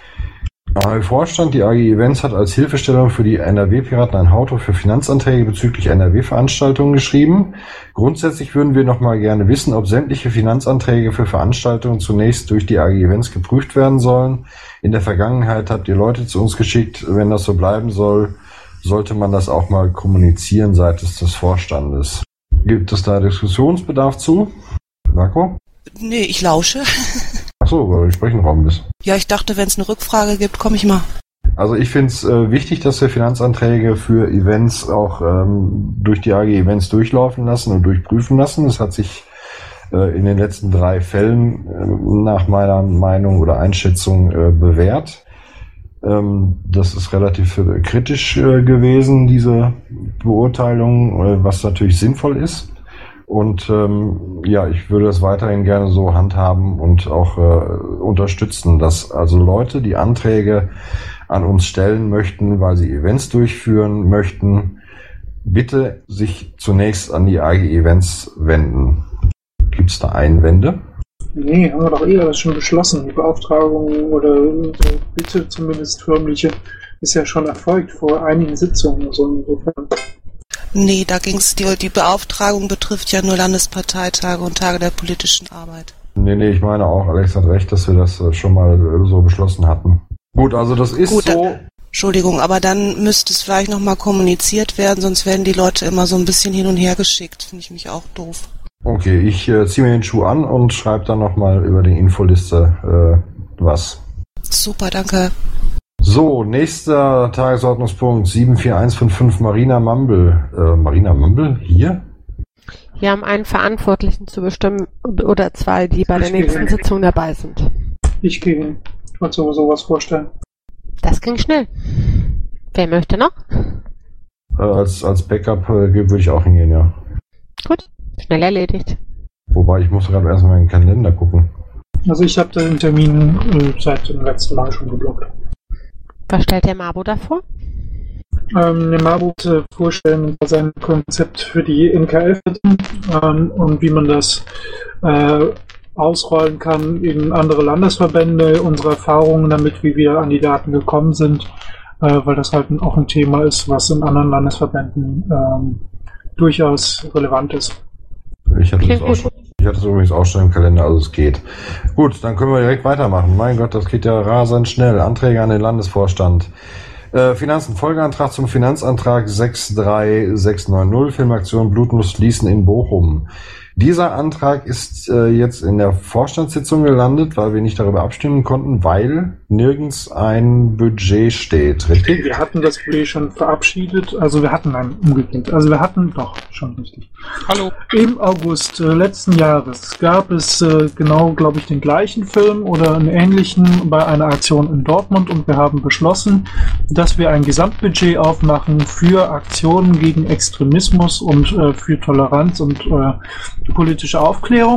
A G Vorstand, die A G Events hat als Hilfestellung für die N R W-Piraten ein Auto für Finanzanträge bezüglich N R W-Veranstaltungen geschrieben. Grundsätzlich würden wir noch mal gerne wissen, ob sämtliche Finanzanträge für Veranstaltungen zunächst durch die A G Events geprüft werden sollen. In der Vergangenheit habt ihr Leute zu uns geschickt. Wenn das so bleiben soll, sollte man das auch mal kommunizieren seitens des Vorstandes. Gibt es da Diskussionsbedarf zu? Marco? Nee, ich lausche. Ach so, weil du im Sprechenraum bist. Ja, ich dachte, wenn es eine Rückfrage gibt, komme ich mal. Also ich finde es äh, wichtig, dass wir Finanzanträge für Events auch ähm, durch die A G Events durchlaufen lassen und durchprüfen lassen. Es hat sich äh, in den letzten drei Fällen äh, nach meiner Meinung oder Einschätzung äh, bewährt. Ähm, das ist relativ äh, kritisch äh, gewesen, diese Beurteilung, äh, was natürlich sinnvoll ist. Und ähm, ja, ich würde das weiterhin gerne so handhaben und auch äh, unterstützen, dass also Leute, die Anträge an uns stellen möchten, weil sie Events durchführen möchten, bitte sich zunächst an die A G Events wenden. Gibt es da Einwände? Nee, haben wir doch eh alles schon beschlossen. Die Beauftragung oder die Bitte zumindest förmliche ist ja schon erfolgt vor einigen Sitzungen. Also insofern. Nee, da ging's, die, die Beauftragung betrifft ja nur Landesparteitage und Tage der politischen Arbeit. Nee, nee, ich meine auch, Alex hat recht, dass wir das schon mal so beschlossen hatten. Gut, also das ist Gut, so. Dann, Entschuldigung, aber dann müsste es vielleicht nochmal kommuniziert werden, sonst werden die Leute immer so ein bisschen hin und her geschickt. Finde ich mich auch doof. Okay, ich äh, ziehe mir den Schuh an und schreibe dann nochmal über die Infoliste äh, was. Super, danke. So, nächster Tagesordnungspunkt sieben vier eins fünf fünf Marina Mumble. Äh, Marina Mumble, hier? Wir haben einen Verantwortlichen zu bestimmen oder zwei, die bei der Ich nächsten gehe. Sitzung dabei sind. Ich gehe hin. Ich wollte sowieso was vorstellen. Das ging schnell. Wer möchte noch? Äh, als, als Backup äh, würde ich auch hingehen, ja. Gut, schnell erledigt. Wobei, ich muss gerade erstmal in den Kalender gucken. Also ich habe den Termin äh, seit dem letzten Mal schon geblockt. Was stellt der Mabo davor? Ähm, der Mabo wollte vorstellen sein Konzept für die N K F ähm, und wie man das äh, ausrollen kann in andere Landesverbände, unsere Erfahrungen damit, wie wir an die Daten gekommen sind, äh, weil das halt auch ein Thema ist, was in anderen Landesverbänden ähm, durchaus relevant ist. Ich hatte, das auch schon, ich hatte das übrigens auch schon im Kalender, also es geht. Gut, dann können wir direkt weitermachen. Mein Gott, das geht ja rasend schnell. Anträge an den Landesvorstand. Äh, Finanzen, Folgeantrag zum Finanzantrag sechs drei sechs neun null, Filmaktion Blutnuss Ließen in Bochum. Dieser Antrag ist äh, jetzt in der Vorstandssitzung gelandet, weil wir nicht darüber abstimmen konnten, weil nirgends ein Budget steht, richtig? Wir hatten das Budget schon verabschiedet, also wir hatten ein umgekehrt, also wir hatten doch schon richtig. Hallo. Im August äh, letzten Jahres gab es äh, genau, glaube ich, den gleichen Film oder einen ähnlichen bei einer Aktion in Dortmund und wir haben beschlossen, dass wir ein Gesamtbudget aufmachen für Aktionen gegen Extremismus und äh, für Toleranz und äh, politische Aufklärung.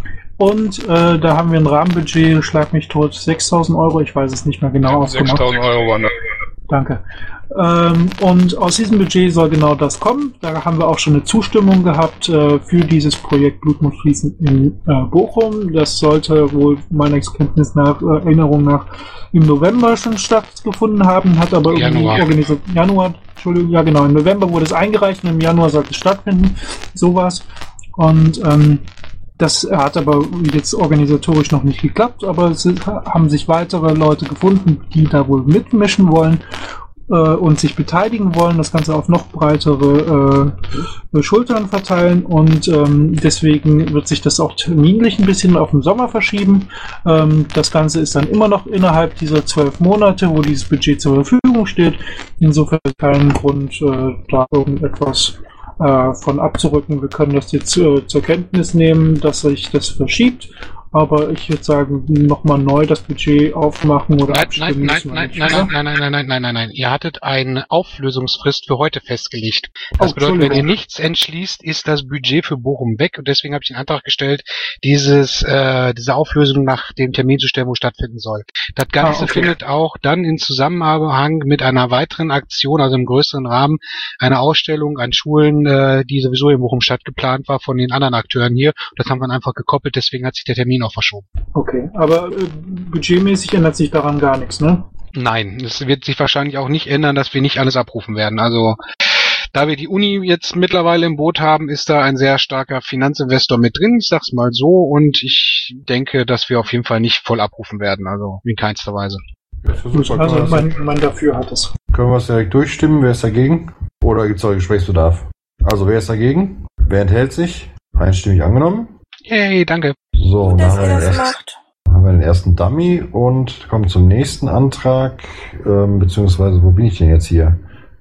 Und äh, da haben wir ein Rahmenbudget, schlag mich tot, sechstausend Euro, ich weiß es nicht mehr genau ausgemacht. sechstausend Euro waren das. Danke. Ähm, und aus diesem Budget soll genau das kommen. Da haben wir auch schon eine Zustimmung gehabt äh, für dieses Projekt Blutnussfließen in äh, Bochum. Das sollte wohl meiner Kenntnis nach, äh, Erinnerung nach, im November schon stattgefunden haben, hat aber Januar. irgendwie organisiert. Januar, Entschuldigung, ja genau, im November wurde es eingereicht und im Januar sollte es stattfinden. Sowas. Und ähm, das hat aber jetzt organisatorisch noch nicht geklappt, aber es haben sich weitere Leute gefunden, die da wohl mitmischen wollen äh, und sich beteiligen wollen, das Ganze auf noch breitere äh, Schultern verteilen und ähm, deswegen wird sich das auch terminlich ein bisschen auf den Sommer verschieben. Ähm, das Ganze ist dann immer noch innerhalb dieser zwölf Monate, wo dieses Budget zur Verfügung steht. Insofern kein Grund, äh, da irgendetwas von abzurücken. Wir können das jetzt äh, zur Kenntnis nehmen, dass sich das verschiebt, aber ich würde sagen, nochmal neu das Budget aufmachen oder Nein, abstimmen. nein, müssen wir nein, nicht, nein, oder? nein, nein, nein, nein, nein, nein, nein. Ihr hattet eine Auflösungsfrist für heute festgelegt. Das Oh, bedeutet, wenn ihr Entschuldigung. nichts entschließt, ist das Budget für Bochum weg und deswegen habe ich den Antrag gestellt, dieses, äh, diese Auflösung nach dem Termin zu stellen, wo stattfinden soll. Das Ganze Ah, okay. findet auch dann in Zusammenhang mit einer weiteren Aktion, also im größeren Rahmen, eine Ausstellung an Schulen, äh, die sowieso in Bochum Stadt geplant war von den anderen Akteuren hier. Das haben wir einfach gekoppelt, deswegen hat sich der Termin auch verschoben. Okay, aber äh, budgetmäßig ändert sich daran gar nichts, ne? Nein, es wird sich wahrscheinlich auch nicht ändern, dass wir nicht alles abrufen werden. Also da wir die Uni jetzt mittlerweile im Boot haben, ist da ein sehr starker Finanzinvestor mit drin, ich sag's mal so, und ich denke, dass wir auf jeden Fall nicht voll abrufen werden, also in keinster Weise. Gut, also mein, mein Dafür hat es. Können wir es direkt durchstimmen? Wer ist dagegen? Oder gibt es noch Gesprächsbedarf? Also wer ist dagegen? Wer enthält sich? Einstimmig angenommen. Yay, danke. So, dann Dass haben wir, ihr den das ersten, macht. haben wir den ersten Dummy und kommen zum nächsten Antrag, ähm, beziehungsweise wo bin ich denn jetzt hier?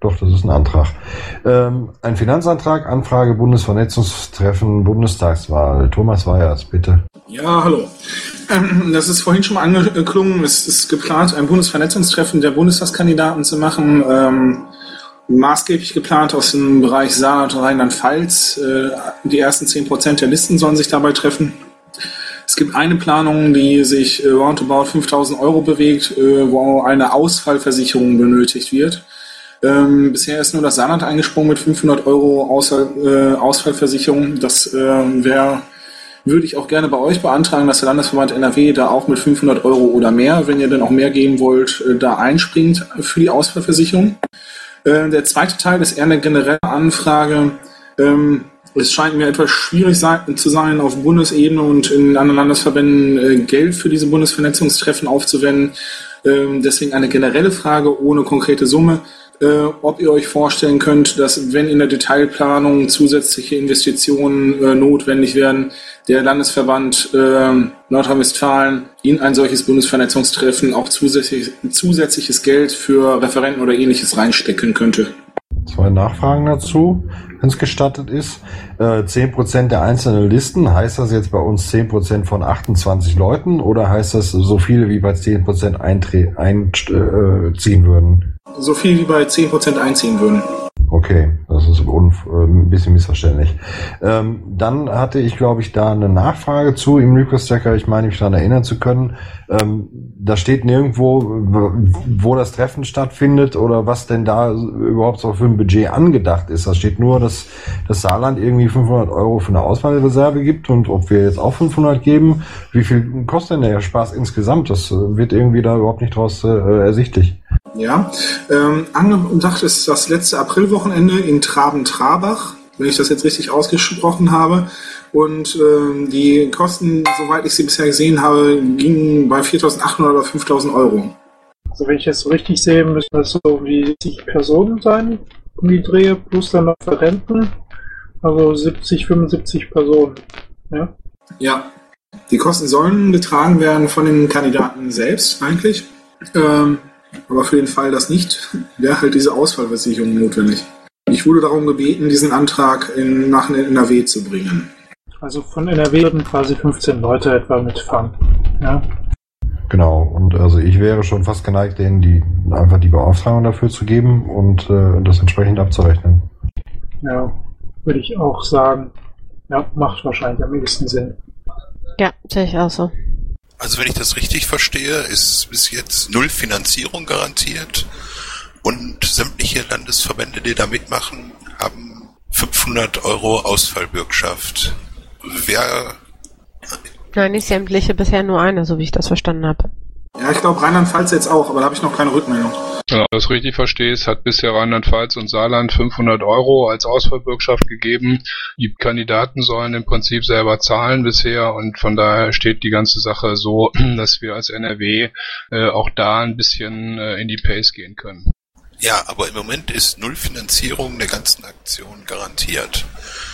Doch, das ist ein Antrag. Ähm, ein Finanzantrag, Anfrage Bundesvernetzungstreffen, Bundestagswahl. Thomas Weyers, bitte. Ja, hallo. Ähm, das ist vorhin schon mal angeklungen. Es ist geplant, ein Bundesvernetzungstreffen der Bundestagskandidaten zu machen. Ähm, maßgeblich geplant aus dem Bereich Saarland und Rheinland-Pfalz. Äh, die ersten zehn Prozent der Listen sollen sich dabei treffen. Es gibt eine Planung, die sich äh, roundabout fünftausend Euro bewegt, äh, wo eine Ausfallversicherung benötigt wird. Ähm, bisher ist nur das Saarland eingesprungen mit fünfhundert Euro Außer, äh, Ausfallversicherung. Das äh, wäre, würde ich auch gerne bei euch beantragen, dass der Landesverband N R W da auch mit fünfhundert Euro oder mehr, wenn ihr dann auch mehr geben wollt, äh, da einspringt für die Ausfallversicherung. Äh, der zweite Teil ist eher eine generelle Anfrage. Ähm, es scheint mir etwas schwierig sein, zu sein, auf Bundesebene und in anderen Landesverbänden äh, Geld für diese Bundesvernetzungstreffen aufzuwenden. Ähm, deswegen eine generelle Frage ohne konkrete Summe. Äh, ob ihr euch vorstellen könnt, dass wenn in der Detailplanung zusätzliche Investitionen äh, notwendig werden, der Landesverband äh, Nordrhein-Westfalen in ein solches Bundesvernetzungstreffen auch zusätzlich, zusätzliches Geld für Referenten oder ähnliches reinstecken könnte. Zwei Nachfragen dazu, wenn es gestattet ist. Äh, zehn Prozent der einzelnen Listen, heißt das jetzt bei uns zehn Prozent von achtundzwanzig Leuten oder heißt das so viele wie bei zehn Prozent einziehen äh, würden? So viel wie bei zehn Prozent einziehen würden. Okay, das ist unf- äh, ein bisschen missverständlich. Ähm, dann hatte ich, glaube ich, da eine Nachfrage zu im Request-Tracker. Ich meine, mich daran erinnern zu können. Ähm, da steht nirgendwo, wo das Treffen stattfindet oder was denn da überhaupt so für ein Budget angedacht ist. Da steht nur, dass das Saarland irgendwie fünfhundert Euro für eine Auswahlreserve gibt und ob wir jetzt auch fünfhundert geben. Wie viel kostet denn der Spaß insgesamt? Das wird irgendwie da überhaupt nicht draus äh, ersichtlich. Ja, ähm, angedacht ist das letzte Aprilwochenende in Traben-Trabach, wenn ich das jetzt richtig ausgesprochen habe. Und ähm, die Kosten, soweit ich sie bisher gesehen habe, gingen bei viertausendachthundert oder fünftausend Euro. Also wenn ich das so richtig sehe, müssen das so um die siebzig Personen sein, um die Drehe, plus dann noch Referenten. Also siebzig, fünfundsiebzig Personen. Ja? Ja, die Kosten sollen getragen werden von den Kandidaten selbst eigentlich. Ähm, aber für den Fall, dass nicht, wäre halt diese Ausfallversicherung notwendig. Ich wurde darum gebeten, diesen Antrag in, nach N R W zu bringen. Also von N R W würden quasi fünfzehn Leute etwa mitfahren. Ja. Genau, und also ich wäre schon fast geneigt, denen die einfach die Beauftragung dafür zu geben und äh, das entsprechend abzurechnen. Ja, würde ich auch sagen. Ja, macht wahrscheinlich am ehesten Sinn. Ja, sehe ich auch so. Also wenn ich das richtig verstehe, ist bis jetzt null Finanzierung garantiert und sämtliche Landesverbände, die da mitmachen, haben fünfhundert Euro Ausfallbürgschaft. Wer... Nein, nicht sämtliche, bisher nur eine, so wie ich das verstanden habe. Ja, ich glaube Rheinland-Pfalz jetzt auch, aber da habe ich noch keine Rückmeldung. Wenn du das richtig verstehst, hat bisher Rheinland-Pfalz und Saarland fünfhundert Euro als Ausfallbürgschaft gegeben. Die Kandidaten sollen im Prinzip selber zahlen bisher und von daher steht die ganze Sache so, dass wir als N R W äh, auch da ein bisschen äh, in die Pace gehen können. Ja, aber im Moment ist null Finanzierung der ganzen Aktion garantiert.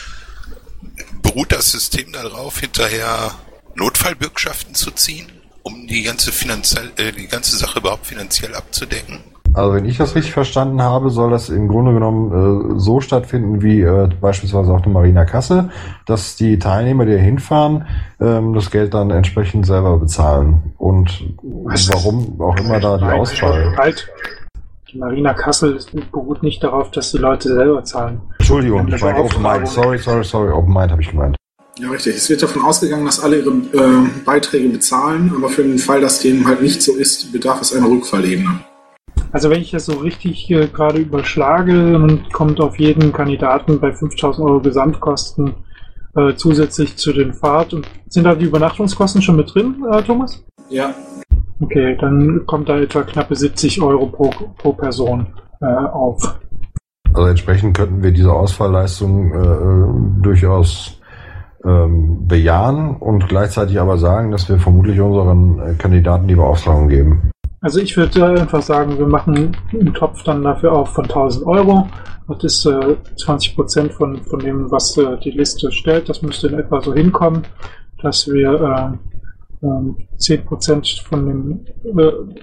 Beruht das System darauf, hinterher Notfallbürgschaften zu ziehen, um die ganze finanziell, äh, die ganze Sache überhaupt finanziell abzudecken? Also wenn ich das richtig verstanden habe, soll das im Grunde genommen äh, so stattfinden wie äh, beispielsweise auch die Marina Kassel, dass die Teilnehmer, die hinfahren, ähm, das Geld dann entsprechend selber bezahlen. Und warum auch immer da die Auswahl. Halt. Die Marina Kassel beruht nicht darauf, dass die Leute selber zahlen. Entschuldigung, ich meine Open Mind. Sorry, sorry, sorry, Open Mind habe ich gemeint. Ja, richtig. Es wird davon ausgegangen, dass alle ihre äh, Beiträge bezahlen, aber für den Fall, dass dem halt nicht so ist, bedarf es einer Rückfallebene. Also wenn ich das so richtig äh, gerade überschlage, dann kommt auf jeden Kandidaten bei fünftausend Euro Gesamtkosten äh, zusätzlich zu den Fahrt. Und sind da die Übernachtungskosten schon mit drin, äh, Thomas? Ja. Okay, dann kommt da etwa knappe siebzig Euro pro, pro Person äh, auf. Also entsprechend könnten wir diese Ausfallleistung äh, durchaus ähm, bejahen und gleichzeitig aber sagen, dass wir vermutlich unseren äh, Kandidaten die Beauftragung geben. Also ich würde einfach sagen, wir machen einen Topf dann dafür auf von tausend Euro. Das ist äh, zwanzig Prozent von, von dem, was äh, die Liste stellt. Das müsste in etwa so hinkommen, dass wir äh, äh, zehn Prozent von dem, äh,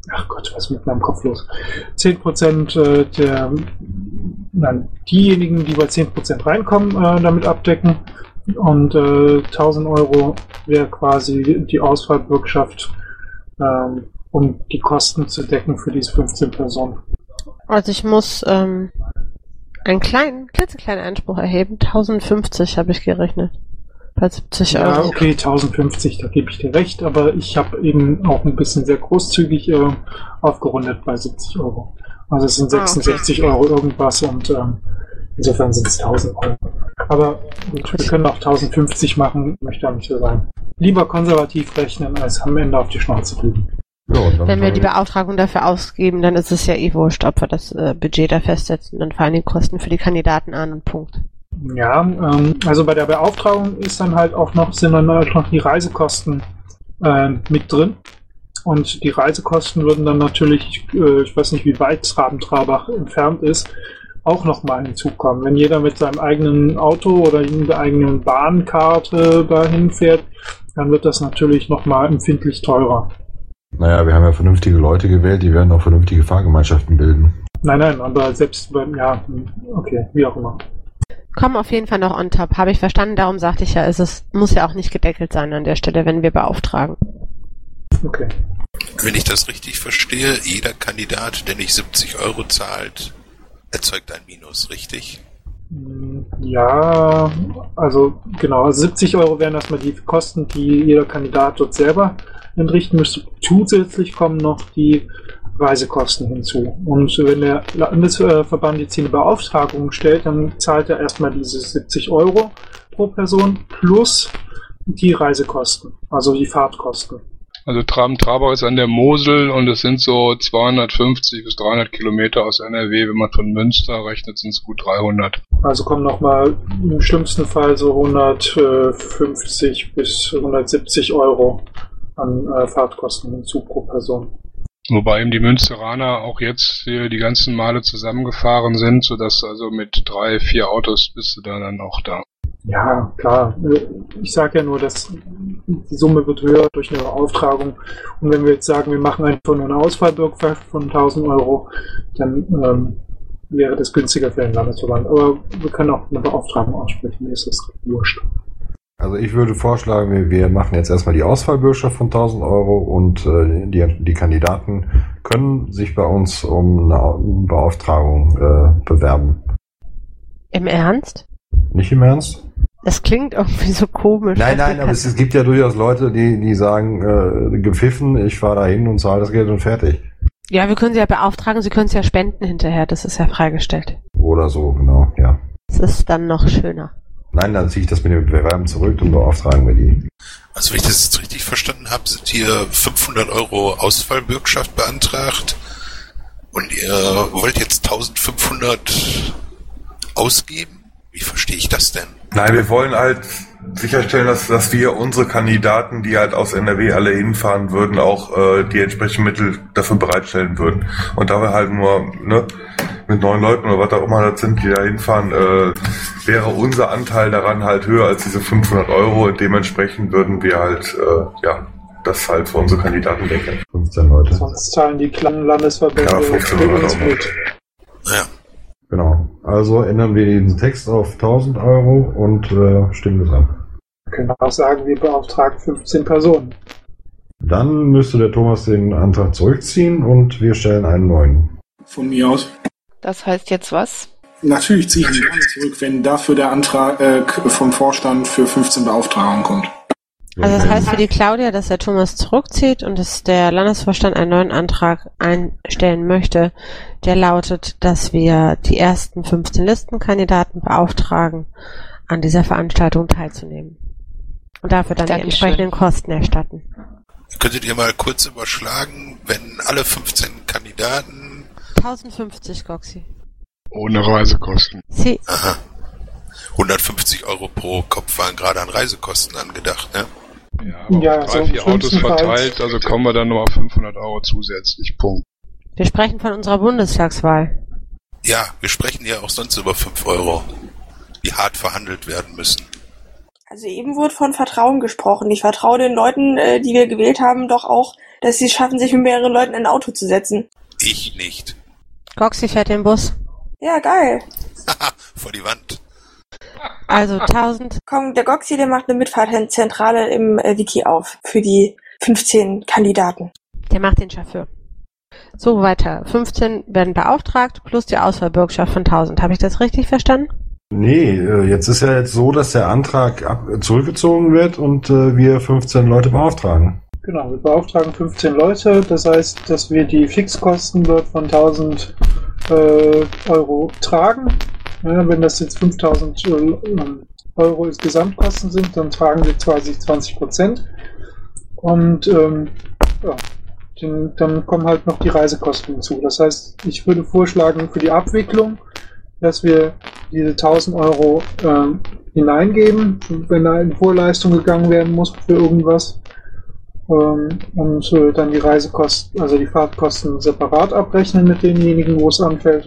ach Gott, was ist mit meinem Kopf los? zehn Prozent äh, der, nein, diejenigen, die bei zehn Prozent reinkommen, äh, damit abdecken. Und äh, tausend Euro wäre quasi die Ausfallbürgschaft, ähm, um die Kosten zu decken für diese fünfzehn Personen. Also ich muss ähm, einen kleinen, klitzekleinen Einspruch erheben. tausendfünfzig habe ich gerechnet. Bei siebzig Euro. Ja, okay, tausendfünfzig, da gebe ich dir recht, aber ich habe eben auch ein bisschen sehr großzügig äh, aufgerundet bei siebzig Euro. Also es sind sechsundsechzig ah, okay. Euro irgendwas und ähm, insofern sind es tausend Euro. Aber gut, wir können auch tausendfünfzig machen, möchte auch nicht so sein. Lieber konservativ rechnen, als am Ende auf die Schnauze fliegen. Ja, wenn wir die Beauftragung dafür ausgeben, dann ist es ja eh wurscht, ob wir das äh, Budget da festsetzen. Dann fallen die Kosten für die Kandidaten an und Punkt. Ja, ähm, also bei der Beauftragung ist dann halt auch noch, sind dann halt noch die Reisekosten äh, mit drin. Und die Reisekosten würden dann natürlich, äh, ich weiß nicht, wie weit Raben-Trarbach entfernt ist, auch nochmal hinzukommen. Wenn jeder mit seinem eigenen Auto oder mit der eigenen Bahnkarte dahin fährt, dann wird das natürlich nochmal empfindlich teurer. Naja, wir haben ja vernünftige Leute gewählt, die werden auch vernünftige Fahrgemeinschaften bilden. Nein, nein, aber selbst beim, ja, okay, wie auch immer. Kommen auf jeden Fall noch on top, habe ich verstanden, darum sagte ich ja, es ist, muss ja auch nicht gedeckelt sein an der Stelle, wenn wir beauftragen. Okay. Wenn ich das richtig verstehe, jeder Kandidat, der nicht siebzig Euro zahlt, erzeugt ein Minus, richtig? Ja, also genau, also siebzig Euro wären erstmal die Kosten, die jeder Kandidat dort selber entrichten müsste. Zusätzlich kommen noch die Reisekosten hinzu. Und wenn der Landesverband jetzt hier eine Beauftragung stellt, dann zahlt er erstmal diese siebzig Euro pro Person plus die Reisekosten, also die Fahrtkosten. Also Traben-Trarbach ist an der Mosel und es sind so zweihundertfünfzig bis dreihundert Kilometer aus N R W. Wenn man von Münster rechnet, sind es gut dreihundert. Also kommen nochmal im schlimmsten Fall so hundertfünfzig bis hundertsiebzig Euro an äh, Fahrtkosten hinzu pro Person. Wobei eben die Münsteraner auch jetzt hier die ganzen Male zusammengefahren sind, sodass also mit drei, vier Autos bist du da dann auch da. Ja, klar. Ich sage ja nur, dass die Summe wird höher durch eine Beauftragung. Und wenn wir jetzt sagen, wir machen einfach nur eine Ausfallbürgschaft von tausend Euro, dann ähm, wäre das günstiger für den Landesverband. Aber wir können auch eine Beauftragung aussprechen. Mir ist das wurscht. Also ich würde vorschlagen, wir, wir machen jetzt erstmal die Ausfallbürgschaft von tausend Euro und äh, die, die Kandidaten können sich bei uns um eine Beauftragung äh, bewerben. Im Ernst? Nicht im Ernst? Das klingt irgendwie so komisch. Nein, nein, aber es, es gibt ja durchaus Leute, die, die sagen, äh, gepfiffen, ich fahre da hin und zahle das Geld und fertig. Ja, wir können sie ja beauftragen, sie können es ja spenden hinterher, das ist ja freigestellt. Oder so, genau, ja. Das ist dann noch schöner. Nein, dann ziehe ich das mit dem Bewerben zurück und beauftragen wir die. Also wenn ich das jetzt richtig verstanden habe, sind hier fünfhundert Euro Ausfallbürgschaft beantragt und ihr wollt jetzt eintausendfünfhundert ausgeben? Wie verstehe ich das denn? Nein, wir wollen halt sicherstellen, dass, dass wir unsere Kandidaten, die halt aus N R W alle hinfahren würden, auch äh, die entsprechenden Mittel dafür bereitstellen würden. Und da wir halt nur ne, mit neun Leuten oder was auch immer das sind, die da hinfahren, äh, wäre unser Anteil daran halt höher als diese fünfhundert Euro. Und dementsprechend würden wir halt, äh, ja, das halt für unsere Kandidaten decken. fünfzehn Leute. Sonst zahlen die kleinen Landesverbände ja, für uns mit. Ja. Genau. Also ändern wir den Text auf tausend Euro und äh, stimmen das ab. Wir können auch sagen, wir beauftragen fünfzehn Personen. Dann müsste der Thomas den Antrag zurückziehen und wir stellen einen neuen. Von mir aus. Das heißt jetzt was? Natürlich ziehe ich ihn gerne zurück, wenn dafür der Antrag äh, vom Vorstand für fünfzehn Beauftragungen kommt. Also das heißt für die Claudia, dass der Thomas zurückzieht und dass der Landesvorstand einen neuen Antrag einstellen möchte, der lautet, dass wir die ersten fünfzehn Listenkandidaten beauftragen, an dieser Veranstaltung teilzunehmen. Und dafür dann Dankeschön. Die entsprechenden Kosten erstatten. Könntet ihr mal kurz überschlagen, wenn alle fünfzehn Kandidaten... tausendfünfzig, Goxi. Ohne Reisekosten. Sie. Aha. hundertfünfzig Euro pro Kopf waren gerade an Reisekosten angedacht, ne? Ja, aber ja, drei, so vier Autos verteilt, also kommen wir dann nur auf fünfhundert Euro zusätzlich, Punkt. Wir sprechen von unserer Bundestagswahl. Ja, wir sprechen ja auch sonst über fünf Euro, die hart verhandelt werden müssen. Also eben wurde von Vertrauen gesprochen. Ich vertraue den Leuten, äh, die wir gewählt haben, doch auch, dass sie es schaffen, sich mit mehreren Leuten in ein Auto zu setzen. Ich nicht. Goxi fährt den Bus. Ja, geil. Vor die Wand. Also tausend. Komm, der Goxi, der macht eine Mitfahrzentrale im äh, Wiki auf für die fünfzehn Kandidaten. Der macht den Chauffeur. So, weiter. fünfzehn werden beauftragt, plus die Auswahlbürgschaft von tausend. Habe ich das richtig verstanden? Nee, äh, jetzt ist ja jetzt so, dass der Antrag ab zurückgezogen wird und äh, wir fünfzehn Leute beauftragen. Genau, wir beauftragen fünfzehn Leute. Das heißt, dass wir die Fixkosten dort von tausend äh, Euro tragen. Ja, wenn das jetzt fünftausend Euro als Gesamtkosten sind, dann tragen wir quasi zwanzig Prozent. Und ähm, ja, den, dann kommen halt noch die Reisekosten hinzu. Das heißt, ich würde vorschlagen für die Abwicklung, dass wir diese tausend Euro ähm, hineingeben, wenn da in Vorleistung gegangen werden muss für irgendwas. Ähm, und äh, dann die Reisekosten, also die Fahrtkosten separat abrechnen mit denjenigen, wo es anfällt.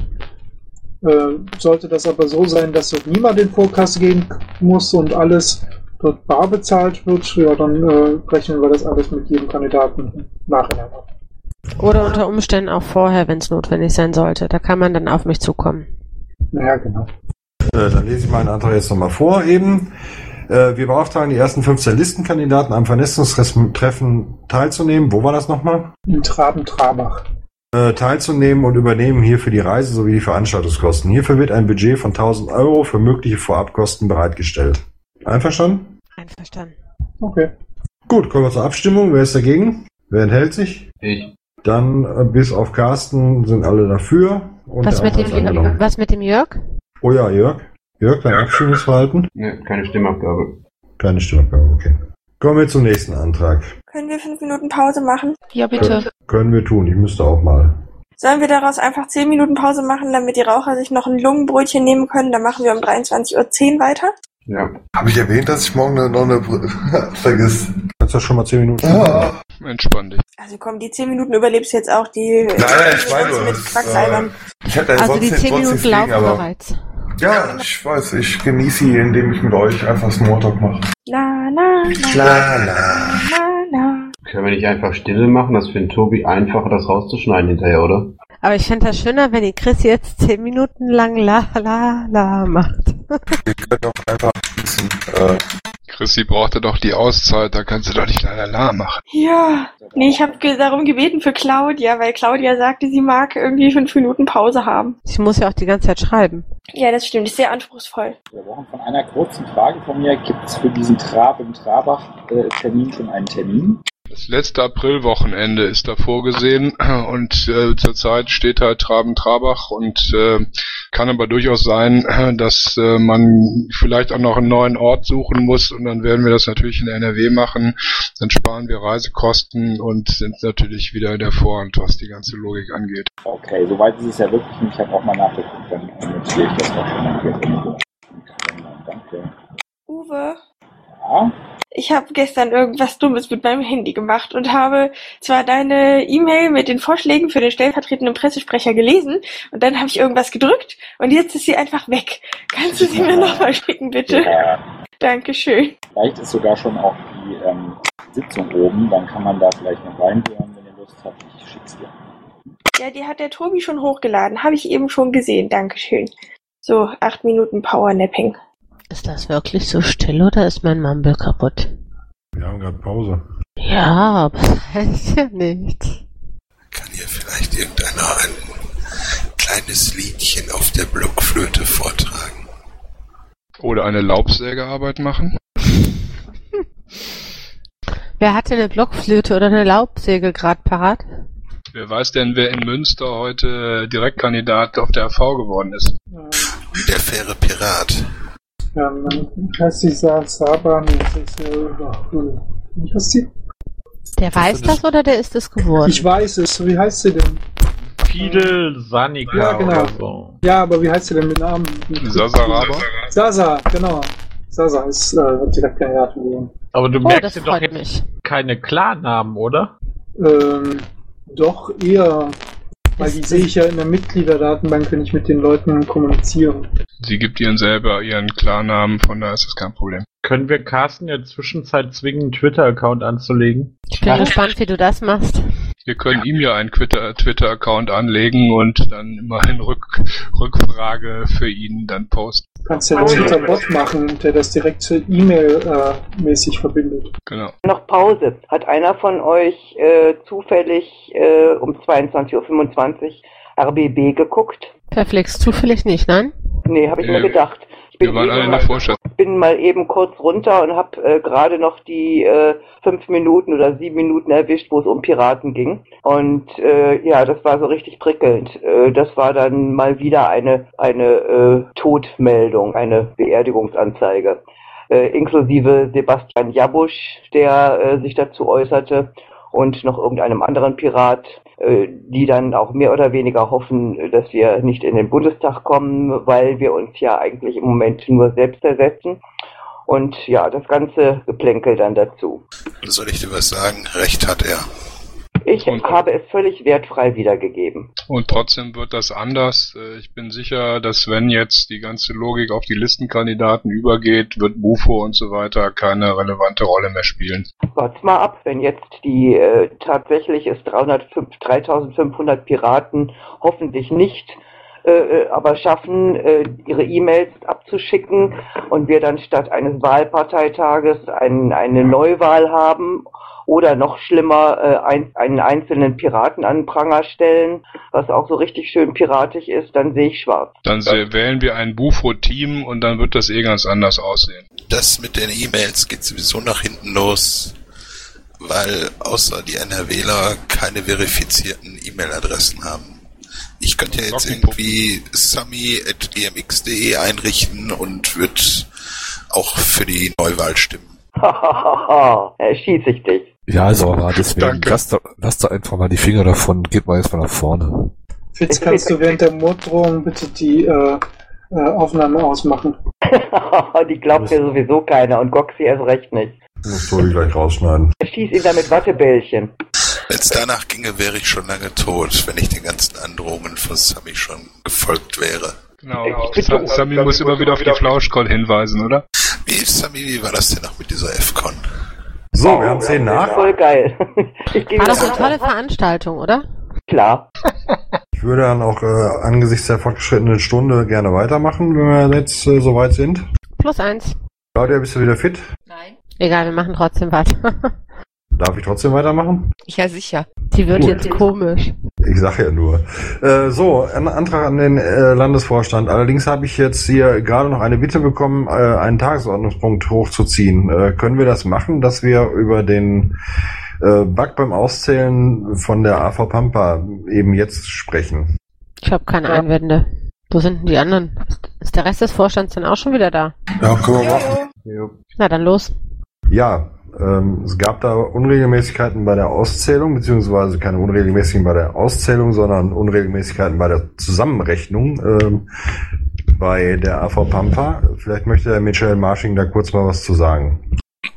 Äh, sollte das aber so sein, dass dort niemand in Vorkasse gehen muss und alles dort bar bezahlt wird, ja, dann äh, rechnen wir das alles mit jedem Kandidaten nachher ab. Oder unter Umständen auch vorher, wenn es notwendig sein sollte. Da kann man dann auf mich zukommen. Ja, genau. Äh, dann lese ich meinen Antrag jetzt nochmal vor eben. Äh, wir beauftragen die ersten fünfzehn Listenkandidaten am Vernetzungstreffen teilzunehmen. Wo war das nochmal? In Traben-Trabach. Äh, teilzunehmen und übernehmen hierfür die Reise sowie die Veranstaltungskosten. Hierfür wird ein Budget von tausend Euro für mögliche Vorabkosten bereitgestellt. Einverstanden? Einverstanden. Okay. Gut, kommen wir zur Abstimmung. Wer ist dagegen? Wer enthält sich? Ich. Dann äh, bis auf Carsten sind alle dafür. Und Was der mit, Antrag ist dem, angenommen. was mit dem Jörg? Oh ja, Jörg. Jörg, dein Abstimmungsverhalten? Ne, keine Stimmabgabe. Keine Stimmabgabe, okay. Kommen wir zum nächsten Antrag. Können wir fünf Minuten Pause machen? Ja, bitte. Können, können wir tun. Ich müsste auch mal. Sollen wir daraus einfach zehn Minuten Pause machen, damit die Raucher sich noch ein Lungenbrötchen nehmen können? Dann machen wir um dreiundzwanzig Uhr zehn weiter. Ja. Habe ich erwähnt, dass ich morgen noch eine vergiss? Kannst du schon mal zehn Minuten? Ah. Entspann dich. Also komm, die zehn Minuten überlebst jetzt auch die... Nein, nein, ich meine nur, mit es, Quacksalbern. äh, ich hatte ja Also sonst die nicht- zehn sonst Minuten nicht fliegen, laufen aber- bereits. Ja, ich weiß, ich genieße sie, indem ich mit euch einfach Smalltalk mache. La, la, la, La, la. la, la. Können wir nicht einfach Stille machen? Das für den Tobi einfacher, das rauszuschneiden hinterher, oder? Aber ich fände das schöner, wenn die Chris jetzt zehn Minuten lang la la la macht. Wir können auch einfach ein bisschen, äh, Chrissy brauchte doch die Auszeit, da kannst du doch nicht lalala machen. Ja, nee, ich habe ge darum gebeten für Claudia, weil Claudia sagte, sie mag irgendwie fünf Minuten Pause haben. Ich muss ja auch die ganze Zeit schreiben. Ja, das stimmt, ist sehr anspruchsvoll. Wir brauchen von einer kurzen Frage von mir. Gibt es für diesen Trab im Trabach-Termin schon einen Termin? Das letzte Aprilwochenende ist da vorgesehen und äh, zurzeit steht halt Traben-Trabach und äh, kann aber durchaus sein, dass äh, man vielleicht auch noch einen neuen Ort suchen muss und dann werden wir das natürlich in N R W machen. Dann sparen wir Reisekosten und sind natürlich wieder in der Vorhand, was die ganze Logik angeht. Okay, soweit ist es ja wirklich nicht. Ich habe auch mal nachgeguckt, dann notiere ich das auch schon mal hier. Danke. Uwe? Ja? Ich habe gestern irgendwas Dummes mit meinem Handy gemacht und habe zwar deine E-Mail mit den Vorschlägen für den stellvertretenden Pressesprecher gelesen und dann habe ich irgendwas gedrückt und jetzt ist sie einfach weg. Kannst du sie mir nochmal schicken, bitte? Ja. Dankeschön. Vielleicht ist sogar schon auch die ähm, Sitzung oben, dann kann man da vielleicht noch reinhören, wenn ihr Lust habt. Ich schick's dir. Ja, die hat der Tobi schon hochgeladen. Habe ich eben schon gesehen. Dankeschön. So, acht Minuten Powernapping. Ist das wirklich so still oder ist mein Mumble kaputt? Wir haben gerade Pause. Ja, aber das heißt ja nichts. Kann hier vielleicht irgendeiner ein kleines Liedchen auf der Blockflöte vortragen? Oder eine Laubsägearbeit machen? Wer hatte eine Blockflöte oder eine Laubsäge gerade parat? Wer weiß denn, wer in Münster heute Direktkandidat auf der R V geworden ist? Der faire Pirat. Ja, dann heißt sie Saban, das ist ja, wie heißt sie? Der weiß das oder der ist es geworden? Ich weiß es, wie heißt sie denn? Fidel Sanika Ja, genau. oder so. Ja, aber wie heißt sie denn mit Namen? Sasa Raba? Sasa, genau. Sasa ist äh, Direktkandidat geworden. Aber du Oh, merkst das dir doch freut jetzt mich. keine Klarnamen, oder? Ähm, doch eher Weil die sehe ich ja in der Mitgliederdatenbank, wenn ich mit den Leuten kommuniziere. Sie gibt ihren selber ihren Klarnamen, von daher ist das kein Problem. Können wir Carsten in der Zwischenzeit zwingen, einen Twitter-Account anzulegen? Ich bin gespannt, wie du das machst. Wir können ihm ja einen Twitter-Account anlegen und dann immerhin Rück Rückfrage für ihn dann posten. Du kannst ja einen Twitter-Bot machen, der das direkt zur E-Mail-mäßig äh, verbindet. Genau. Noch Pause. Hat einer von euch äh, zufällig äh, um zweiundzwanzig Uhr fünfundzwanzig R B B geguckt? Verflixt zufällig nicht, nein? Nee, habe ich Nee, mir gedacht. Ich bin Wir waren alle in mal, der Vorstadt. bin mal eben kurz runter und habe äh, gerade noch die äh, fünf Minuten oder sieben Minuten erwischt, wo es um Piraten ging. Und äh, ja, das war so richtig prickelnd. Äh, das war dann mal wieder eine eine äh, Todmeldung, eine Beerdigungsanzeige. Äh, inklusive Sebastian Jabusch, der äh, sich dazu äußerte, und noch irgendeinem anderen Pirat, äh, die dann auch mehr oder weniger hoffen, dass wir nicht in den Bundestag kommen, weil wir uns ja eigentlich im Moment nur selbst ersetzen. Und ja, das ganze Geplänkel dann dazu. Soll ich dir was sagen? Recht hat er. Ich habe es völlig wertfrei wiedergegeben. Und trotzdem wird das anders. Ich bin sicher, dass wenn jetzt die ganze Logik auf die Listenkandidaten übergeht, wird Bufo und so weiter keine relevante Rolle mehr spielen. Wart's mal ab, wenn jetzt die äh, tatsächlich es dreitausendfünfhundert Piraten hoffentlich nicht äh, aber schaffen, äh, ihre E-Mails abzuschicken und wir dann statt eines Wahlparteitages ein, eine Neuwahl haben. Oder noch schlimmer, äh, ein, einen einzelnen Piraten an den Pranger stellen, was auch so richtig schön piratisch ist, dann sehe ich schwarz. Dann se- wählen wir ein Bufo-Team und dann wird das eh ganz anders aussehen. Das mit den E-Mails geht sowieso nach hinten los, weil außer die NRWler keine verifizierten E-Mail-Adressen haben. Ich könnte ja jetzt irgendwie sami at g m x punkt d e einrichten und würde auch für die Neuwahl stimmen. Hahaha, erschieße ich dich. Ja, also aber deswegen, Danke. lasst, da- lasst da einfach mal die Finger davon, geht mal jetzt mal nach vorne. Fitz, kannst du während der Morddrohung bitte die äh, äh, Aufnahme ausmachen? Die glaubt mir sowieso keiner und Goxi erst recht nicht. Das soll ich gleich rausschneiden. Schieß ihn da mit Wattebällchen. Wenn es danach ginge, wäre ich schon lange tot, wenn ich den ganzen Androhungen von Sami schon gefolgt wäre. Genau. Sa- Sami muss immer wieder auf die Flauschcon hinweisen, oder? Wie, Sami, wie war das denn noch mit dieser F-Con? So, wir haben zehn nach. Voll geil. Ich gehe War doch wieder eine tolle Veranstaltung, oder? Klar. Ich würde dann auch äh, angesichts der fortgeschrittenen Stunde gerne weitermachen, wenn wir jetzt äh, soweit sind. Plus eins. Claudia, bist du wieder fit? Egal, wir machen trotzdem was. Darf ich trotzdem weitermachen? Ja, sicher. Die wird Gut. jetzt komisch. Ich sag ja nur. Äh, so, ein Antrag an den äh, Landesvorstand. Allerdings habe ich jetzt hier gerade noch eine Bitte bekommen, äh, einen Tagesordnungspunkt hochzuziehen. Äh, können wir das machen, dass wir über den äh, Bug beim Auszählen von der A V Pampa eben jetzt sprechen? Ich habe keine Einwände. Wo sind denn die anderen? Ist der Rest des Vorstands denn auch schon wieder da? Ja, können wir machen. Na dann los. Ja, ähm, es gab da Unregelmäßigkeiten bei der Auszählung, beziehungsweise keine Unregelmäßigkeiten bei der Auszählung, sondern Unregelmäßigkeiten bei der Zusammenrechnung ähm, bei der A V Pampa. Vielleicht möchte der Michael Marsching da kurz mal was zu sagen.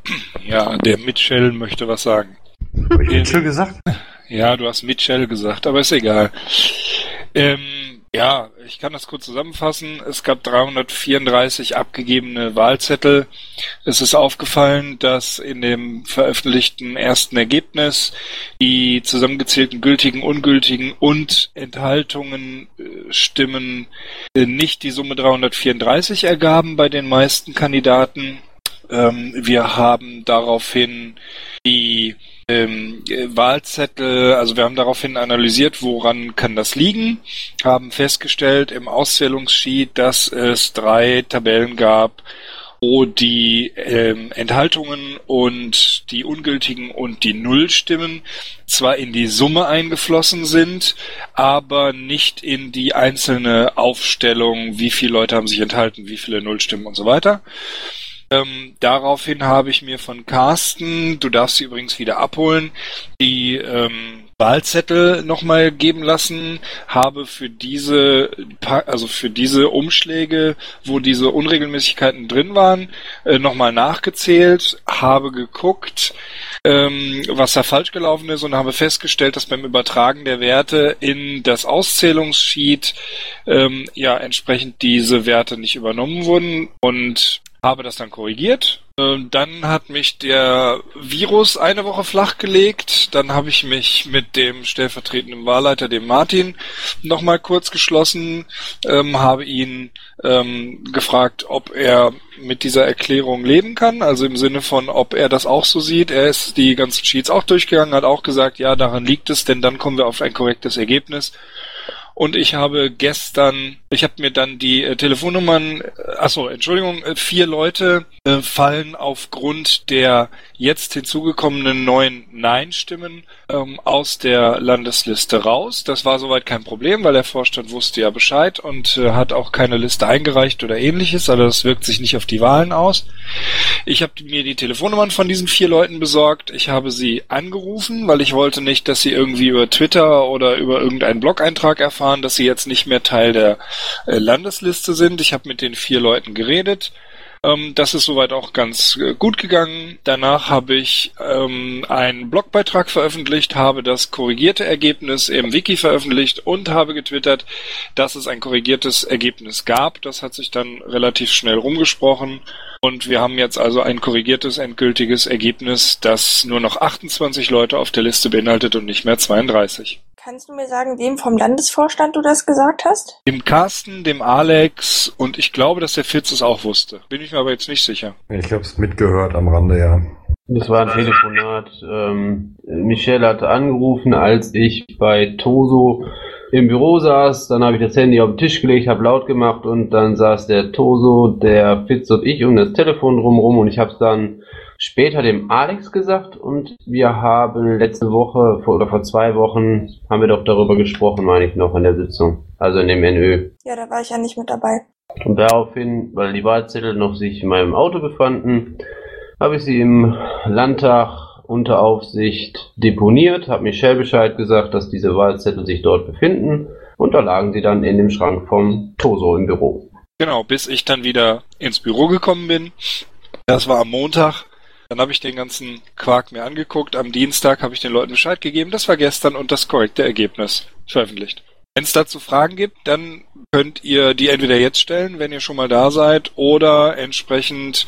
Ja, der Mitchell möchte was sagen. Habe ich Mitchell gesagt? Ja, du hast Mitchell gesagt, aber ist egal. Ähm, ja, ich kann das kurz zusammenfassen. Es gab dreihundertvierunddreißig abgegebene Wahlzettel. Es ist aufgefallen, dass in dem veröffentlichten ersten Ergebnis die zusammengezählten gültigen, ungültigen und Enthaltungen äh, Stimmen äh, nicht die Summe dreihundertvierunddreißig ergaben bei den meisten Kandidaten. Ähm, wir haben daraufhin die ähm, Wahlzettel, also wir haben daraufhin analysiert, woran kann das liegen, haben festgestellt im Auszählungssheet, dass es drei Tabellen gab, wo die ähm, Enthaltungen und die ungültigen und die Nullstimmen zwar in die Summe eingeflossen sind, aber nicht in die einzelne Aufstellung, wie viele Leute haben sich enthalten, wie viele Nullstimmen und so weiter. Ähm, daraufhin habe ich mir von Carsten, du darfst sie übrigens wieder abholen, die ähm, Wahlzettel nochmal geben lassen, habe für diese, also für diese Umschläge, wo diese Unregelmäßigkeiten drin waren, äh, nochmal nachgezählt, habe geguckt, ähm, was da falsch gelaufen ist und habe festgestellt, dass beim Übertragen der Werte in das Auszählungssheet ähm, ja entsprechend diese Werte nicht übernommen wurden und habe das dann korrigiert. Dann hat mich der Virus eine Woche flachgelegt. Dann habe ich mich mit dem stellvertretenden Wahlleiter, dem Martin, nochmal kurz geschlossen, ähm, habe ihn ähm, gefragt, ob er mit dieser Erklärung leben kann, also im Sinne von, ob er das auch so sieht. Er ist die ganzen Sheets auch durchgegangen, hat auch gesagt, ja, daran liegt es, denn dann kommen wir auf ein korrektes Ergebnis. Und ich habe gestern, ich habe mir dann die äh, Telefonnummern, äh, achso, Entschuldigung, äh, vier Leute äh, fallen aufgrund der jetzt hinzugekommenen neuen Nein-Stimmen ähm, aus der Landesliste raus. Das war soweit kein Problem, weil der Vorstand wusste ja Bescheid und äh, hat auch keine Liste eingereicht oder ähnliches, also das wirkt sich nicht auf die Wahlen aus. Ich habe mir die Telefonnummern von diesen vier Leuten besorgt. Ich habe sie angerufen, weil ich wollte nicht, dass sie irgendwie über Twitter oder über irgendeinen Blog-Eintrag erfahren, dass sie jetzt nicht mehr Teil der äh, Landesliste sind. Ich habe mit den vier Leuten geredet. Ähm, das ist soweit auch ganz äh, gut gegangen. Danach habe ich ähm, einen Blogbeitrag veröffentlicht, habe das korrigierte Ergebnis im Wiki veröffentlicht und habe getwittert, dass es ein korrigiertes Ergebnis gab. Das hat sich dann relativ schnell rumgesprochen. Und wir haben jetzt also ein korrigiertes, endgültiges Ergebnis, das nur noch achtundzwanzig Leute auf der Liste beinhaltet und nicht mehr zweiunddreißig. Kannst du mir sagen, wem vom Landesvorstand du das gesagt hast? Dem Carsten, dem Alex und ich glaube, dass der Fitz es auch wusste. Bin ich mir aber jetzt nicht sicher. Ich habe es mitgehört am Rande, ja. Das war ein Telefonat. Ähm, Michelle hatte angerufen, als ich bei Toso im Büro saß. Dann habe ich das Handy auf den Tisch gelegt, habe laut gemacht und dann saß der Toso, der Fitz und ich um das Telefon drumherum und ich habe es dann später dem Alex gesagt und wir haben letzte Woche vor, oder vor zwei Wochen haben wir doch darüber gesprochen, meine ich noch, in der Sitzung, also in dem N Ö. Ja, da war ich ja nicht mit dabei. Und daraufhin, weil die Wahlzettel noch sich in meinem Auto befanden, habe ich sie im Landtag unter Aufsicht deponiert, habe Michelle Bescheid gesagt, dass diese Wahlzettel sich dort befinden und da lagen sie dann in dem Schrank vom Toso im Büro. Genau, bis ich dann wieder ins Büro gekommen bin. Das war am Montag. Dann habe ich den ganzen Quark mir angeguckt. Am Dienstag habe ich den Leuten Bescheid gegeben. Das war gestern und das korrekte Ergebnis veröffentlicht. Wenn es dazu Fragen gibt, dann könnt ihr die entweder jetzt stellen, wenn ihr schon mal da seid, oder entsprechend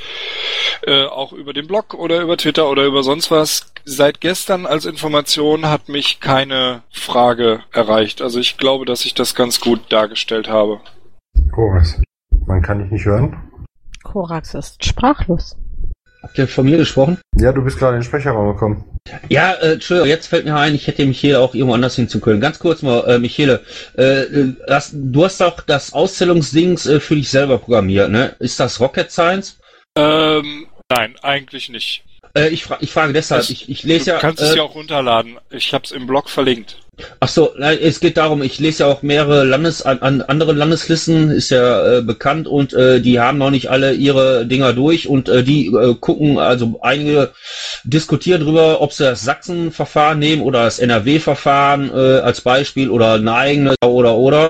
äh, auch über den Blog oder über Twitter oder über sonst was. Seit gestern als Information hat mich keine Frage erreicht. Also ich glaube, dass ich das ganz gut dargestellt habe. Korax, man kann dich nicht hören. Korax ist sprachlos. Habt ihr von mir gesprochen? Ja, du bist gerade in den Sprecherraum gekommen. Ja, äh, Entschuldigung, jetzt fällt mir ein, ich hätte mich hier auch irgendwo anders hinziehen können. Ganz kurz mal, äh, Michele, äh, das, du hast auch das Auszählungsdings äh, für dich selber programmiert, ne? Ist das Rocket Science? Ähm, nein, eigentlich nicht. Äh, ich, fra- ich frage deshalb, es, ich, ich lese du ja... Du kannst äh, es ja auch runterladen. Ich habe es im Blog verlinkt. Ach so, nein, es geht darum, ich lese ja auch mehrere Landes, an, an andere Landeslisten, ist ja äh, bekannt und äh, die haben noch nicht alle ihre Dinger durch und äh, die äh, gucken, also einige diskutieren drüber, ob sie das Sachsen-Verfahren nehmen oder das N R W-Verfahren äh, als Beispiel oder ein eigenes oder oder.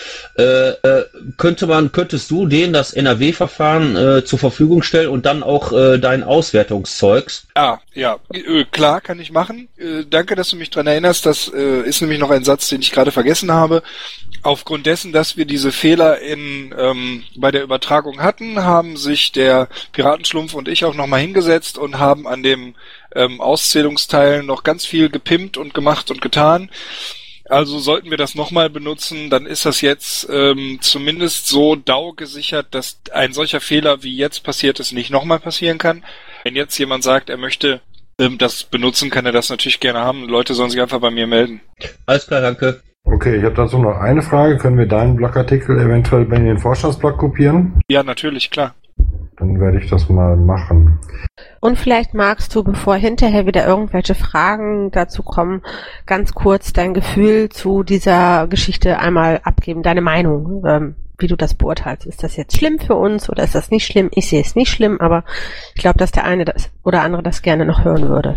Äh, äh, könnte man, könntest du denen das N R W-Verfahren äh, zur Verfügung stellen und dann auch äh, dein Auswertungszeugs? Ah, ja, äh, klar, kann ich machen. Äh, danke, dass du mich dran erinnerst. Das äh, ist nämlich noch ein Satz, den ich gerade vergessen habe. Aufgrund dessen, dass wir diese Fehler in ähm, bei der Übertragung hatten, haben sich der Piratenschlumpf und ich auch nochmal hingesetzt und haben an dem ähm, Auszählungsteil noch ganz viel gepimpt und gemacht und getan. Also sollten wir das nochmal benutzen, dann ist das jetzt ähm, zumindest so D A O gesichert, dass ein solcher Fehler, wie jetzt passiert ist, nicht nochmal passieren kann. Wenn jetzt jemand sagt, er möchte ähm, das benutzen, kann er das natürlich gerne haben. Leute sollen sich einfach bei mir melden. Alles klar, danke. Okay, ich habe dazu noch eine Frage. Können wir deinen Blogartikel eventuell in den Vorstandsblog kopieren? Ja, natürlich, klar. Dann werde ich das mal machen. Und vielleicht magst du, bevor hinterher wieder irgendwelche Fragen dazu kommen, ganz kurz dein Gefühl zu dieser Geschichte einmal abgeben, deine Meinung, ähm, wie du das beurteilst. Ist das jetzt schlimm für uns oder ist das nicht schlimm? Ich sehe es nicht schlimm, aber ich glaube, dass der eine das oder andere das gerne noch hören würde.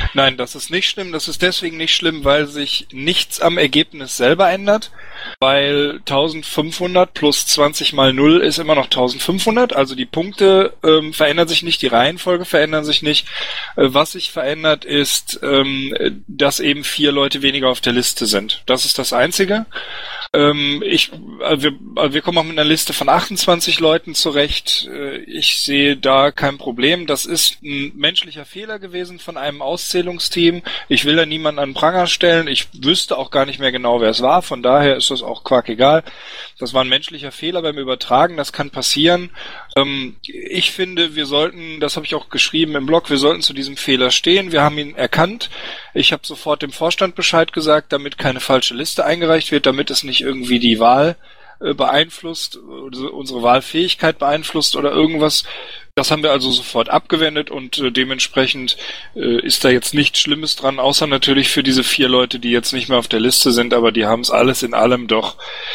Nein, das ist nicht schlimm. Das ist deswegen nicht schlimm, weil sich nichts am Ergebnis selber ändert. Weil eintausendfünfhundert plus zwanzig mal null ist immer noch eintausendfünfhundert. Also die Punkte ähm, verändern sich nicht, die Reihenfolge verändern sich nicht. Äh, was sich verändert ist, ähm, dass eben vier Leute weniger auf der Liste sind. Das ist das Einzige. Ähm, ich, äh, wir, äh, wir kommen auch mit einer Liste von achtundzwanzig Leuten zurecht. Äh, ich sehe da kein Problem. Das ist ein menschlicher Fehler gewesen von einem Auszählungsteam. Ich will da niemanden an den Pranger stellen. Ich wüsste auch gar nicht mehr genau, wer es war. Von daher ist das auch quackegal. Das war ein menschlicher Fehler beim Übertragen. Das kann passieren. Ähm, ich finde, wir sollten, das habe ich auch geschrieben im Blog, wir sollten zu diesem Fehler stehen. Wir haben ihn erkannt. Ich habe sofort dem Vorstand Bescheid gesagt, damit keine falsche Liste eingereicht wird, damit es nicht irgendwie die Wahl äh, beeinflusst, unsere Wahlfähigkeit beeinflusst oder irgendwas. Das haben wir also sofort abgewendet und äh, dementsprechend äh, ist da jetzt nichts Schlimmes dran, außer natürlich für diese vier Leute, die jetzt nicht mehr auf der Liste sind, aber die haben es alles in allem doch,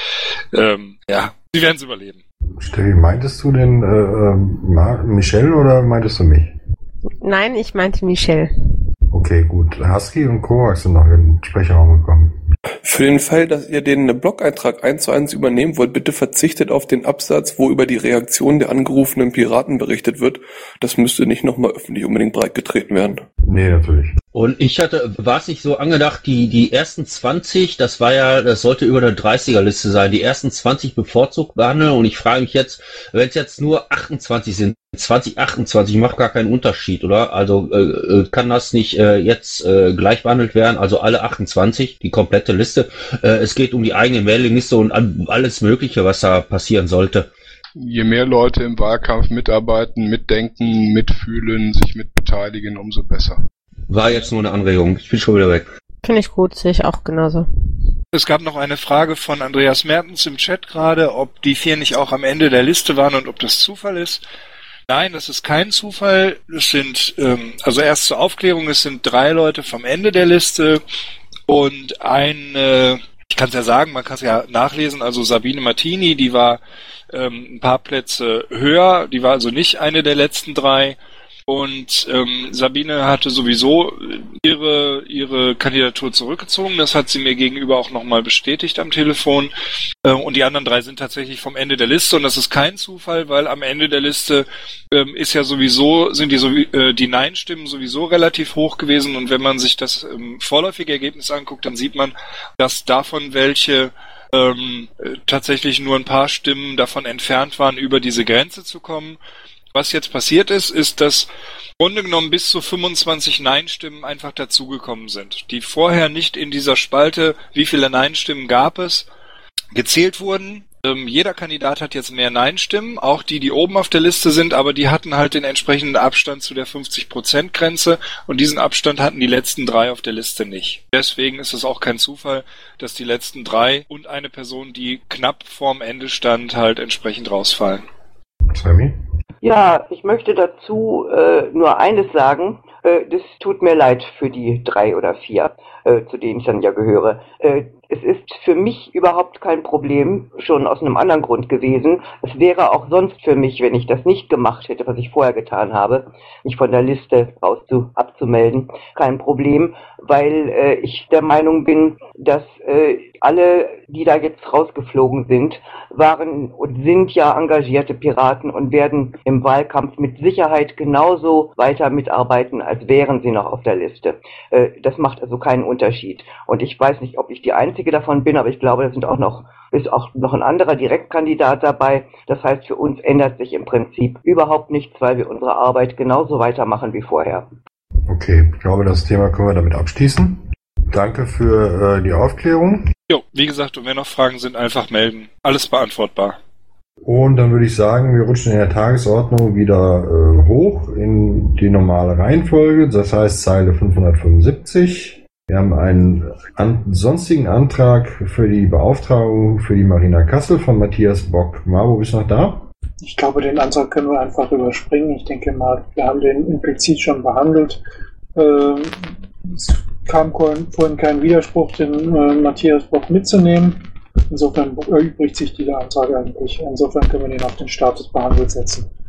ähm, ja, sie werden es überleben. Steffi, meintest du denn äh, äh, Michelle oder meintest du mich? Nein, ich meinte Michelle. Okay, gut. Husky und Kovacs sind noch in den Sprecherraum gekommen. Für den Fall, dass ihr den Blog-Eintrag eins zu eins übernehmen wollt, bitte verzichtet auf den Absatz, wo über die Reaktion der angerufenen Piraten berichtet wird. Das müsste nicht nochmal öffentlich unbedingt breitgetreten werden. Nee, natürlich. Und ich hatte, war es nicht so angedacht, die, die ersten zwanzig, das war ja, das sollte über der dreißiger-Liste sein, die ersten zwanzig bevorzugt behandeln und ich frage mich jetzt, wenn es jetzt nur achtundzwanzig sind, zwanzig, achtundzwanzig macht gar keinen Unterschied, oder? Also äh, kann das nicht äh, jetzt äh, gleich behandelt werden, also alle achtundzwanzig, die komplette Liste. Äh, es geht um die eigene Mailingliste und alles Mögliche, was da passieren sollte. Je mehr Leute im Wahlkampf mitarbeiten, mitdenken, mitfühlen, sich mitbeteiligen, umso besser. War jetzt nur eine Anregung. Ich bin schon wieder weg. Finde ich gut, sehe ich auch genauso. Es gab noch eine Frage von Andreas Mertens im Chat gerade, ob die vier nicht auch am Ende der Liste waren und ob das Zufall ist. Nein, das ist kein Zufall. Es sind, ähm, also erst zur Aufklärung, es sind drei Leute vom Ende der Liste und eine, ich kann es ja sagen, man kann es ja nachlesen, also Sabine Martini, die war ähm, ein paar Plätze höher, die war also nicht eine der letzten drei. Und ähm, Sabine hatte sowieso ihre ihre Kandidatur zurückgezogen. Das hat sie mir gegenüber auch nochmal bestätigt am Telefon. Äh, und die anderen drei sind tatsächlich vom Ende der Liste. Und das ist kein Zufall, weil am Ende der Liste ähm, ist ja sowieso sind die so, äh, die Nein-Stimmen sowieso relativ hoch gewesen. Und wenn man sich das ähm, vorläufige Ergebnis anguckt, dann sieht man, dass davon welche ähm, tatsächlich nur ein paar Stimmen davon entfernt waren, über diese Grenze zu kommen. Was jetzt passiert ist, ist, dass im Grunde genommen bis zu fünfundzwanzig Nein-Stimmen einfach dazugekommen sind, die vorher nicht in dieser Spalte, wie viele Nein-Stimmen gab es, gezählt wurden. Ähm, jeder Kandidat hat jetzt mehr Nein-Stimmen, auch die, die oben auf der Liste sind, aber die hatten halt den entsprechenden Abstand zu der fünfzig-Prozent-Grenze und diesen Abstand hatten die letzten drei auf der Liste nicht. Deswegen ist es auch kein Zufall, dass die letzten drei und eine Person, die knapp vorm Ende stand, halt entsprechend rausfallen. Sammy? Ja, ich möchte dazu äh, nur eines sagen. Äh, das tut mir leid für die drei oder vier, äh, zu denen ich dann ja gehöre. Äh, es ist für mich überhaupt kein Problem, schon aus einem anderen Grund gewesen. Es wäre auch sonst für mich, wenn ich das nicht gemacht hätte, was ich vorher getan habe, mich von der Liste raus zu, abzumelden, kein Problem, weil äh, ich der Meinung bin, dass äh, alle, die da jetzt rausgeflogen sind, waren und sind ja engagierte Piraten und werden im Wahlkampf mit Sicherheit genauso weiter mitarbeiten, als wären sie noch auf der Liste. Äh, das macht also keinen Unterschied. Und ich weiß nicht, ob ich die einzige davon bin, aber ich glaube, da sind auch noch, ist auch noch ein anderer Direktkandidat dabei. Das heißt, für uns ändert sich im Prinzip überhaupt nichts, weil wir unsere Arbeit genauso weitermachen wie vorher. Okay, ich glaube, das Thema können wir damit abschließen. Danke für äh, die Aufklärung. Jo, wie gesagt, und wenn noch Fragen sind, einfach melden. Alles beantwortbar. Und dann würde ich sagen, wir rutschen in der Tagesordnung wieder äh, hoch in die normale Reihenfolge. Das heißt Zeile fünfhundertfünfundsiebzig. Wir haben einen an, sonstigen Antrag für die Beauftragung für die Marina Kassel von Matthias Bock. Marbo, bist du noch da? Ich glaube, den Antrag können wir einfach überspringen. Ich denke mal, wir haben den implizit schon behandelt. Ähm, es kam vorhin kein Widerspruch, den äh, Matthias Bock mitzunehmen. Insofern erübrigt sich dieser Antrag eigentlich. Insofern können wir den auf den Status behandelt setzen.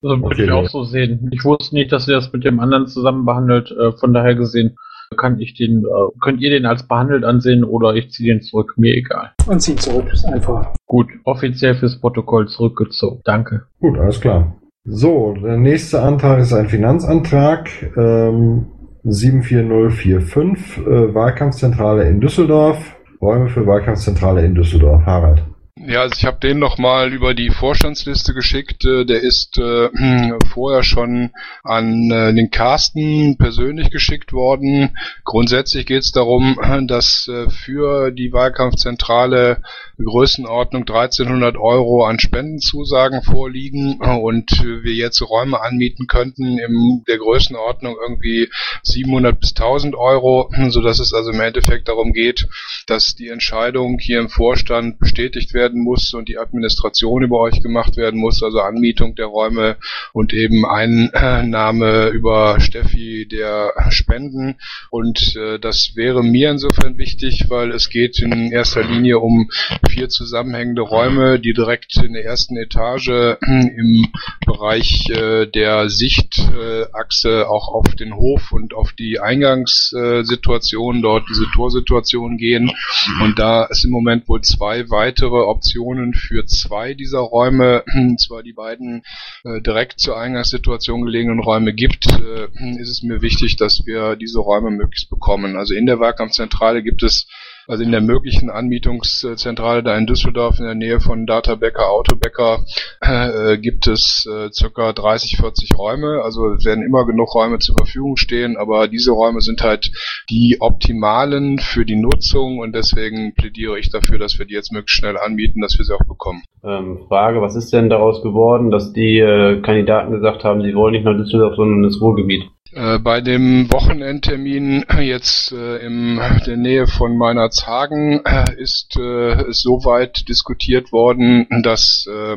Also würde Okay, ich ja. auch so sehen. Ich wusste nicht, dass ihr das mit dem anderen zusammen behandelt. Äh, von daher gesehen kann ich den, äh, könnt ihr den als behandelt ansehen oder ich ziehe den zurück. Mir egal. Und zieh zurück, ist einfach. Gut, offiziell fürs Protokoll zurückgezogen. Danke. Gut, alles klar. So, der nächste Antrag ist ein Finanzantrag. Ähm, sieben vier null vier fünf, äh, Wahlkampfzentrale in Düsseldorf. Räume für Wahlkampfzentrale in Düsseldorf. Harald. Ja, also ich habe den nochmal über die Vorstandsliste geschickt. Äh, Der ist äh, vorher schon an äh, den Carsten persönlich geschickt worden. Grundsätzlich geht es darum, dass äh, für die Wahlkampfzentrale Größenordnung dreizehnhundert Euro an Spendenzusagen vorliegen und äh, wir jetzt Räume anmieten könnten in der Größenordnung irgendwie siebenhundert bis tausend Euro, sodass es also im Endeffekt darum geht, dass die Entscheidung hier im Vorstand bestätigt werden muss und die Administration über euch gemacht werden muss, also Anmietung der Räume und eben Einnahme über Steffi der Spenden. Und äh, das wäre mir insofern wichtig, weil es geht in erster Linie um vier zusammenhängende Räume, die direkt in der ersten Etage äh, im Bereich äh, der Sichtachse äh, auch auf den Hof und auf die Eingangssituation, äh, dort diese Torsituation gehen. Und da es im Moment wohl zwei weitere Optionen für zwei dieser Räume, und zwar die beiden äh, direkt zur Eingangssituation gelegenen Räume gibt, äh, ist es mir wichtig, dass wir diese Räume möglichst bekommen. Also in der Wahlkampfzentrale gibt es, also in der möglichen Anmietungszentrale da in Düsseldorf in der Nähe von Data Becker, Autobecker, äh, gibt es äh, circa dreißig, vierzig Räume. Also es werden immer genug Räume zur Verfügung stehen, aber diese Räume sind halt die optimalen für die Nutzung und deswegen plädiere ich dafür, dass wir die jetzt möglichst schnell anmieten, dass wir sie auch bekommen. Ähm, Frage, was ist denn daraus geworden, dass die äh, Kandidaten gesagt haben, sie wollen nicht nach Düsseldorf, sondern ins Ruhrgebiet? Äh, bei dem Wochenendtermin jetzt äh, in der Nähe von Meinerzhagen äh, ist äh, ist soweit diskutiert worden, dass äh,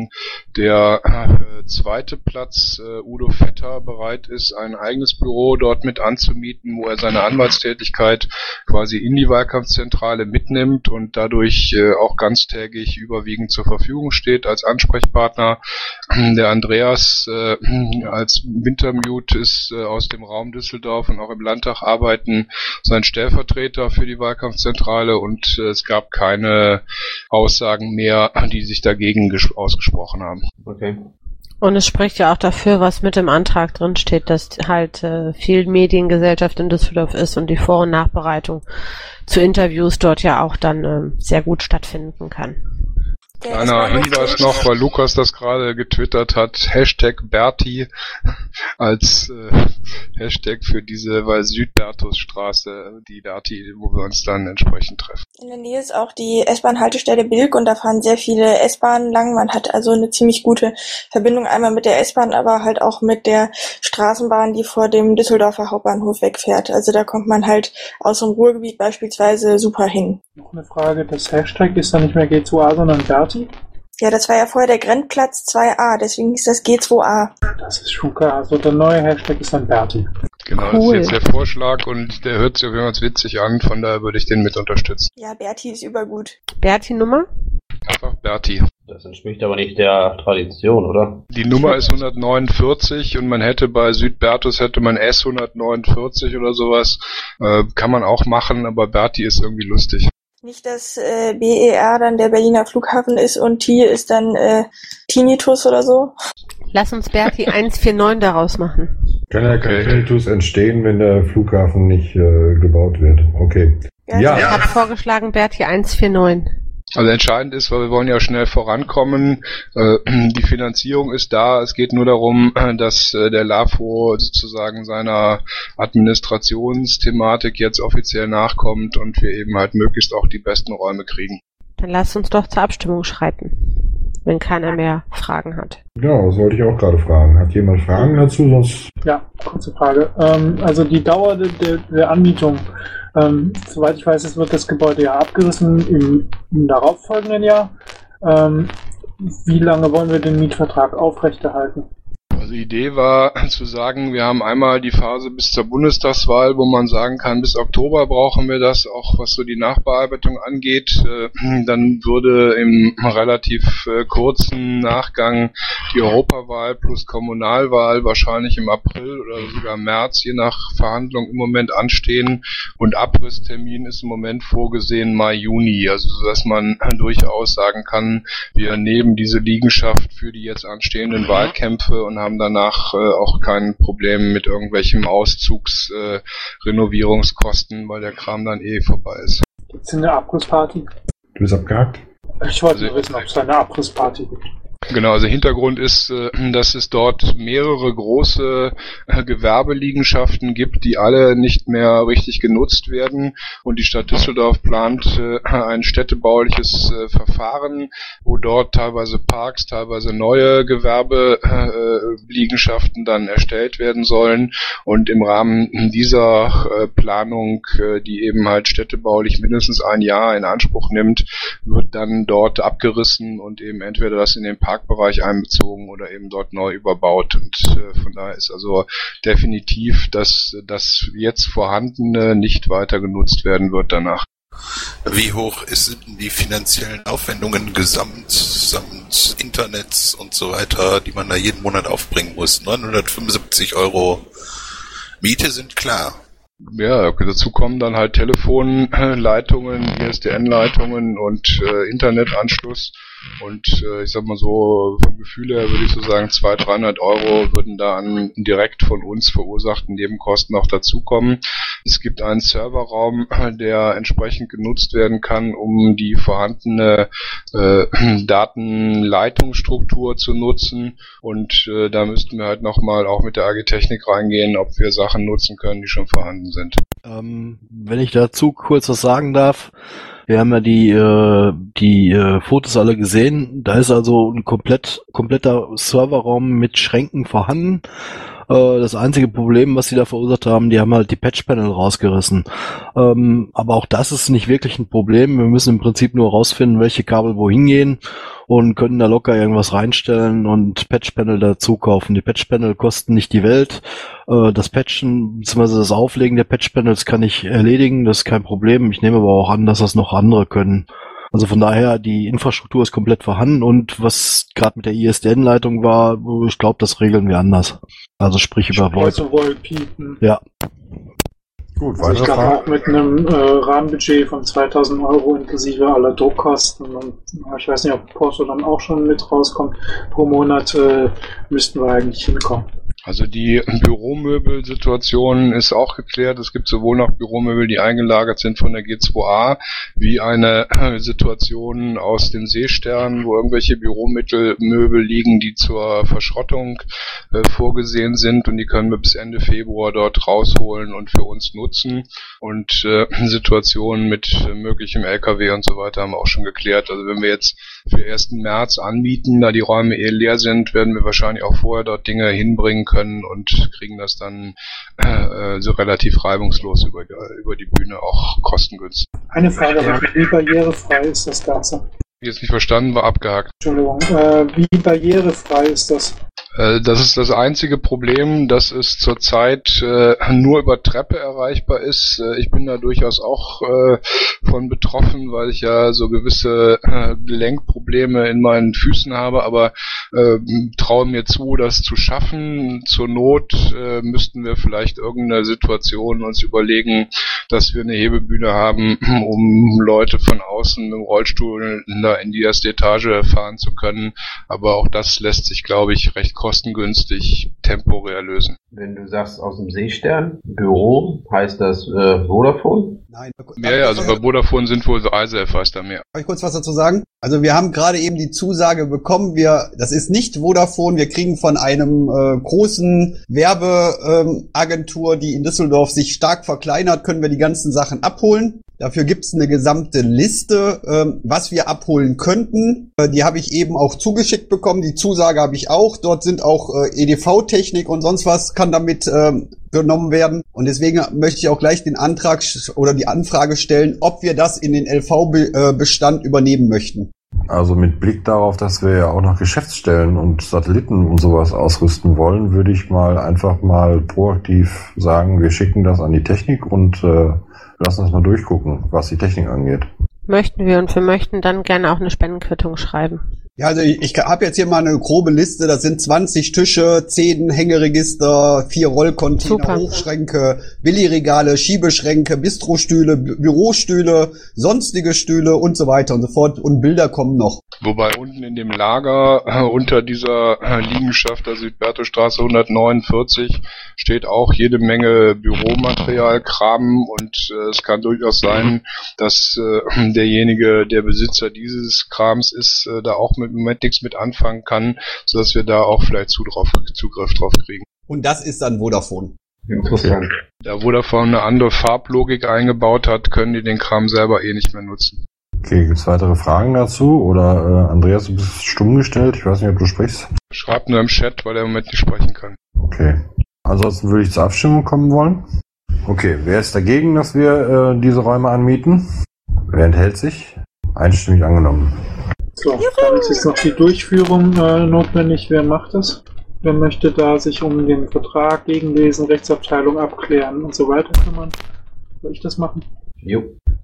der äh, zweite Platz äh, Udo Vetter bereit ist, ein eigenes Büro dort mit anzumieten, wo er seine Anwaltstätigkeit quasi in die Wahlkampfzentrale mitnimmt und dadurch äh, auch ganztägig überwiegend zur Verfügung steht als Ansprechpartner. Der Andreas äh, als Wintermute ist äh, aus dem Raum Düsseldorf und auch im Landtag arbeiten sein Stellvertreter für die Wahlkampfzentrale und äh, es gab keine Aussagen mehr, die sich dagegen ges- ausgesprochen haben. Okay. Und es spricht ja auch dafür, was mit dem Antrag drin steht, dass halt äh, viel Mediengesellschaft in Düsseldorf ist und die Vor- und Nachbereitung zu Interviews dort ja auch dann äh, sehr gut stattfinden kann. Kleiner Hinweis noch, weil Lukas das gerade getwittert hat, Hashtag Berti als äh, Hashtag für diese, weil Südbertusstraße, die Berti, wo wir uns dann entsprechend treffen. In der Nähe ist auch die S-Bahn-Haltestelle Bilk und da fahren sehr viele S-Bahnen lang. Man hat also eine ziemlich gute Verbindung einmal mit der S-Bahn, aber halt auch mit der Straßenbahn, die vor dem Düsseldorfer Hauptbahnhof wegfährt. Also da kommt man halt aus dem Ruhrgebiet beispielsweise super hin. Noch eine Frage, das Hashtag ist dann nicht mehr G zwei A, sondern Berti? Ja, das war ja vorher der Grenzplatz zwei a, deswegen ist das G zwei A. Das ist schon klar. Also der neue Hashtag ist dann Berti. Genau, Cool. Das ist jetzt der Vorschlag und der hört sich auf jeden Fall witzig an, von daher würde ich den mit unterstützen. Ja, Berti ist übergut. Berti-Nummer? Einfach Berti. Das entspricht aber nicht der Tradition, oder? Die Nummer ist hundertneunundvierzig und man hätte bei Südbertus hätte man S hundertneunundvierzig oder sowas. Äh, kann man auch machen, aber Berti ist irgendwie lustig. Nicht, dass äh, B E R dann der Berliner Flughafen ist und T ist dann äh, Tinnitus oder so. Lass uns Berti eins vier neun daraus machen. Kann ja kein Tinnitus entstehen, wenn der Flughafen nicht äh, gebaut wird. Okay. Ja, Ja. ich habe vorgeschlagen Berti eins vier neun. Also entscheidend ist, weil wir wollen ja schnell vorankommen, äh, die Finanzierung ist da, es geht nur darum, dass äh, der LAFO sozusagen seiner Administrationsthematik jetzt offiziell nachkommt und wir eben halt möglichst auch die besten Räume kriegen. Dann lass uns doch zur Abstimmung schreiten, wenn keiner mehr Fragen hat. Genau, das wollte ich auch gerade fragen. Hat jemand Fragen dazu? Sonst Ja, kurze Frage. Ähm, also die Dauer der, der, der Anmietung. Ähm, soweit ich weiß, es wird das Gebäude ja abgerissen im, im darauffolgenden Jahr. Ähm, wie lange wollen wir den Mietvertrag aufrechterhalten? Also die Idee war zu sagen, wir haben einmal die Phase bis zur Bundestagswahl, wo man sagen kann, bis Oktober brauchen wir das, auch was so die Nachbearbeitung angeht. Dann würde im relativ kurzen Nachgang die Europawahl plus Kommunalwahl wahrscheinlich im April oder sogar März, je nach Verhandlung, im Moment anstehen. Und Abrisstermin ist im Moment vorgesehen Mai, Juni. Also dass man durchaus sagen kann, wir nehmen diese Liegenschaft für die jetzt anstehenden Wahlkämpfe und haben danach äh, auch kein Problem mit irgendwelchem Auszugs-, äh, Renovierungskosten, weil der Kram dann eh vorbei ist. Gibt's eine Abrissparty? Du bist abgehakt? Ich wollte also, nur wissen, ob es eine Abrissparty gibt. Genau, also Hintergrund ist, dass es dort mehrere große Gewerbeliegenschaften gibt, die alle nicht mehr richtig genutzt werden, und die Stadt Düsseldorf plant ein städtebauliches Verfahren, wo dort teilweise Parks, teilweise neue Gewerbeliegenschaften dann erstellt werden sollen, und im Rahmen dieser Planung, die eben halt städtebaulich mindestens ein Jahr in Anspruch nimmt, wird dann dort abgerissen und eben entweder das in den Parkbereich einbezogen oder eben dort neu überbaut. Und äh, von daher ist also definitiv, dass das jetzt Vorhandene nicht weiter genutzt werden wird danach. Wie hoch sind die finanziellen Aufwendungen gesamt, samt Internets und so weiter, die man da jeden Monat aufbringen muss? neunhundertfünfundsiebzig Euro Miete sind klar. Ja, dazu kommen dann halt Telefonleitungen, I S D N-Leitungen und äh, Internetanschluss. Und äh, ich sag mal so, vom Gefühl her würde ich so sagen, zweihundert, dreihundert Euro würden da an direkt von uns verursachten Nebenkosten noch dazukommen. Es gibt einen Serverraum, der entsprechend genutzt werden kann, um die vorhandene äh, Datenleitungsstruktur zu nutzen. Und äh, da müssten wir halt nochmal auch mit der A G Technik reingehen, ob wir Sachen nutzen können, die schon vorhanden sind. Ähm, wenn ich dazu kurz was sagen darf. Wir haben ja die äh, die äh, Fotos alle gesehen. Da ist also ein komplett kompletter Serverraum mit Schränken vorhanden. Äh, das einzige Problem, was sie da verursacht haben, die haben halt die Patchpanel rausgerissen. Ähm, aber auch das ist nicht wirklich ein Problem. Wir müssen im Prinzip nur rausfinden, welche Kabel wohin gehen, und können da locker irgendwas reinstellen und Patchpanel dazu kaufen. Die Patchpanel kosten nicht die Welt. Äh, das Patchen bzw. das Auflegen der Patchpanels kann ich erledigen, das ist kein Problem. Ich nehme aber auch an, dass das noch andere können. Also von daher, die Infrastruktur ist komplett vorhanden, und was gerade mit der I S D N-Leitung war, ich glaube, das regeln wir anders. Also sprich über VoIP. Also VoIP. Ja. Gut, also ich glaube auch mit einem äh, Rahmenbudget von zweitausend Euro inklusive aller Druckkosten, und ich weiß nicht, ob Porto dann auch schon mit rauskommt, pro Monat äh, müssten wir eigentlich hinkommen. Also die Büromöbelsituation ist auch geklärt. Es gibt sowohl noch Büromöbel, die eingelagert sind von der G zwei A, wie eine Situation aus den Seesternen, wo irgendwelche Büromöbel liegen, die zur Verschrottung äh, vorgesehen sind, und die können wir bis Ende Februar dort rausholen und für uns nutzen. Und äh, Situationen mit äh, möglichem L K W und so weiter haben wir auch schon geklärt. Also wenn wir jetzt für ersten März anbieten, da die Räume eh leer sind, werden wir wahrscheinlich auch vorher dort Dinge hinbringen können und kriegen das dann äh, so relativ reibungslos über, über die Bühne, auch kostengünstig. Eine Frage, ja. Wie barrierefrei ist das Ganze? Jetzt nicht verstanden, war abgehakt. Entschuldigung, äh, wie barrierefrei ist das? Das ist das einzige Problem, dass es zurzeit äh, nur über Treppe erreichbar ist. Äh, ich bin da durchaus auch äh, von betroffen, weil ich ja so gewisse äh, Gelenkprobleme in meinen Füßen habe, aber äh, traue mir zu, das zu schaffen. Zur Not äh, müssten wir vielleicht irgendeine Situation uns überlegen, dass wir eine Hebebühne haben, um Leute von außen im Rollstuhl da in die erste Etage fahren zu können. Aber auch das lässt sich, glaube ich, recht kostengünstig temporär lösen. Wenn du sagst aus dem Seestern, Büro, heißt das äh, Vodafone? Nein. Ja, ja, also bei Vodafone sind wohl Reise heißt da mehr. Darf ich kurz was dazu sagen? Also wir haben gerade eben die Zusage bekommen, wir, das ist nicht Vodafone, wir kriegen von einem äh, großen Werbeagentur, ähm, die in Düsseldorf sich stark verkleinert, können wir die ganzen Sachen abholen. Dafür gibt's eine gesamte Liste, ähm, was wir abholen könnten. Äh, die habe ich eben auch zugeschickt bekommen. Die Zusage habe ich auch. Dort sind auch äh, E D V-Technik und sonst was kann damit ähm, genommen werden. Und deswegen möchte ich auch gleich den Antrag oder die Anfrage stellen, ob wir das in den L V-Bestand übernehmen möchten. Also mit Blick darauf, dass wir ja auch noch Geschäftsstellen und Satelliten und sowas ausrüsten wollen, würde ich mal einfach mal proaktiv sagen, wir schicken das an die Technik und äh, lassen uns mal durchgucken, was die Technik angeht. Möchten wir und wir möchten dann gerne auch eine Spendenquittung schreiben. Ja, also ich, ich habe jetzt hier mal eine grobe Liste, das sind zwanzig Tische, zehn Hängeregister, vier Rollcontainer, Super. Hochschränke, Billigregale, Schiebeschränke, Bistrostühle, Bü- Bürostühle, sonstige Stühle und so weiter und so fort und Bilder kommen noch. Wobei unten in dem Lager äh, unter dieser äh, Liegenschaft der Südbertostraße hundertneunundvierzig steht auch jede Menge Büromaterial, Kram und äh, es kann durchaus sein, dass äh, derjenige, der Besitzer dieses Krams ist, äh, da auch mit im Moment nichts mit anfangen kann, sodass wir da auch vielleicht zu drauf, Zugriff drauf kriegen. Und das ist dann Vodafone. Interessant. Da Vodafone eine andere Farblogik eingebaut hat, können die den Kram selber eh nicht mehr nutzen. Okay, gibt's weitere Fragen dazu? Oder äh, Andreas, du bist stumm gestellt, ich weiß nicht, ob du sprichst. Schreibt nur im Chat, weil er im Moment nicht sprechen kann. Okay. Ansonsten würde ich zur Abstimmung kommen wollen. Okay, wer ist dagegen, dass wir äh, diese Räume anmieten? Wer enthält sich? Einstimmig angenommen. So, dann ist jetzt noch die Durchführung äh, notwendig. Wer macht das? Wer möchte da sich um den Vertrag gegenlesen, Rechtsabteilung abklären und so weiter kümmern? Soll ich das machen? Jo.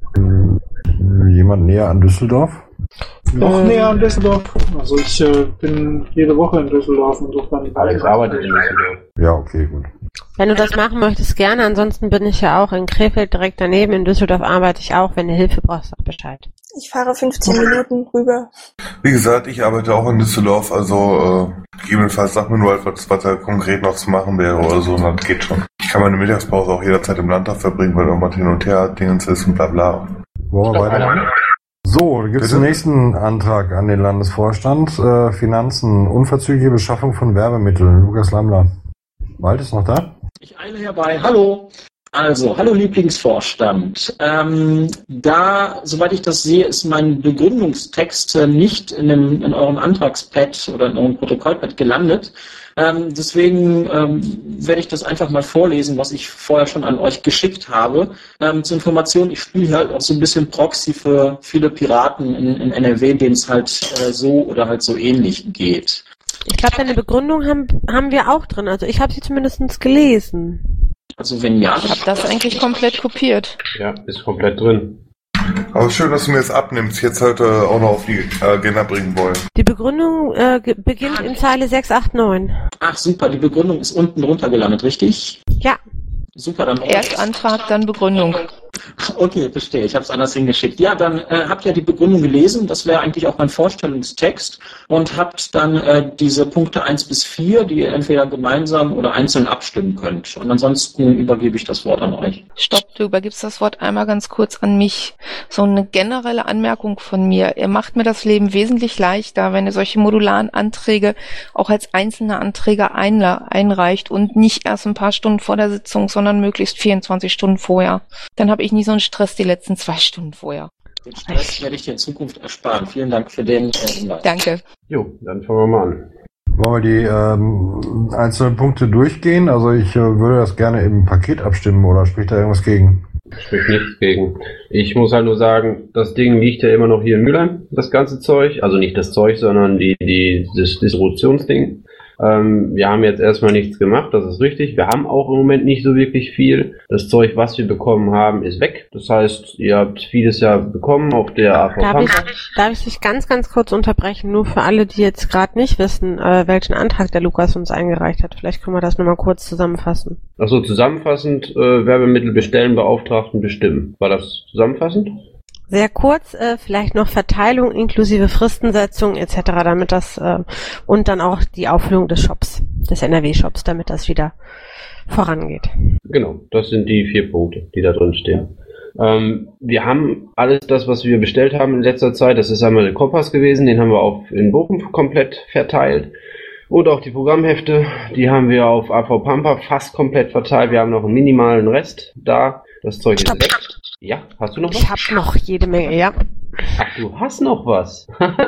Jemand näher an Düsseldorf? Noch Ähm. näher an Düsseldorf? Also ich äh, bin jede Woche in Düsseldorf. Insofern Alex arbeitet in Düsseldorf. Ja, okay, gut. Wenn du das machen möchtest, gerne. Ansonsten bin ich ja auch in Krefeld direkt daneben. In Düsseldorf arbeite ich auch. Wenn du Hilfe brauchst, sag Bescheid. Ich fahre fünfzehn Minuten rüber. Wie gesagt, ich arbeite auch in Düsseldorf, also äh, gegebenenfalls sag mir nur etwas, was da konkret noch zu machen wäre oder so, und das geht schon. Ich kann meine Mittagspause auch jederzeit im Landtag verbringen, weil irgendwas hin und her Dingens ist und bla bla. Wollen wir weiter? So, gibt es den nächsten Antrag an den Landesvorstand. Äh, Finanzen, unverzügliche Beschaffung von Werbemitteln. Lukas Lammler. Wald ist noch da? Ich eile herbei. Hallo. Also, hallo Lieblingsvorstand. Ähm, da, soweit ich das sehe, ist mein Begründungstext äh, nicht in, dem, in eurem Antragspad oder in eurem Protokollpad gelandet. Ähm, deswegen ähm, werde ich das einfach mal vorlesen, was ich vorher schon an euch geschickt habe. Ähm, zur Information, ich spiele halt auch so ein bisschen Proxy für viele Piraten in, in N R W, denen es halt äh, so oder halt so ähnlich geht. Ich glaube, deine Begründung haben, haben wir auch drin. Also ich habe sie zumindest gelesen. Also wenn ja. Ich habe das eigentlich komplett kopiert. Ja, ist komplett drin. Aber schön, dass du mir das abnimmst, jetzt heute auch noch auf die Agenda bringen wollen. Die Begründung äh, ge- beginnt in Zeile sechs acht neun. Ach super, die Begründung ist unten drunter gelandet, richtig? Ja. Super, dann Erst Antrag, dann Begründung. Okay, verstehe. Ich habe es anders hingeschickt. Ja, dann äh, habt ihr die Begründung gelesen. Das wäre eigentlich auch mein Vorstellungstext. Und habt dann äh, diese Punkte eins bis vier, die ihr entweder gemeinsam oder einzeln abstimmen könnt. Und ansonsten übergebe ich das Wort an euch. Stopp, du übergibst das Wort einmal ganz kurz an mich. So eine generelle Anmerkung von mir. Ihr macht mir das Leben wesentlich leichter, wenn ihr solche modularen Anträge auch als einzelne Anträge einla- einreicht und nicht erst ein paar Stunden vor der Sitzung, sondern möglichst vierundzwanzig Stunden vorher. Dann habe ich nie so einen Stress die letzten zwei Stunden vorher. Den Stress werde ich dir in Zukunft ersparen. Vielen Dank für den äh, Hinweis. Danke. Jo, dann fangen wir mal an. Wollen wir die ähm, einzelnen Punkte durchgehen? Also ich äh, würde das gerne im Paket abstimmen, oder spricht da irgendwas gegen? Spricht nichts gegen. Ich muss halt nur sagen, das Ding liegt ja immer noch hier in Mülheim, das ganze Zeug. Also nicht das Zeug, sondern die, die, das Distributionsding. Ähm, wir haben jetzt erstmal nichts gemacht, das ist richtig. Wir haben auch im Moment nicht so wirklich viel. Das Zeug, was wir bekommen haben, ist weg. Das heißt, ihr habt vieles ja bekommen auf der A V Darf ich, Pampa. darf ich dich ganz, ganz kurz unterbrechen? Nur für alle, die jetzt gerade nicht wissen, äh, welchen Antrag der Lukas uns eingereicht hat. Vielleicht können wir das nochmal kurz zusammenfassen. Achso, zusammenfassend, äh, Werbemittel bestellen, Beauftragten bestimmen. War das zusammenfassend? Sehr kurz, äh, vielleicht noch Verteilung inklusive Fristensetzung et cetera, damit das äh, und dann auch die Auffüllung des Shops, des N R W-Shops, damit das wieder vorangeht. Genau, das sind die vier Punkte, die da drin stehen. Ähm, wir haben alles das, was wir bestellt haben in letzter Zeit, das ist einmal der Kompass gewesen, den haben wir auch in Bochum komplett verteilt. Und auch die Programmhefte, die haben wir auf A V Pampa fast komplett verteilt. Wir haben noch einen minimalen Rest da. Das Zeug Stopp. ist weg. Ja, hast du noch was? Ich habe noch jede Menge, ja. Ach, du hast noch was.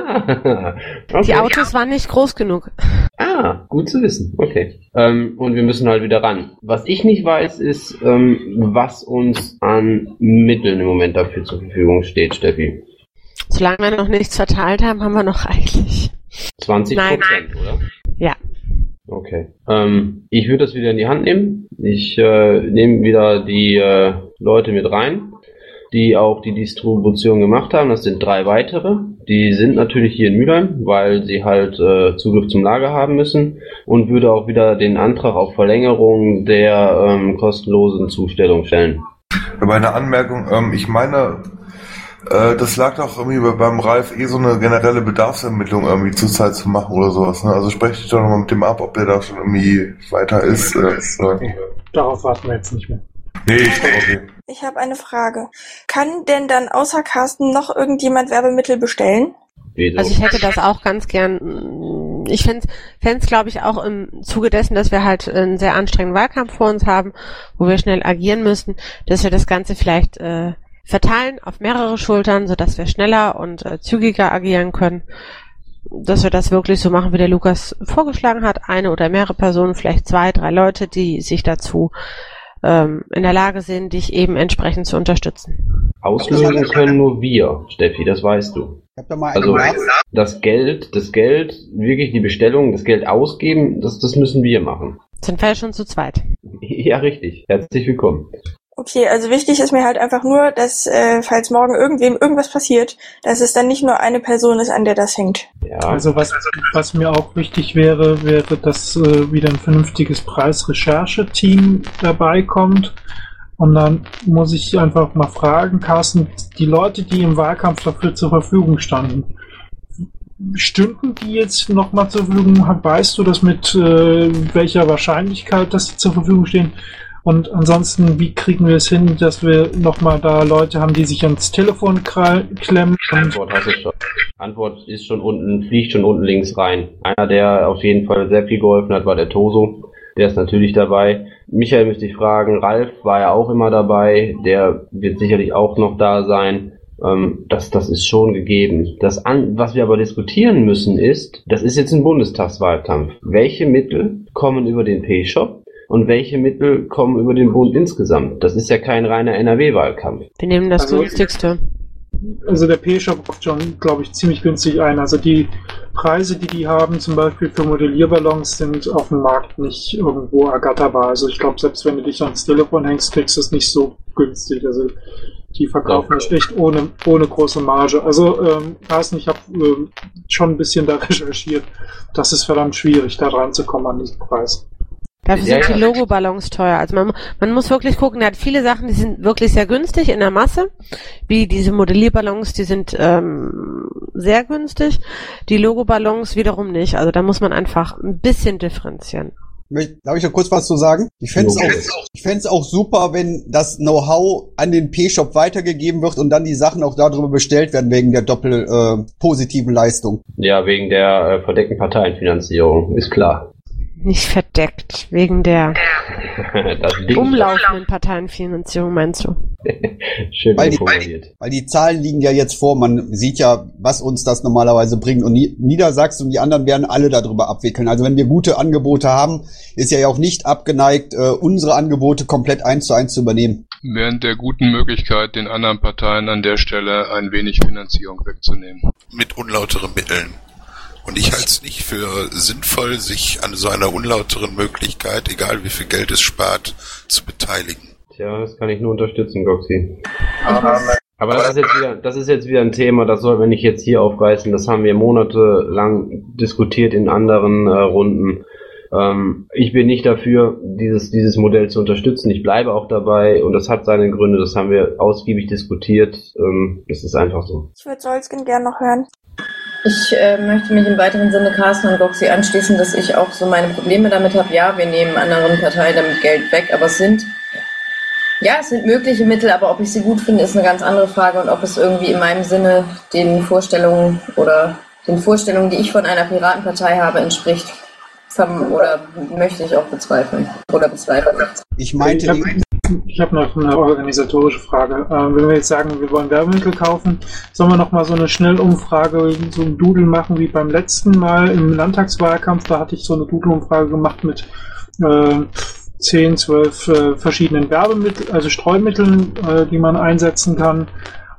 Okay. Die Autos waren nicht groß genug. Ah, gut zu wissen. Okay. Ähm, und wir müssen halt wieder ran. Was ich nicht weiß, ist, ähm, was uns an Mitteln im Moment dafür zur Verfügung steht, Steffi. Solange wir noch nichts verteilt haben, haben wir noch reichlich. zwanzig Nein. Prozent, oder? Ja. Okay. Ähm, ich würde das wieder in die Hand nehmen. Ich äh, nehme wieder die äh, Leute mit rein, die auch die Distribution gemacht haben. Das sind drei weitere. Die sind natürlich hier in Mülheim, weil sie halt äh, Zugriff zum Lager haben müssen, und würde auch wieder den Antrag auf Verlängerung der ähm, kostenlosen Zustellung stellen. Bei einer Anmerkung, ähm, ich meine, äh, das lag doch irgendwie beim Ralf eh so eine generelle Bedarfsermittlung irgendwie zurzeit zu machen oder sowas. Ne? Also spreche ich doch nochmal mit dem ab, ob der da schon irgendwie weiter ist. Äh, ist äh. Darauf warten wir jetzt nicht mehr. Nee, ich okay. Ich habe eine Frage. Kann denn dann außer Carsten noch irgendjemand Werbemittel bestellen? Also ich hätte das auch ganz gern. Ich fände es, glaube ich, auch im Zuge dessen, dass wir halt einen sehr anstrengenden Wahlkampf vor uns haben, wo wir schnell agieren müssen, dass wir das Ganze vielleicht äh, verteilen auf mehrere Schultern, sodass wir schneller und äh, zügiger agieren können. Dass wir das wirklich so machen, wie der Lukas vorgeschlagen hat. Eine oder mehrere Personen, vielleicht zwei, drei Leute, die sich dazu ähm, in der Lage sind, dich eben entsprechend zu unterstützen. Auslösen können nur wir, Steffi, das weißt du. Ich hab da mal Also einen das Geld, das Geld, wirklich die Bestellung, das Geld ausgeben, das, das müssen wir machen. Sind wir schon zu zweit? Ja, richtig. Herzlich willkommen. Okay, also wichtig ist mir halt einfach nur, dass, äh, falls morgen irgendwem irgendwas passiert, dass es dann nicht nur eine Person ist, an der das hängt. Ja. Also was, was mir auch wichtig wäre, wäre, dass äh, wieder ein vernünftiges Preisrecherche-Team dabei kommt. Und dann muss ich einfach mal fragen, Carsten, die Leute, die im Wahlkampf dafür zur Verfügung standen, stünden die jetzt nochmal zur Verfügung? Weißt du das mit äh, welcher Wahrscheinlichkeit, dass sie zur Verfügung stehen? Und ansonsten, wie kriegen wir es hin, dass wir nochmal da Leute haben, die sich ans Telefon klemmen? Antwort hast du schon. Antwort ist schon unten, fliegt schon unten links rein. Einer, der auf jeden Fall sehr viel geholfen hat, war der Toso. Der ist natürlich dabei. Michael müsste ich fragen. Ralf war ja auch immer dabei. Der wird sicherlich auch noch da sein. Ähm, das, das ist schon gegeben. Das an, was wir aber diskutieren müssen ist, das ist jetzt ein Bundestagswahlkampf. Welche Mittel kommen über den P-Shop? Und welche Mittel kommen über den Bund insgesamt? Das ist ja kein reiner N R W-Wahlkampf. Wir nehmen das Also- günstigste. Also der P-Shop kauft schon, glaube ich, ziemlich günstig ein. Also die Preise, die die haben, zum Beispiel für Modellierballons, sind auf dem Markt nicht irgendwo ergatterbar. Also ich glaube, selbst wenn du dich ans Telefon hängst, kriegst du es nicht so günstig. Also die verkaufen das echt ohne, ohne große Marge. Also ähm, Carsten, ich habe ähm, schon ein bisschen da recherchiert. Das ist verdammt schwierig, da ranzukommen an diesen Preis. Dafür Ja, sind ja. die Logoballons teuer. Also man, man muss wirklich gucken, der hat viele Sachen, die sind wirklich sehr günstig in der Masse, wie diese Modellierballons, die sind ähm, sehr günstig. Die Logoballons wiederum nicht. Also da muss man einfach ein bisschen differenzieren. Möcht- Darf ich noch kurz was zu sagen? Ich fände es auch, ich fänd's auch super, wenn das Know-how an den P-Shop weitergegeben wird und dann die Sachen auch darüber bestellt werden, wegen der doppel äh, positiven Leistung. Ja, wegen der äh, verdeckten Parteienfinanzierung, ist klar. Nicht verdeckt, wegen der Das Ding umlaufenden Parteienfinanzierung, meinst du? schön Weil die, formuliert. weil die Zahlen liegen ja jetzt vor, man sieht ja, was uns das normalerweise bringt. Und Ni- Niedersachsen und die anderen werden alle darüber abwickeln. Also wenn wir gute Angebote haben, ist ja auch nicht abgeneigt, äh, unsere Angebote komplett eins zu eins zu übernehmen. Während der guten Möglichkeit, den anderen Parteien an der Stelle ein wenig Finanzierung wegzunehmen. Mit unlauteren Mitteln. Und ich halte es nicht für sinnvoll, sich an so einer unlauteren Möglichkeit, egal wie viel Geld es spart, zu beteiligen. Tja, das kann ich nur unterstützen, Goxi. Aber das ist jetzt wieder, das ist jetzt wieder ein Thema, das sollten wir nicht jetzt hier aufreißen. Das haben wir monatelang diskutiert in anderen äh, Runden. Ähm, ich bin nicht dafür, dieses, dieses Modell zu unterstützen. Ich bleibe auch dabei und das hat seine Gründe. Das haben wir ausgiebig diskutiert. Ähm, das ist einfach so. Ich würde Solsken gern noch hören. Ich äh, möchte mich im weiteren Sinne Carsten und Goxi anschließen, dass ich auch so meine Probleme damit habe. Ja, wir nehmen anderen Parteien damit Geld weg, aber es sind, ja, es sind mögliche Mittel, aber ob ich sie gut finde, ist eine ganz andere Frage und ob es irgendwie in meinem Sinne den Vorstellungen oder den Vorstellungen, die ich von einer Piratenpartei habe, entspricht. Verm- Oder möchte ich auch bezweifeln. Oder bezweifeln. Ich meinte, Ich habe ich hab noch eine organisatorische Frage. Ähm, wenn wir jetzt sagen, wir wollen Werbemittel kaufen, sollen wir noch mal so eine Schnellumfrage, so ein Doodle machen wie beim letzten Mal im Landtagswahlkampf. Da hatte ich so eine Doodle-Umfrage gemacht mit äh, zehn, zwölf äh, verschiedenen Werbemitteln, also Streumitteln, äh, die man einsetzen kann.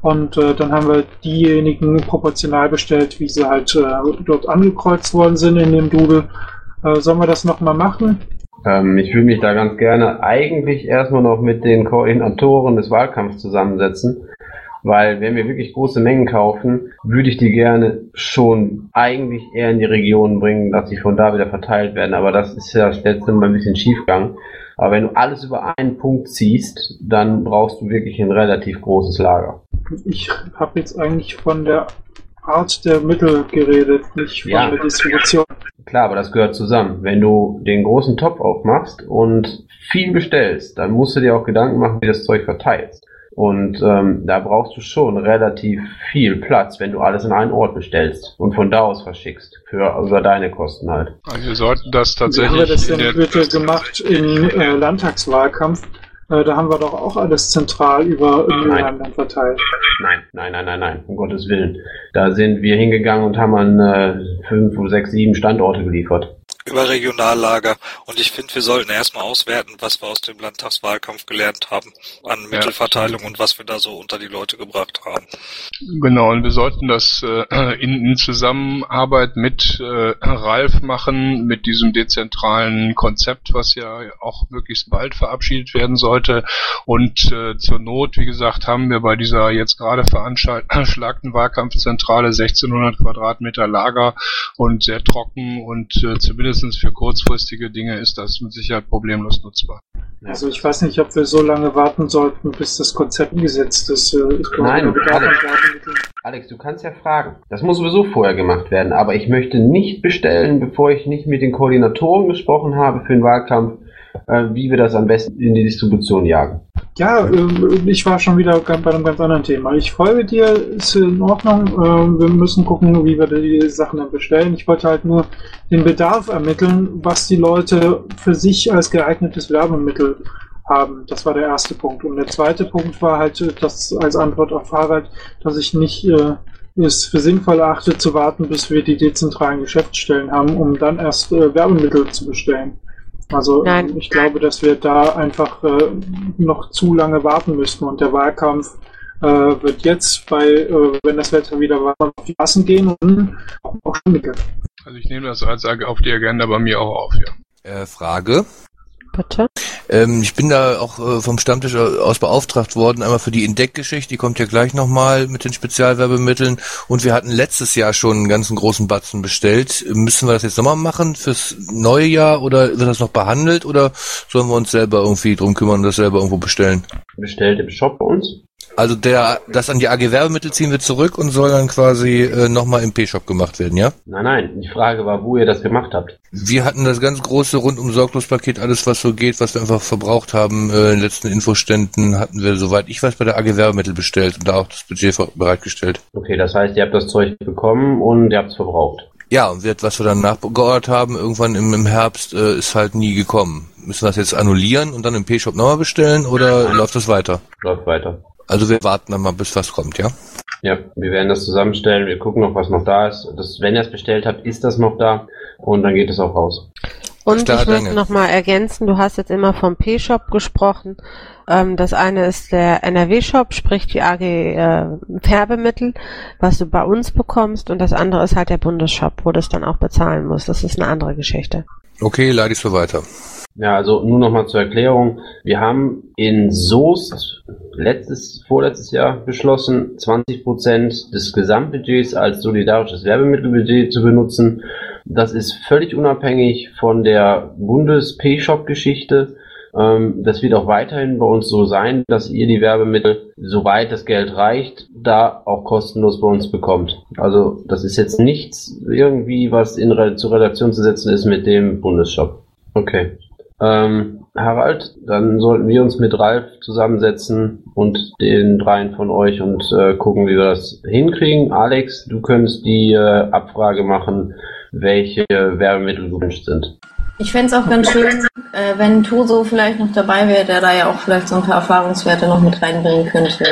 Und äh, dann haben wir diejenigen proportional bestellt, wie sie halt äh, dort angekreuzt worden sind in dem Doodle. Äh, sollen wir das nochmal machen? Ähm, ich will mich da ganz gerne eigentlich erstmal noch mit den Koordinatoren des Wahlkampfs zusammensetzen, weil wenn wir wirklich große Mengen kaufen, würde ich die gerne schon eigentlich eher in die Regionen bringen, dass sie von da wieder verteilt werden. Aber das ist ja letztes Mal ein bisschen schiefgegangen. Aber wenn du alles über einen Punkt ziehst, dann brauchst du wirklich ein relativ großes Lager. Ich habe jetzt eigentlich von der Art der Mittel geredet, nicht von Ja. der Distribution. Klar, aber das gehört zusammen. Wenn du den großen Topf aufmachst und viel bestellst, dann musst du dir auch Gedanken machen, wie du das Zeug verteilst. Und ähm, da brauchst du schon relativ viel Platz, wenn du alles in einen Ort bestellst und von da aus verschickst, für über deine Kosten halt. Also wir sollten das Wie haben tatsächlich wir das in denn der bitte gemacht im äh, Landtagswahlkampf? Äh, da haben wir doch auch alles zentral über Mülheim dann verteilt. Nein, nein, nein, nein, nein, um Gottes Willen. Da sind wir hingegangen und haben an äh, fünf, sechs, sieben Standorte geliefert. Über Regionallager. Und ich finde, wir sollten erstmal auswerten, was wir aus dem Landtagswahlkampf gelernt haben an Mittelverteilung und was wir da so unter die Leute gebracht haben. Genau, und wir sollten das äh, in, in Zusammenarbeit mit äh, Ralf machen, mit diesem dezentralen Konzept, was ja auch möglichst bald verabschiedet werden sollte. Und äh, zur Not, wie gesagt, haben wir bei dieser jetzt gerade veranschlagten Wahlkampfzentrale sechzehnhundert Quadratmeter Lager und sehr trocken und äh, zumindest für kurzfristige Dinge ist das mit Sicherheit problemlos nutzbar. Also ich weiß nicht, ob wir so lange warten sollten, bis das Konzept umgesetzt ist. Äh, Ich glaube, Nein, der Bedarf Alex. an Werbemitteln. Alex, du kannst ja fragen. Das muss sowieso vorher gemacht werden, aber ich möchte nicht bestellen, bevor ich nicht mit den Koordinatoren gesprochen habe für den Wahlkampf, äh, wie wir das am besten in die Distribution jagen. Ja, ähm, ich war schon wieder bei einem ganz anderen Thema. Ich folge dir, ist in Ordnung. Ähm, wir müssen gucken, wie wir die Sachen dann bestellen. Ich wollte halt nur den Bedarf ermitteln, was die Leute für sich als geeignetes Werbemittel haben. Das war der erste Punkt. Und der zweite Punkt war halt, das als Antwort auf Harald, dass ich nicht äh, es für sinnvoll achte, zu warten, bis wir die dezentralen Geschäftsstellen haben, um dann erst äh, Werbemittel zu bestellen. Also Nein. ich glaube, dass wir da einfach äh, noch zu lange warten müssten und der Wahlkampf äh, wird jetzt bei, äh, wenn das Wetter wieder war, auf die Massen gehen und auch schon mittel. Also ich nehme das als auf die Agenda bei mir auch auf, ja. Äh, Frage. Bitte? Ähm, ich bin da auch äh, vom Stammtisch aus beauftragt worden, einmal für die Indeck-Geschichte, die kommt ja gleich nochmal mit den Spezialwerbemitteln und wir hatten letztes Jahr schon einen ganzen großen Batzen bestellt. Müssen wir das jetzt nochmal machen fürs neue Jahr oder wird das noch behandelt oder sollen wir uns selber irgendwie drum kümmern und das selber irgendwo bestellen? Bestellt im Shop bei uns? Also der, das an die A G Werbemittel ziehen wir zurück und soll dann quasi äh, nochmal im P-Shop gemacht werden, ja? Nein, nein, die Frage war, wo ihr das gemacht habt. Wir hatten das ganz große Rundum-Sorglos-Paket, alles was so geht, was wir einfach verbraucht haben, äh, in den letzten Infoständen hatten wir, soweit ich weiß, bei der A G Werbemittel bestellt und da auch das Budget bereitgestellt. Okay, das heißt, ihr habt das Zeug bekommen und ihr habt es verbraucht. Ja, und wird, was wir dann nachgeordert haben, irgendwann im, im Herbst, äh, ist halt nie gekommen. Müssen wir das jetzt annullieren und dann im P-Shop nochmal bestellen oder Nein. läuft das weiter? Läuft weiter. Also wir warten dann mal, bis was kommt, ja? Ja, wir werden das zusammenstellen, wir gucken noch, was noch da ist. Das, wenn ihr es bestellt habt, ist das noch da und dann geht es auch raus. Und Klar, ich möchte danke. nochmal ergänzen, du hast jetzt immer vom P-Shop gesprochen. Ähm, das eine ist der N R W-Shop, sprich die A G äh, Werbemittel, was du bei uns bekommst. Und das andere ist halt der Bundesshop, wo du es dann auch bezahlen musst. Das ist eine andere Geschichte. Okay, leite ich so weiter. Ja, also nur nochmal zur Erklärung. Wir haben in Soest letztes, vorletztes Jahr beschlossen, zwanzig Prozent des Gesamtbudgets als solidarisches Werbemittelbudget zu benutzen. Das ist völlig unabhängig von der Bundes-P-Shop-Geschichte. Ähm, das wird auch weiterhin bei uns so sein, dass ihr die Werbemittel, soweit das Geld reicht, da auch kostenlos bei uns bekommt. Also das ist jetzt nichts irgendwie, was in Re- zur Relation zu setzen ist mit dem Bundesshop. Okay. Ähm, Harald, dann sollten wir uns mit Ralf zusammensetzen und den dreien von euch und äh, gucken, wie wir das hinkriegen. Alex, du könntest die äh, Abfrage machen, welche Werbemittel gewünscht sind. Ich fände es auch ganz schön, äh, wenn Toso vielleicht noch dabei wäre, der da ja auch vielleicht so ein paar Erfahrungswerte noch mit reinbringen könnte.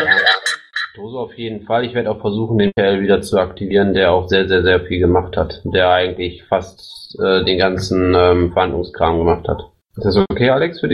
Toso auf jeden Fall. Ich werde auch versuchen, den Kerl wieder zu aktivieren, der auch sehr, sehr, sehr viel gemacht hat. Der eigentlich fast äh, den ganzen ähm, Verhandlungskram gemacht hat. Ist das okay, Alex, für dich?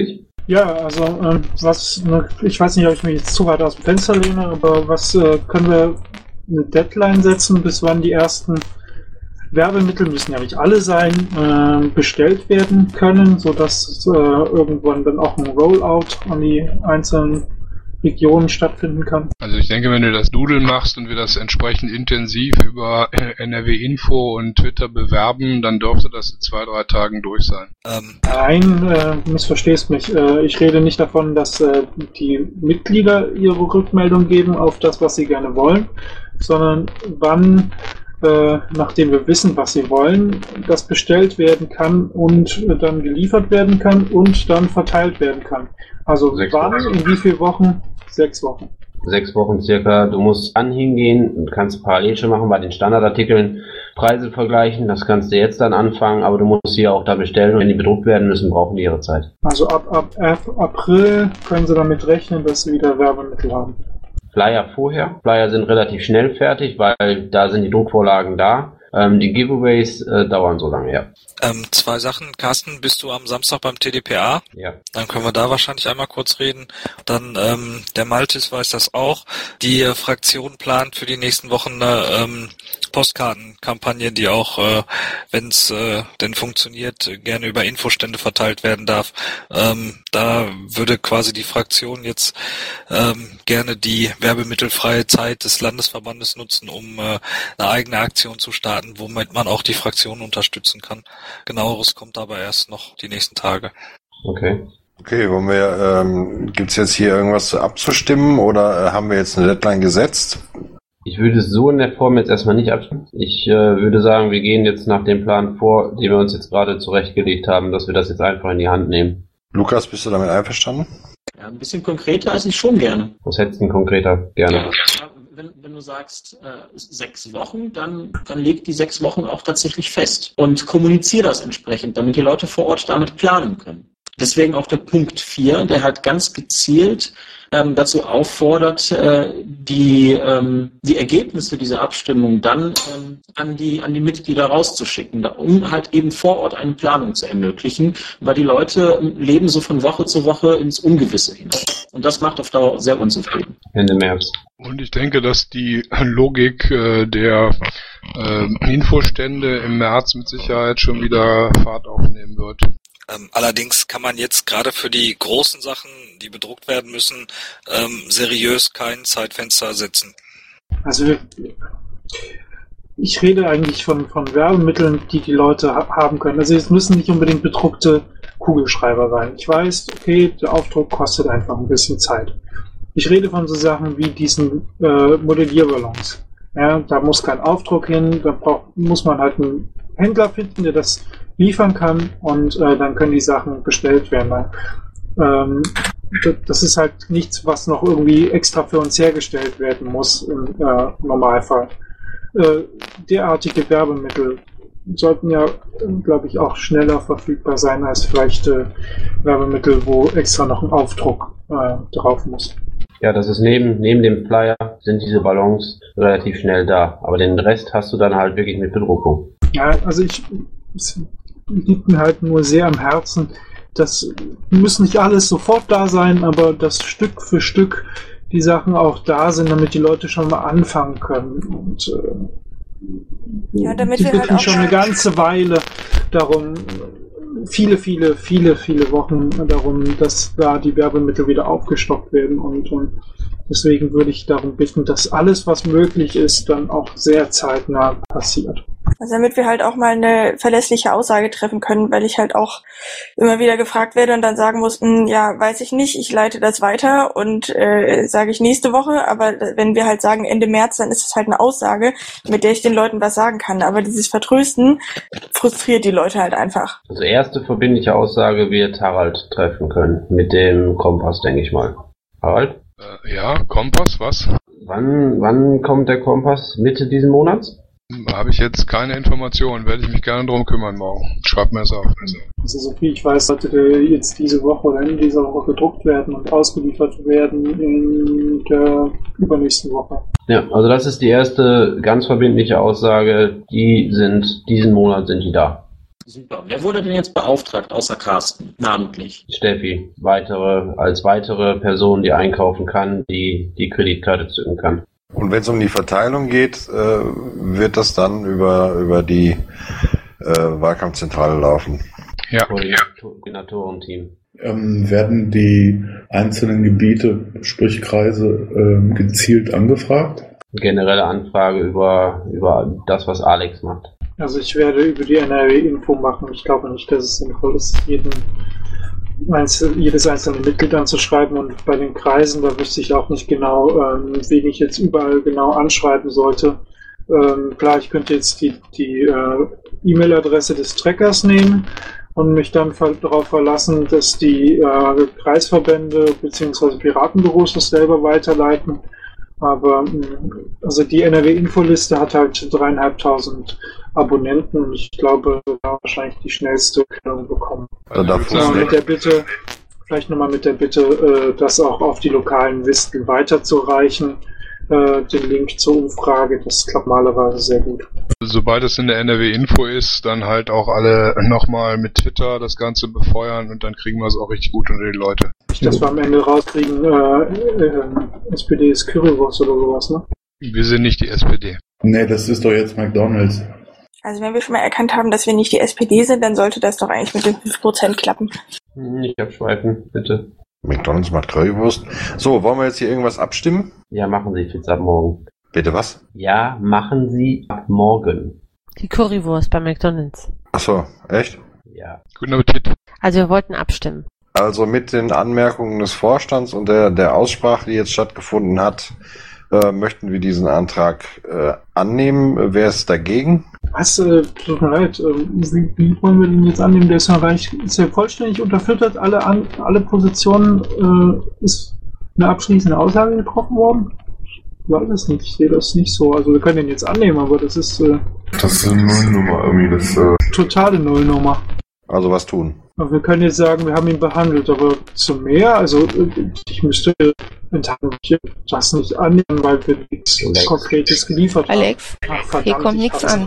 Ja, also ähm, was, ne, ich weiß nicht, ob ich mich jetzt zu weit aus dem Fenster lehne, aber was äh, können wir eine Deadline setzen, bis wann die ersten Werbemittel, müssen ja nicht alle sein, äh, bestellt werden können, sodass äh, irgendwann dann auch ein Rollout an die einzelnen Regionen stattfinden kann? Also ich denke, wenn du das Doodle machst und wir das entsprechend intensiv über N R W Info und Twitter bewerben, dann dürfte das in zwei, drei Tagen durch sein. Ähm. Nein, äh, du missverstehst mich. Äh, ich rede nicht davon, dass äh, die Mitglieder ihre Rückmeldung geben auf das, was sie gerne wollen, sondern wann, äh, nachdem wir wissen, was sie wollen, das bestellt werden kann und äh, dann geliefert werden kann und dann verteilt werden kann. Also Sechs wann, Wochen. in wie vielen Wochen? Sechs Wochen. Sechs Wochen circa. Du musst dann hingehen und kannst parallel schon machen bei den Standardartikeln, Preise vergleichen. Das kannst du jetzt dann anfangen, aber du musst sie auch da bestellen und wenn die bedruckt werden müssen, brauchen die ihre Zeit. Also ab, ab, ab April können sie damit rechnen, dass sie wieder Werbemittel haben. Flyer vorher. Flyer sind relativ schnell fertig, weil da sind die Druckvorlagen da. Ähm, die Giveaways äh, dauern so lange, ja. Ähm, zwei Sachen. Carsten, bist du am Samstag beim T D P A? Ja. Dann können wir da wahrscheinlich einmal kurz reden. Dann, ähm, der Maltis weiß das auch. Die äh, Fraktion plant für die nächsten Wochen eine ähm, Postkartenkampagne, die auch, äh, wenn es äh, denn funktioniert, gerne über Infostände verteilt werden darf. Ähm, da würde quasi die Fraktion jetzt ähm, gerne die werbemittelfreie Zeit des Landesverbandes nutzen, um äh, eine eigene Aktion zu starten, womit man auch die Fraktion unterstützen kann. Genaueres kommt aber erst noch die nächsten Tage. Okay. Okay, wollen wir, ähm, gibt's jetzt hier irgendwas abzustimmen oder äh, haben wir jetzt eine Deadline gesetzt? Ich würde es so in der Form jetzt erstmal nicht abstimmen. Ich äh, würde sagen, wir gehen jetzt nach dem Plan vor, den wir uns jetzt gerade zurechtgelegt haben, dass wir das jetzt einfach in die Hand nehmen. Lukas, bist du damit einverstanden? Ja, ein bisschen konkreter als ich schon gerne. Was hättest du denn konkreter? Gerne. Ja, wenn, wenn du sagst äh, sechs Wochen, dann, dann leg die sechs Wochen auch tatsächlich fest und kommuniziere das entsprechend, damit die Leute vor Ort damit planen können. Deswegen auch der Punkt vier, der halt ganz gezielt ähm, dazu auffordert, äh, die, ähm, die Ergebnisse dieser Abstimmung dann ähm, an die, an die Mitglieder rauszuschicken, da, um halt eben vor Ort eine Planung zu ermöglichen, weil die Leute leben so von Woche zu Woche ins Ungewisse hinein. Und das macht auf Dauer sehr unzufrieden. Ende März. Und ich denke, dass die Logik äh, der äh, Infostände im März mit Sicherheit schon wieder Fahrt aufnehmen wird. Ähm, allerdings kann man jetzt gerade für die großen Sachen, die bedruckt werden müssen, ähm, seriös kein Zeitfenster setzen. Also ich rede eigentlich von, von Werbemitteln, die die Leute ha- haben können. Also es müssen nicht unbedingt bedruckte Kugelschreiber sein. Ich weiß, okay, der Aufdruck kostet einfach ein bisschen Zeit. Ich rede von so Sachen wie diesen äh, Modellierballons. Ja, da muss kein Aufdruck hin, da braucht, muss man halt einen Händler finden, der das liefern kann und äh, dann können die Sachen bestellt werden. Ähm, das ist halt nichts, was noch irgendwie extra für uns hergestellt werden muss im äh, Normalfall. Äh, derartige Werbemittel sollten ja, glaube ich, auch schneller verfügbar sein als vielleicht äh, Werbemittel, wo extra noch ein Aufdruck äh, drauf muss. Ja, das ist neben, neben dem Flyer sind diese Ballons relativ schnell da. Aber den Rest hast du dann halt wirklich mit Bedruckung. Ja, also ich, es liegt mir halt nur sehr am Herzen, das muss nicht alles sofort da sein, aber dass Stück für Stück die Sachen auch da sind, damit die Leute schon mal anfangen können. Und äh, Ja, damit die wir bitten halt auch schon eine ganze Weile darum, viele, viele, viele, viele Wochen darum, dass da die Werbemittel wieder aufgestockt werden und, und deswegen würde ich darum bitten, dass alles, was möglich ist, dann auch sehr zeitnah passiert. Also damit wir halt auch mal eine verlässliche Aussage treffen können, weil ich halt auch immer wieder gefragt werde und dann sagen muss, mh, ja, weiß ich nicht, ich leite das weiter und äh, sage ich nächste Woche, aber wenn wir halt sagen Ende März, dann ist es halt eine Aussage, mit der ich den Leuten was sagen kann, aber dieses Vertrösten frustriert die Leute halt einfach. Also erste verbindliche Aussage wird Harald treffen können, mit dem Kompass, denke ich mal. Harald? Äh, ja, Kompass, was? Wann, wann kommt der Kompass? Mitte diesen Monats? Habe ich jetzt keine Informationen, werde ich mich gerne drum kümmern morgen. Schreib mir es auf. Also so viel ich weiß, sollte der jetzt diese Woche oder in dieser Woche gedruckt werden und ausgeliefert werden in der übernächsten Woche. Ja, also das ist die erste ganz verbindliche Aussage. Die sind, diesen Monat sind die da. Super. Wer wurde denn jetzt beauftragt, außer Carsten, namentlich? Steffi, weitere, als weitere Person, die einkaufen kann, die die Kreditkarte zücken kann. Und wenn es um die Verteilung geht, äh, wird das dann über, über die äh, Wahlkampfzentrale laufen? Ja. Koordinatorenteam. Ähm, werden die einzelnen Gebiete, sprich Kreise, ähm, gezielt angefragt? Generelle Anfrage über, über das, was Alex macht. Also ich werde über die N R W-Info machen. Ich glaube nicht, dass es sinnvoll ist, jeden, jedes einzelne Mitglied anzuschreiben. Und bei den Kreisen, da wüsste ich auch nicht genau, ähm, wen ich jetzt überall genau anschreiben sollte. Ähm, klar, ich könnte jetzt die, die äh, E-Mail-Adresse des Trackers nehmen und mich dann ver- darauf verlassen, dass die äh, Kreisverbände bzw. Piratenbüros das selber weiterleiten. Aber also die N R W-Infoliste hat halt dreieinhalbtausend Abonnenten und ich glaube, wir werden wahrscheinlich die schnellste Rückmeldung bekommen. Also mit der Bitte, vielleicht nochmal mit der Bitte, das auch auf die lokalen Listen weiterzureichen, den Link zur Umfrage, das klappt normalerweise sehr gut. Sobald es in der N R W-Info ist, dann halt auch alle nochmal mit Twitter das Ganze befeuern und dann kriegen wir es auch richtig gut unter die Leute. Nicht, dass wir am Ende rauskriegen, äh, äh, S P D ist Currywurst oder sowas, ne? Wir sind nicht die S P D. Nee, das ist doch jetzt McDonald's. Also wenn wir schon mal erkannt haben, dass wir nicht die S P D sind, dann sollte das doch eigentlich mit den fünf Prozent klappen. Nicht abschweifen, bitte. McDonald's macht Currywurst. So, wollen wir jetzt hier irgendwas abstimmen? Ja, machen Sie jetzt ab morgen. Bitte was? Ja, machen Sie ab morgen. Die Currywurst bei McDonald's. Ach so, echt? Ja. Guten Appetit. Also wir wollten abstimmen. Also mit den Anmerkungen des Vorstands und der, der Aussprache, die jetzt stattgefunden hat, äh, möchten wir diesen Antrag äh, annehmen. Wer ist dagegen? Was? Äh, tut mir leid. Äh, wie, wie wollen wir den jetzt annehmen? Der ist ja, reich, ist ja vollständig unterfüttert. Alle, an, alle Positionen äh, ist eine abschließende Aussage getroffen worden? Ich weiß es nicht. Ich sehe das nicht so. Also wir können den jetzt annehmen, aber das ist... Äh, das ist eine Nullnummer irgendwie. Das, äh totale Nullnummer. Also was tun? Wir können jetzt sagen, wir haben ihn behandelt, aber zu mehr, also ich müsste das nicht annehmen, weil wir nichts Alex. Konkretes geliefert haben. Alex, Ach, verdammt, hier kommt nichts an.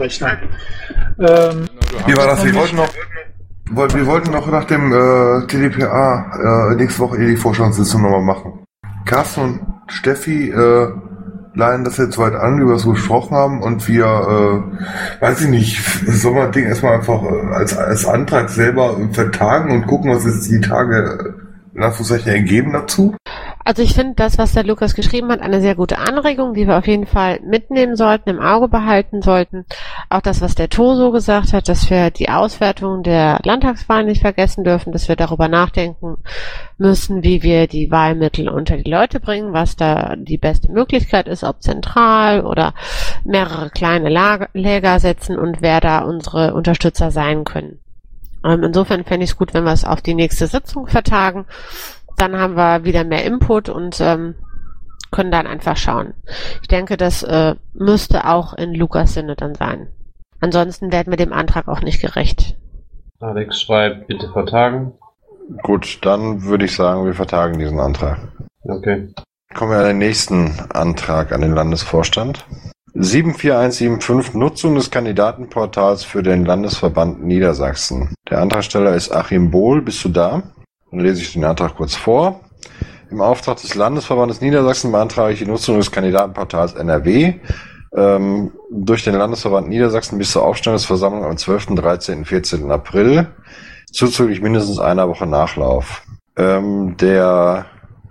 Ähm, Wie war das? Wir wollten noch, wir wollten noch nach dem äh, T D P A äh, nächste Woche die Vorstandssitzung nochmal machen. Carsten und Steffi äh, leihen das jetzt weit an, über was wir gesprochen haben, und wir, äh, weiß ich nicht, soll man das Ding erstmal einfach äh, als, als Antrag selber vertagen und gucken, was jetzt die Tage in Anführungszeichen ergeben dazu? Also ich finde das, was der Lukas geschrieben hat, eine sehr gute Anregung, die wir auf jeden Fall mitnehmen sollten, im Auge behalten sollten. Auch das, was der Toso gesagt hat, dass wir die Auswertung der Landtagswahlen nicht vergessen dürfen, dass wir darüber nachdenken müssen, wie wir die Wahlmittel unter die Leute bringen, was da die beste Möglichkeit ist, ob zentral oder mehrere kleine Lager, Läger setzen und wer da unsere Unterstützer sein können. Ähm, insofern fände ich es gut, wenn wir es auf die nächste Sitzung vertagen. Dann haben wir wieder mehr Input und ähm, können dann einfach schauen. Ich denke, das äh, müsste auch in Lukas Sinne dann sein. Ansonsten werden wir dem Antrag auch nicht gerecht. Alex schreibt, bitte vertagen. Gut, dann würde ich sagen, wir vertagen diesen Antrag. Okay. Kommen wir an den nächsten Antrag an den Landesvorstand. sieben vier eins sieben fünf Nutzung des Kandidatenportals für den Landesverband Niedersachsen. Der Antragsteller ist Achim Bohl. Bist du da? Dann lese ich den Antrag kurz vor. Im Auftrag des Landesverbandes Niedersachsen beantrage ich die Nutzung des Kandidatenportals N R W ähm, durch den Landesverband Niedersachsen bis zur Aufstellungsversammlung am zwölften, dreizehnten, vierzehnten April, zuzüglich mindestens einer Woche Nachlauf. Ähm, der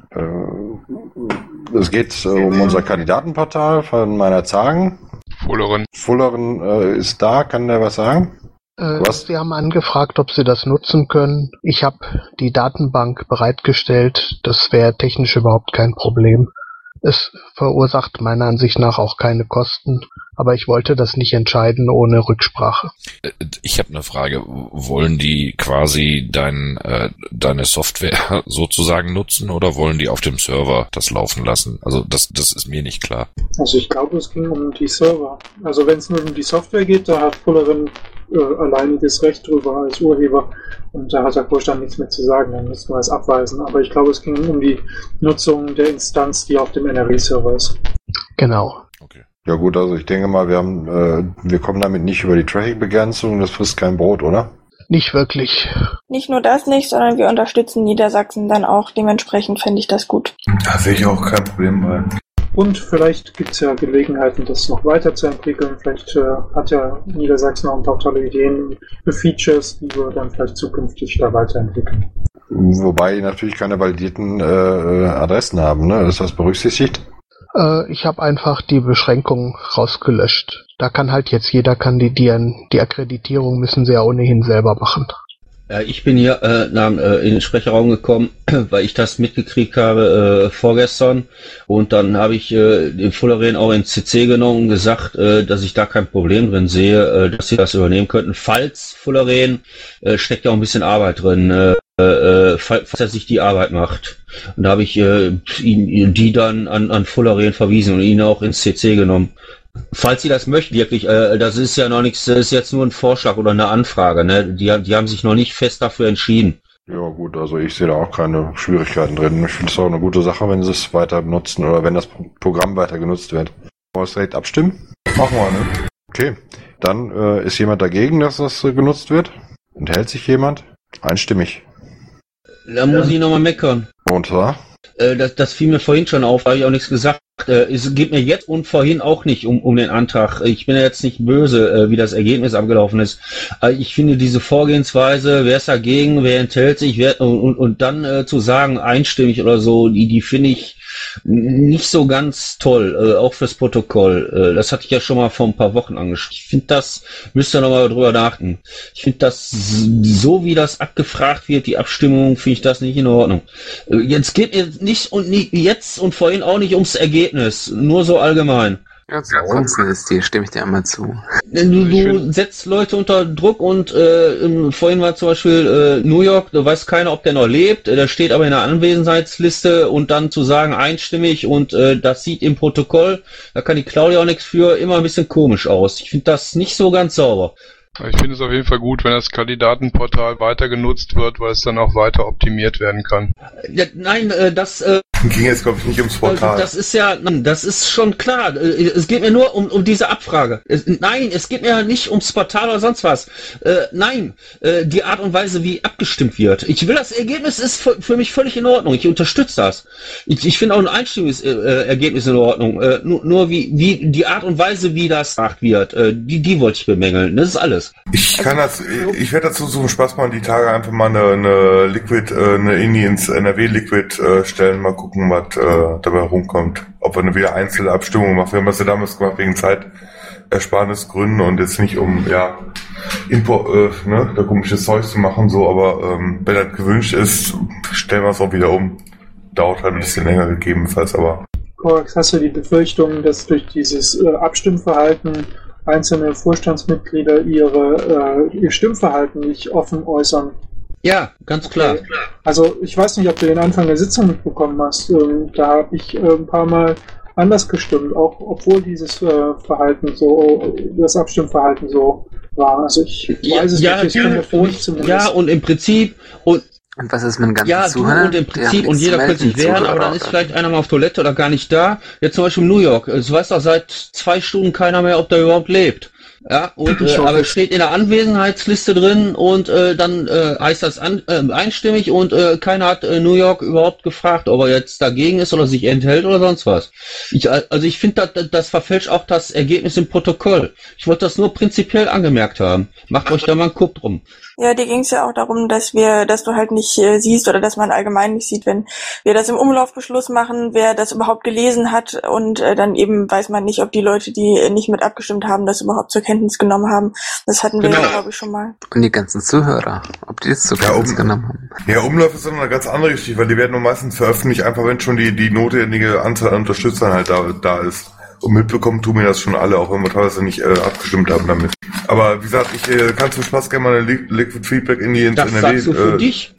äh, es geht äh, um unser Kandidatenportal von meiner Zagen. Fulleren. Fulleren äh, ist da, kann der was sagen? Äh, Sie haben angefragt, ob Sie das nutzen können. Ich habe die Datenbank bereitgestellt. Das wäre technisch überhaupt kein Problem. Es verursacht meiner Ansicht nach auch keine Kosten, aber ich wollte das nicht entscheiden ohne Rücksprache. Ich habe eine Frage. Wollen die quasi dein, äh, deine Software sozusagen nutzen oder wollen die auf dem Server das laufen lassen? Also das, das ist mir nicht klar. Also ich glaube, es ging um die Server. Also wenn es nur um die Software geht, da hat Fullerin äh, alleiniges Recht drüber als Urheber und da hat der Vorstand nichts mehr zu sagen, dann müssten wir es abweisen. Aber ich glaube, es ging um die Nutzung der Instanz, die auf dem N R W-Server ist. Genau. Ja gut, also ich denke mal, wir haben, äh, wir kommen damit nicht über die Traffic-Begrenzung, das frisst kein Brot, oder? Nicht wirklich. Nicht nur das nicht, sondern wir unterstützen Niedersachsen dann auch. Dementsprechend fände ich das gut. Da sehe ich auch kein Problem bei. Und vielleicht gibt es ja Gelegenheiten, das noch weiterzuentwickeln. Vielleicht äh, hat ja Niedersachsen auch ein paar tolle Ideen für Features, die wir dann vielleicht zukünftig da weiterentwickeln. Wobei die natürlich keine validierten äh, Adressen haben, ne? Ist das berücksichtigt? Äh, ich habe einfach die Beschränkung rausgelöscht. Da kann halt jetzt jeder kandidieren. Die Akkreditierung müssen sie ja ohnehin selber machen. Ja, ich bin hier äh, nach, äh, in den Sprecherraum gekommen, weil ich das mitgekriegt habe äh, vorgestern. Und dann habe ich äh, den Fullereen auch in C C genommen und gesagt, äh, dass ich da kein Problem drin sehe, äh, dass sie das übernehmen könnten. Falls Fullereen, äh, steckt ja auch ein bisschen Arbeit drin, äh, äh, falls er sich die Arbeit macht. Und da habe ich äh, ihn, die dann an, an Fullereen verwiesen und ihn auch ins C C genommen. Falls Sie das möchten, wirklich, äh, das ist ja noch nichts, das ist jetzt nur ein Vorschlag oder eine Anfrage, ne? Die, die haben sich noch nicht fest dafür entschieden. Ja gut, also ich sehe da auch keine Schwierigkeiten drin. Ich finde es auch eine gute Sache, wenn sie es weiter benutzen oder wenn das Programm weiter genutzt wird. Wollen wir es direkt abstimmen? Machen wir, ne? Okay, dann äh, ist jemand dagegen, dass das äh, genutzt wird? Enthält sich jemand? Einstimmig. Da muss ich nochmal meckern. Und zwar? Äh, das, das fiel mir vorhin schon auf, da habe ich auch nichts gesagt. Äh, es geht mir jetzt und vorhin auch nicht um, um den Antrag. Ich bin ja jetzt nicht böse, äh, wie das Ergebnis abgelaufen ist. Äh, ich finde diese Vorgehensweise, wer ist dagegen, wer enthält sich, wer, und, und, und dann äh, zu sagen, einstimmig oder so, die, die finde ich nicht so ganz toll, äh, auch fürs Protokoll. Äh, das hatte ich ja schon mal vor ein paar Wochen angesprochen. Ich finde, das müsst ihr nochmal drüber nachdenken. Ich finde das, so wie das abgefragt wird, die Abstimmung, finde ich das nicht in Ordnung. Äh, jetzt geht mir nicht und nie, jetzt und vorhin auch nicht ums Ergebnis, nur so allgemein. Ja, so Unsinn ist die, stimme ich dir einmal zu. Du, du setzt Leute unter Druck und äh, vorhin war zum Beispiel äh, New York, da weiß keiner, ob der noch lebt, der steht aber in der Anwesenheitsliste und dann zu sagen einstimmig und äh, das sieht im Protokoll, da kann die Claudia auch nichts für, immer ein bisschen komisch aus. Ich finde das nicht so ganz sauber. Ich finde es auf jeden Fall gut, wenn das Kandidatenportal weiter genutzt wird, weil es dann auch weiter optimiert werden kann. Ja, nein, äh, das äh, ging jetzt, glaube ich, nicht ums Portal. Das ist ja, das ist schon klar. Es geht mir nur um, um diese Abfrage. Es, nein, es geht mir nicht ums Portal oder sonst was. Äh, nein, äh, die Art und Weise, wie abgestimmt wird. Ich will, das Ergebnis ist für, für mich völlig in Ordnung. Ich unterstütze das. Ich, ich finde auch ein Einstimmungsergebnis in Ordnung. Äh, nur, nur wie, wie die Art und Weise, wie das gemacht wird, äh, die, die wollte ich bemängeln. Das ist alles. Ich kann das, ich werde dazu so einen Spaß machen, die Tage einfach mal eine, eine Liquid, eine I N I ins N R W Liquid äh, stellen, mal gucken, was äh, dabei rumkommt. Ob wir eine wieder einzelne Abstimmung machen. Wir haben das ja damals gemacht wegen Zeitersparnisgründen und jetzt nicht um, ja, Import, äh, ne, da komisches Zeug zu machen, so, aber ähm, wenn das gewünscht ist, stellen wir es auch wieder um. Dauert halt ein bisschen länger gegebenenfalls, aber. Korx, hast du die Befürchtung, dass durch dieses äh, Abstimmverhalten einzelne Vorstandsmitglieder ihre äh, ihr Stimmverhalten nicht offen äußern? Ja, ganz klar. Okay. Also ich weiß nicht, ob du den Anfang der Sitzung mitbekommen hast. Ähm, da habe ich äh, ein paar Mal anders gestimmt, auch obwohl dieses äh, Verhalten so, das Abstimmverhalten so war. Also ich ja, weiß es ja, nicht, ich kann zumindest. Ja, und im Prinzip und Und was ist mit dem ganzen ja, Zuhörer? und im Prinzip, und jeder könnte sich wehren, aber dann ist vielleicht einer mal auf Toilette oder gar nicht da. Jetzt zum Beispiel in New York, es weiß doch seit zwei Stunden keiner mehr, ob der überhaupt lebt. Ja, und äh, aber es steht in der Anwesenheitsliste drin und äh, dann äh, heißt das an, äh, einstimmig und äh, keiner hat äh, New York überhaupt gefragt, ob er jetzt dagegen ist oder sich enthält oder sonst was. Ich, also ich finde, das, das verfälscht auch das Ergebnis im Protokoll. Ich wollte das nur prinzipiell angemerkt haben. Macht euch da mal einen Guck drum. Ja, dir ging es ja auch darum, dass wir, dass du halt nicht äh, siehst oder dass man allgemein nicht sieht, wenn wir das im Umlaufbeschluss machen, wer das überhaupt gelesen hat und äh, dann eben weiß man nicht, ob die Leute, die äh, nicht mit abgestimmt haben, das überhaupt zur Kenntnis genommen haben. Das hatten wir, genau. glaube ich, schon mal. Und die ganzen Zuhörer, ob die das zur Kenntnis ja, um, genommen haben. Ja, Umlauf ist dann eine ganz andere Geschichte, weil die werden nur meistens veröffentlicht, einfach wenn schon die, die notwendige Anzahl an Unterstützern halt da, da ist. Und mitbekommen tun mir das schon alle, auch wenn wir teilweise nicht äh, abgestimmt haben damit. Aber wie gesagt, ich äh, kann zum Spaß gerne mal eine Li- Liquid Feedback in die ins Das N R W. Sagst du für äh, dich?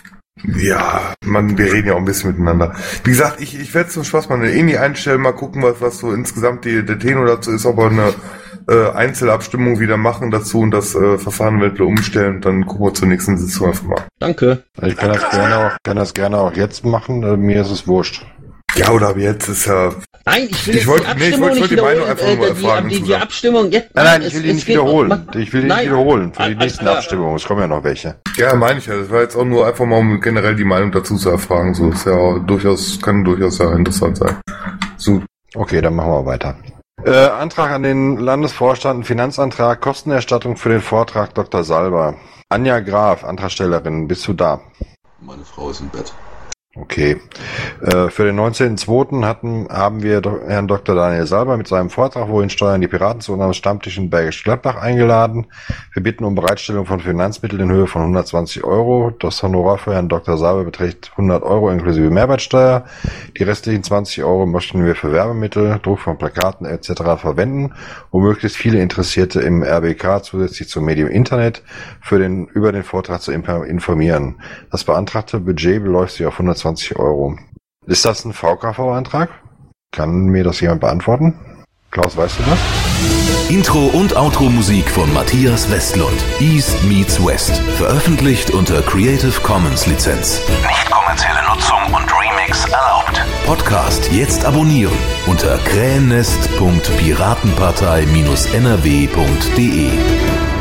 Ja, man, wir reden ja auch ein bisschen miteinander. Wie gesagt, ich, ich werde zum Spaß mal eine I N I einstellen, mal gucken, was, was so insgesamt die, der Tenor dazu ist, aber eine äh, Einzelabstimmung wieder machen dazu und das äh, Verfahren wird umstellen, dann gucken wir zur nächsten Sitzung einfach mal. Danke. Ich kann das gerne auch, kann das gerne auch jetzt machen, äh, mir ist es wurscht. Ja, oder ab jetzt ist ja... Nein, ich will ich jetzt wollte, die nee, ich Abstimmung wollte, ich wollte die nicht Meinung wiederholen. einfach nur Äh, die, erfragen. die, die zusammen. Abstimmung jetzt. Nein, nein, ich will es- die es nicht geht um- wiederholen. Ich will die nicht Nein. wiederholen für die Alles nächsten klar. Abstimmungen. Es kommen ja noch welche. Ja, meine ich ja. Das war jetzt auch nur einfach mal, um generell die Meinung dazu zu erfragen. So ist ja durchaus, kann durchaus ja interessant sein. So. Okay, dann machen wir weiter. Äh, Antrag an den Landesvorstand, ein Finanzantrag, Kostenerstattung für den Vortrag Doktor Salber. Anja Graf, Antragstellerin, bist du da? Meine Frau ist im Bett. Okay. Äh, für den neunzehnten zweiten hatten, haben wir Do- Herrn Doktor Daniel Salber mit seinem Vortrag, wohin steuern die Piraten zu unserem Stammtisch in Bergisch Gladbach eingeladen. Wir bitten um Bereitstellung von Finanzmitteln in Höhe von hundertzwanzig Euro. Das Honorar für Herrn Doktor Salber beträgt hundert Euro inklusive Mehrwertsteuer. Die restlichen zwanzig Euro möchten wir für Werbemittel, Druck von Plakaten et cetera verwenden, um möglichst viele Interessierte im R B K zusätzlich zum Medium Internet für den, über den Vortrag zu informieren. Das beantragte Budget beläuft sich auf hundertzwanzig Euro. Ist das ein V K V-Antrag? Kann mir das jemand beantworten? Klaus, weißt du das? Intro und Outro-Musik von Matthias Westlund. East meets West. Veröffentlicht unter Creative Commons Lizenz. Nicht kommerzielle Nutzung und Remix erlaubt. Podcast jetzt abonnieren unter krähennest punkt piratenpartei Bindestrich n r w punkt d e.